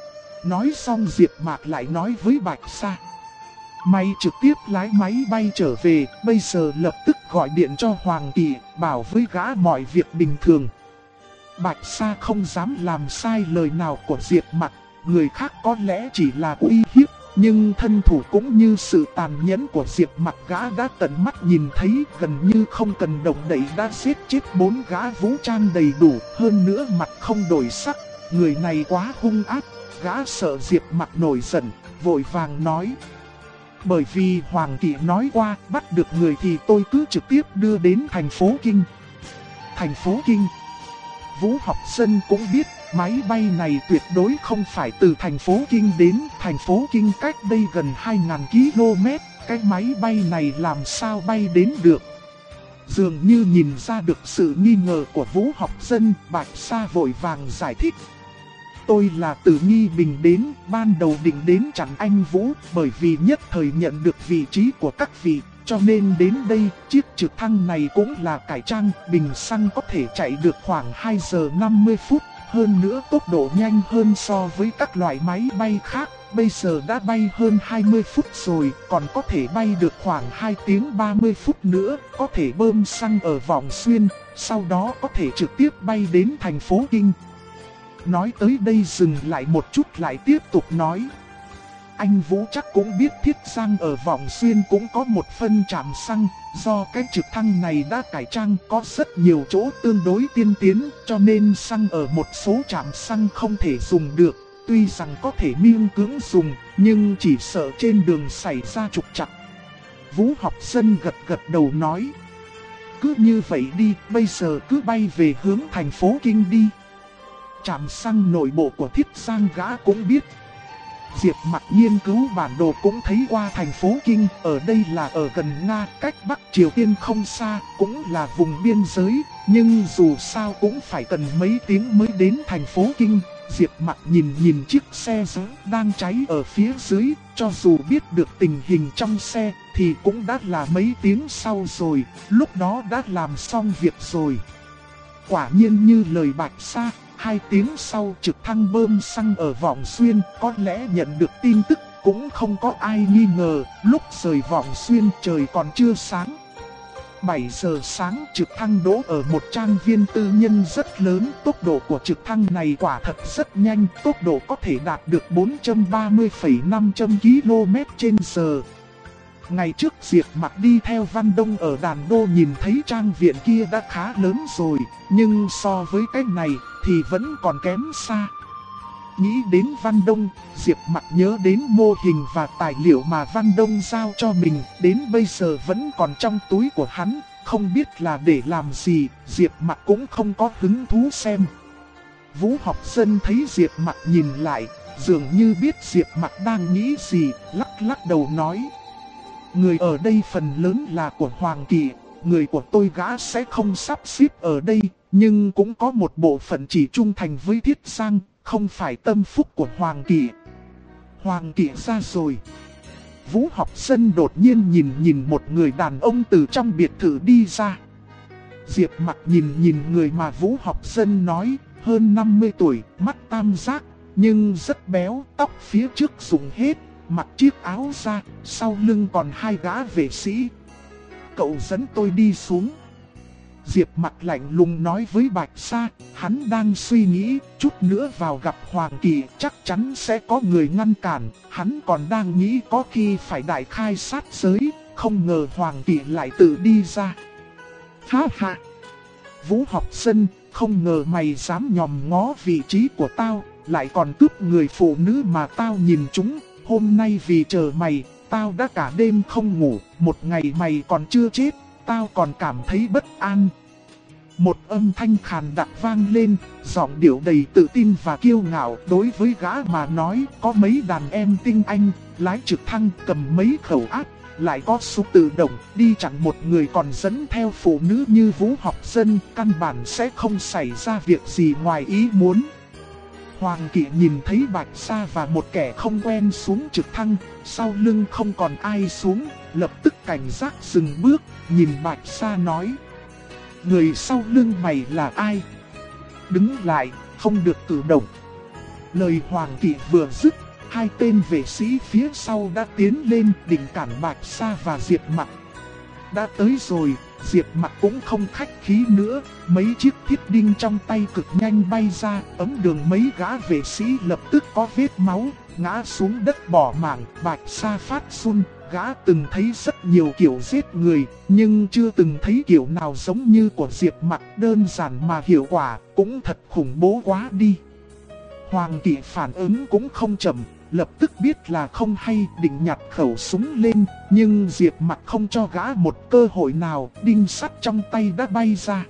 Nói xong Diệp Mặc lại nói với Bạch Sa. Mày trực tiếp lái máy bay trở về, bây giờ lập tức gọi điện cho Hoàng Kỵ, bảo với gã mọi việc bình thường. Bạch Sa không dám làm sai lời nào của Diệp Mặc, người khác có lẽ chỉ là uy hiếp, nhưng thân thủ cũng như sự tàn nhẫn của Diệp Mặc gã đã tận mắt nhìn thấy, gần như không cần động đậy đã giết chết 4 gã vũ trang đầy đủ, hơn nữa mặt không đổi sắc, người này quá hung ác, gã sợ Diệp Mặc nổi giận, vội vàng nói. Bởi vì Hoàng Kỵ nói qua, bắt được người thì tôi cứ trực tiếp đưa đến thành phố Kinh. Thành phố Kinh. Vũ Học Dân cũng biết, máy bay này tuyệt đối không phải từ thành phố Kinh đến. Thành phố Kinh cách đây gần 2.000 km, cái máy bay này làm sao bay đến được. Dường như nhìn ra được sự nghi ngờ của Vũ Học Dân, Bạch Sa vội vàng giải thích. Tôi là từ Nghi Bình đến, ban đầu định đến chặn anh Vũ, bởi vì nhất thời nhận được vị trí của các vị, cho nên đến đây. Chiếc trực thăng này cũng là cải trang, bình xăng có thể chạy được khoảng 2 giờ 50 phút, hơn nữa tốc độ nhanh hơn so với các loại máy bay khác. Bây giờ đã bay hơn 20 phút rồi, còn có thể bay được khoảng 2 tiếng 30 phút nữa, có thể bơm xăng ở Vọng Xuyên, sau đó có thể trực tiếp bay đến thành phố Kinh. Nói tới đây dừng lại một chút lại tiếp tục nói. Anh Vũ chắc cũng biết Thiết Giang ở Vọng Xuyên cũng có một phân trạm xăng, do cái trực thăng này đã cải trang có rất nhiều chỗ tương đối tiên tiến, cho nên xăng ở một số trạm xăng không thể dùng được. Tuy rằng có thể miễn cưỡng dùng, nhưng chỉ sợ trên đường xảy ra trục trặc. Vũ Học Dân gật đầu nói. Cứ như vậy đi, bây giờ cứ bay về hướng thành phố Kinh đi. Trạm xăng nội bộ của Thiết Giang gã cũng biết. Diệp Mặc nghiên cứu bản đồ cũng thấy qua thành phố Kinh, ở đây là ở gần Nga, cách Bắc Triều Tiên không xa, cũng là vùng biên giới, nhưng dù sao cũng phải cần mấy tiếng mới đến thành phố Kinh. Diệp Mặc nhìn chiếc xe giữ đang cháy ở phía dưới, cho dù biết được tình hình trong xe thì cũng đã là mấy tiếng sau rồi, lúc đó đã làm xong việc rồi. Quả nhiên như lời Bạch Sa, 2 tiếng sau trực thăng bơm xăng ở Vọng Xuyên, có lẽ nhận được tin tức, cũng không có ai nghi ngờ. Lúc rời Vọng Xuyên trời còn chưa sáng. 7 giờ sáng trực thăng đỗ ở một trang viên tư nhân rất lớn. Tốc độ của trực thăng này quả thật rất nhanh, tốc độ có thể đạt được 430,500 km/h. Ngày trước Diệp Mặc đi theo Văn Đông ở Đàn Đô nhìn thấy trang viện kia đã khá lớn rồi, nhưng so với cái này thì vẫn còn kém xa. Nghĩ đến Văn Đông, Diệp Mặc nhớ đến mô hình và tài liệu mà Văn Đông giao cho mình, đến bây giờ vẫn còn trong túi của hắn, không biết là để làm gì, Diệp Mặc cũng không có hứng thú xem. Vũ Học Dân thấy Diệp Mặc nhìn lại, dường như biết Diệp Mặc đang nghĩ gì, lắc lắc đầu nói: người ở đây phần lớn là của Hoàng Kỳ, người của tôi gã sẽ không sắp xếp ở đây, nhưng cũng có một bộ phận chỉ trung thành với Thiết Giang, không phải tâm phúc của Hoàng Kỳ. Hoàng Kỳ ra rồi. Vũ Học Dân đột nhiên nhìn một người đàn ông từ trong biệt thự đi ra. Diệp Mặc nhìn người mà Vũ Học Dân nói, hơn 50 tuổi, mắt tam giác, nhưng rất béo, tóc phía trước rụng hết, mặc chiếc áo da, sau lưng còn hai gã vệ sĩ. Cậu dẫn tôi đi xuống. Diệp Mặc lạnh lùng nói với Bạch Sa, hắn đang suy nghĩ, chút nữa vào gặp Hoàng Kỳ chắc chắn sẽ có người ngăn cản, hắn còn đang nghĩ có khi phải đại khai sát giới, không ngờ Hoàng Kỳ lại tự đi ra. Ha ha! Vũ Học Dân, không ngờ mày dám nhòm ngó vị trí của tao, lại còn cướp người phụ nữ mà tao nhìn chúng, hôm nay vì chờ mày, tao đã cả đêm không ngủ, một ngày mày còn chưa chết, tao còn cảm thấy bất an. Một âm thanh khàn đặc vang lên, giọng điệu đầy tự tin và kiêu ngạo, đối với gã mà nói, có mấy đàn em tinh anh, lái trực thăng cầm mấy khẩu áp, lại có súng tự động, đi chặn một người còn dẫn theo phụ nữ như Vũ Học Dân, căn bản sẽ không xảy ra việc gì ngoài ý muốn. Hoàng Kỳ nhìn thấy Bạch Sa và một kẻ không quen xuống trực thăng, sau lưng không còn ai xuống, lập tức cảnh giác dừng bước, nhìn Bạch Sa nói: người sau lưng mày là ai? Đứng lại, không được cử động. Lời Hoàng Kỳ vừa dứt, hai tên vệ sĩ phía sau đã tiến lên định cản Bạch Sa và Diệp Mặc. Đã tới rồi, Diệp Mặc cũng không khách khí nữa, mấy chiếc thiết đinh trong tay cực nhanh bay ra, ấm đường mấy gã vệ sĩ lập tức có vết máu, ngã xuống đất bỏ mạng. Bạch Sa phát run, gã từng thấy rất nhiều kiểu giết người, nhưng chưa từng thấy kiểu nào giống như của Diệp Mặc, đơn giản mà hiệu quả, cũng thật khủng bố quá đi. Hoàng Kỳ phản ứng cũng không chậm, lập tức biết là không hay, định nhặt khẩu súng lên, nhưng Diệp Mặc không cho gã một cơ hội nào, đinh sắt trong tay đã bay ra.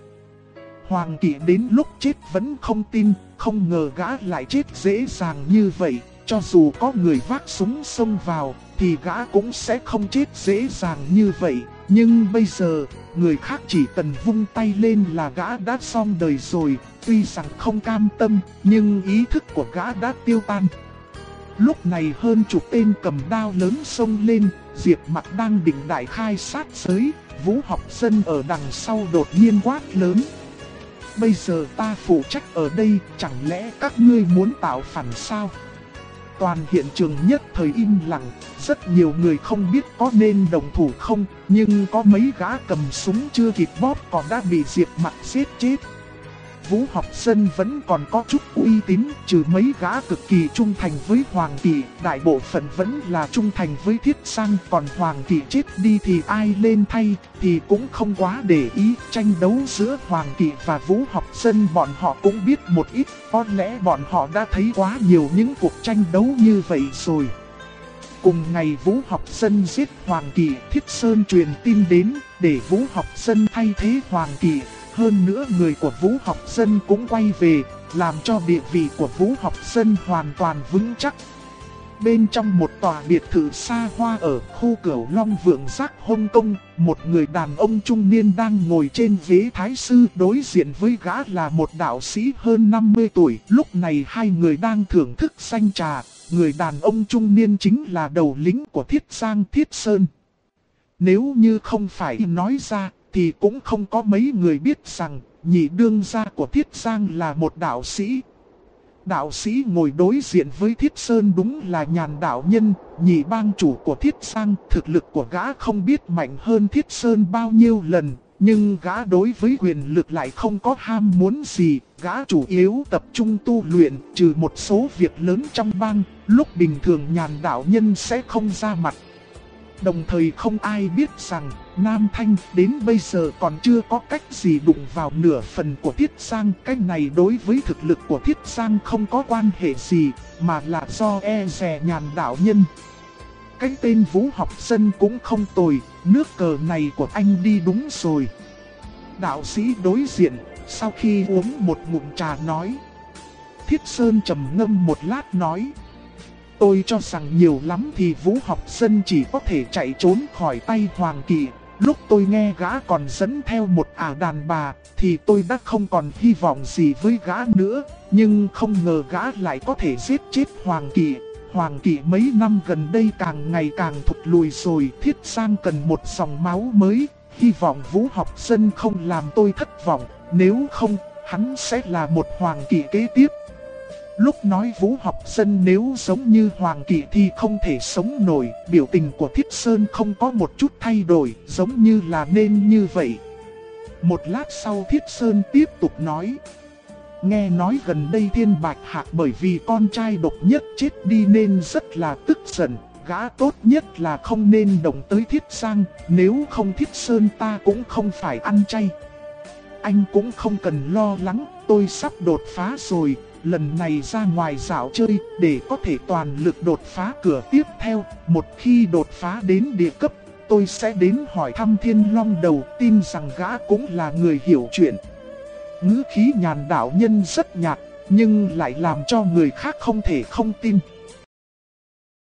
Hoàng Kỳ đến lúc chết vẫn không tin, không ngờ gã lại chết dễ dàng như vậy, cho dù có người vác súng xông vào, thì gã cũng sẽ không chết dễ dàng như vậy. Nhưng bây giờ, người khác chỉ cần vung tay lên là gã đã xong đời rồi, tuy rằng không cam tâm, nhưng ý thức của gã đã tiêu tan. Lúc này hơn chục tên cầm đao lớn xông lên, Diệp Mặc đang định đại khai sát giới, Vũ Học Dân ở đằng sau đột nhiên quát lớn: bây giờ ta phụ trách ở đây, chẳng lẽ các ngươi muốn tạo phản sao? Toàn hiện trường nhất thời im lặng, rất nhiều người không biết có nên đồng thủ không, nhưng có mấy gã cầm súng chưa kịp bóp còn đã bị Diệp Mặc giết chết. Vũ Học Dân vẫn còn có chút uy tín, trừ mấy gã cực kỳ trung thành với Hoàng Kỳ, đại bộ phận vẫn là trung thành với Thiết Giang, còn Hoàng Kỳ chết đi thì ai lên thay, thì cũng không quá để ý. Tranh đấu giữa Hoàng Kỳ và Vũ Học Dân bọn họ cũng biết một ít, có lẽ bọn họ đã thấy quá nhiều những cuộc tranh đấu như vậy rồi. Cùng ngày Vũ Học Dân giết Hoàng Kỳ, Thiết Sơn truyền tin đến, để Vũ Học Dân thay thế Hoàng Kỳ. Hơn nữa người của Vũ Học Dân cũng quay về, làm cho địa vị của Vũ Học Dân hoàn toàn vững chắc. Bên trong một tòa biệt thự xa hoa ở khu Cửu Long Vượng Giác Hồng Kông, một người đàn ông trung niên đang ngồi trên ghế thái sư, đối diện với gã là một đạo sĩ hơn 50 tuổi. Lúc này hai người đang thưởng thức sanh trà, người đàn ông trung niên chính là đầu lĩnh của Thiết Giang, Thiết Sơn. Nếu như không phải nói ra, thì cũng không có mấy người biết rằng nhị đương gia của Thiết Giang là một đạo sĩ. Đạo sĩ ngồi đối diện với Thiết Sơn đúng là Nhàn đạo nhân, nhị bang chủ của Thiết Giang. Thực lực của gã không biết mạnh hơn Thiết Sơn bao nhiêu lần, nhưng gã đối với quyền lực lại không có ham muốn gì. Gã chủ yếu tập trung tu luyện, trừ một số việc lớn trong bang, lúc bình thường Nhàn đạo nhân sẽ không ra mặt. Đồng thời không ai biết rằng Nam Thanh đến bây giờ còn chưa có cách gì đụng vào nửa phần của Thiết Giang. Cái này đối với thực lực của Thiết Giang không có quan hệ gì, mà là do e dè Nhàn đạo nhân. Cái tên Vũ Học Dân cũng không tồi, nước cờ này của anh đi đúng rồi. Đạo sĩ đối diện, sau khi uống một ngụm trà nói. Thiết Sơn trầm ngâm một lát nói. Tôi cho rằng nhiều lắm thì Vũ Học Dân chỉ có thể chạy trốn khỏi tay Hoàng Kỵ. Lúc tôi nghe gã còn dẫn theo một ả đàn bà thì tôi đã không còn hy vọng gì với gã nữa. Nhưng không ngờ gã lại có thể giết chết Hoàng Kỵ. Hoàng Kỵ mấy năm gần đây càng ngày càng thụt lùi rồi. Thiết Giang cần một dòng máu mới. Hy vọng Vũ Học Dân không làm tôi thất vọng. Nếu không, hắn sẽ là một Hoàng Kỵ kế tiếp. Lúc nói Vũ Học Dân nếu giống như Hoàng Kỵ thì không thể sống nổi. Biểu tình của Thiết Sơn không có một chút thay đổi, giống như là nên như vậy. Một lát sau Thiết Sơn tiếp tục nói. Nghe nói gần đây Thiên Bạch Hạc bởi vì con trai độc nhất chết đi nên rất là tức giận. Gã tốt nhất là không nên động tới Thiết Giang, nếu không Thiết Sơn ta cũng không phải ăn chay. Anh cũng không cần lo lắng, tôi sắp đột phá rồi. Lần này ra ngoài dạo chơi để có thể toàn lực đột phá cửa tiếp theo. Một khi đột phá đến địa cấp, tôi sẽ đến hỏi thăm Thiên Long Đầu, tin rằng gã cũng là người hiểu chuyện. Ngữ khí Nhàn đạo nhân rất nhạt, nhưng lại làm cho người khác không thể không tin.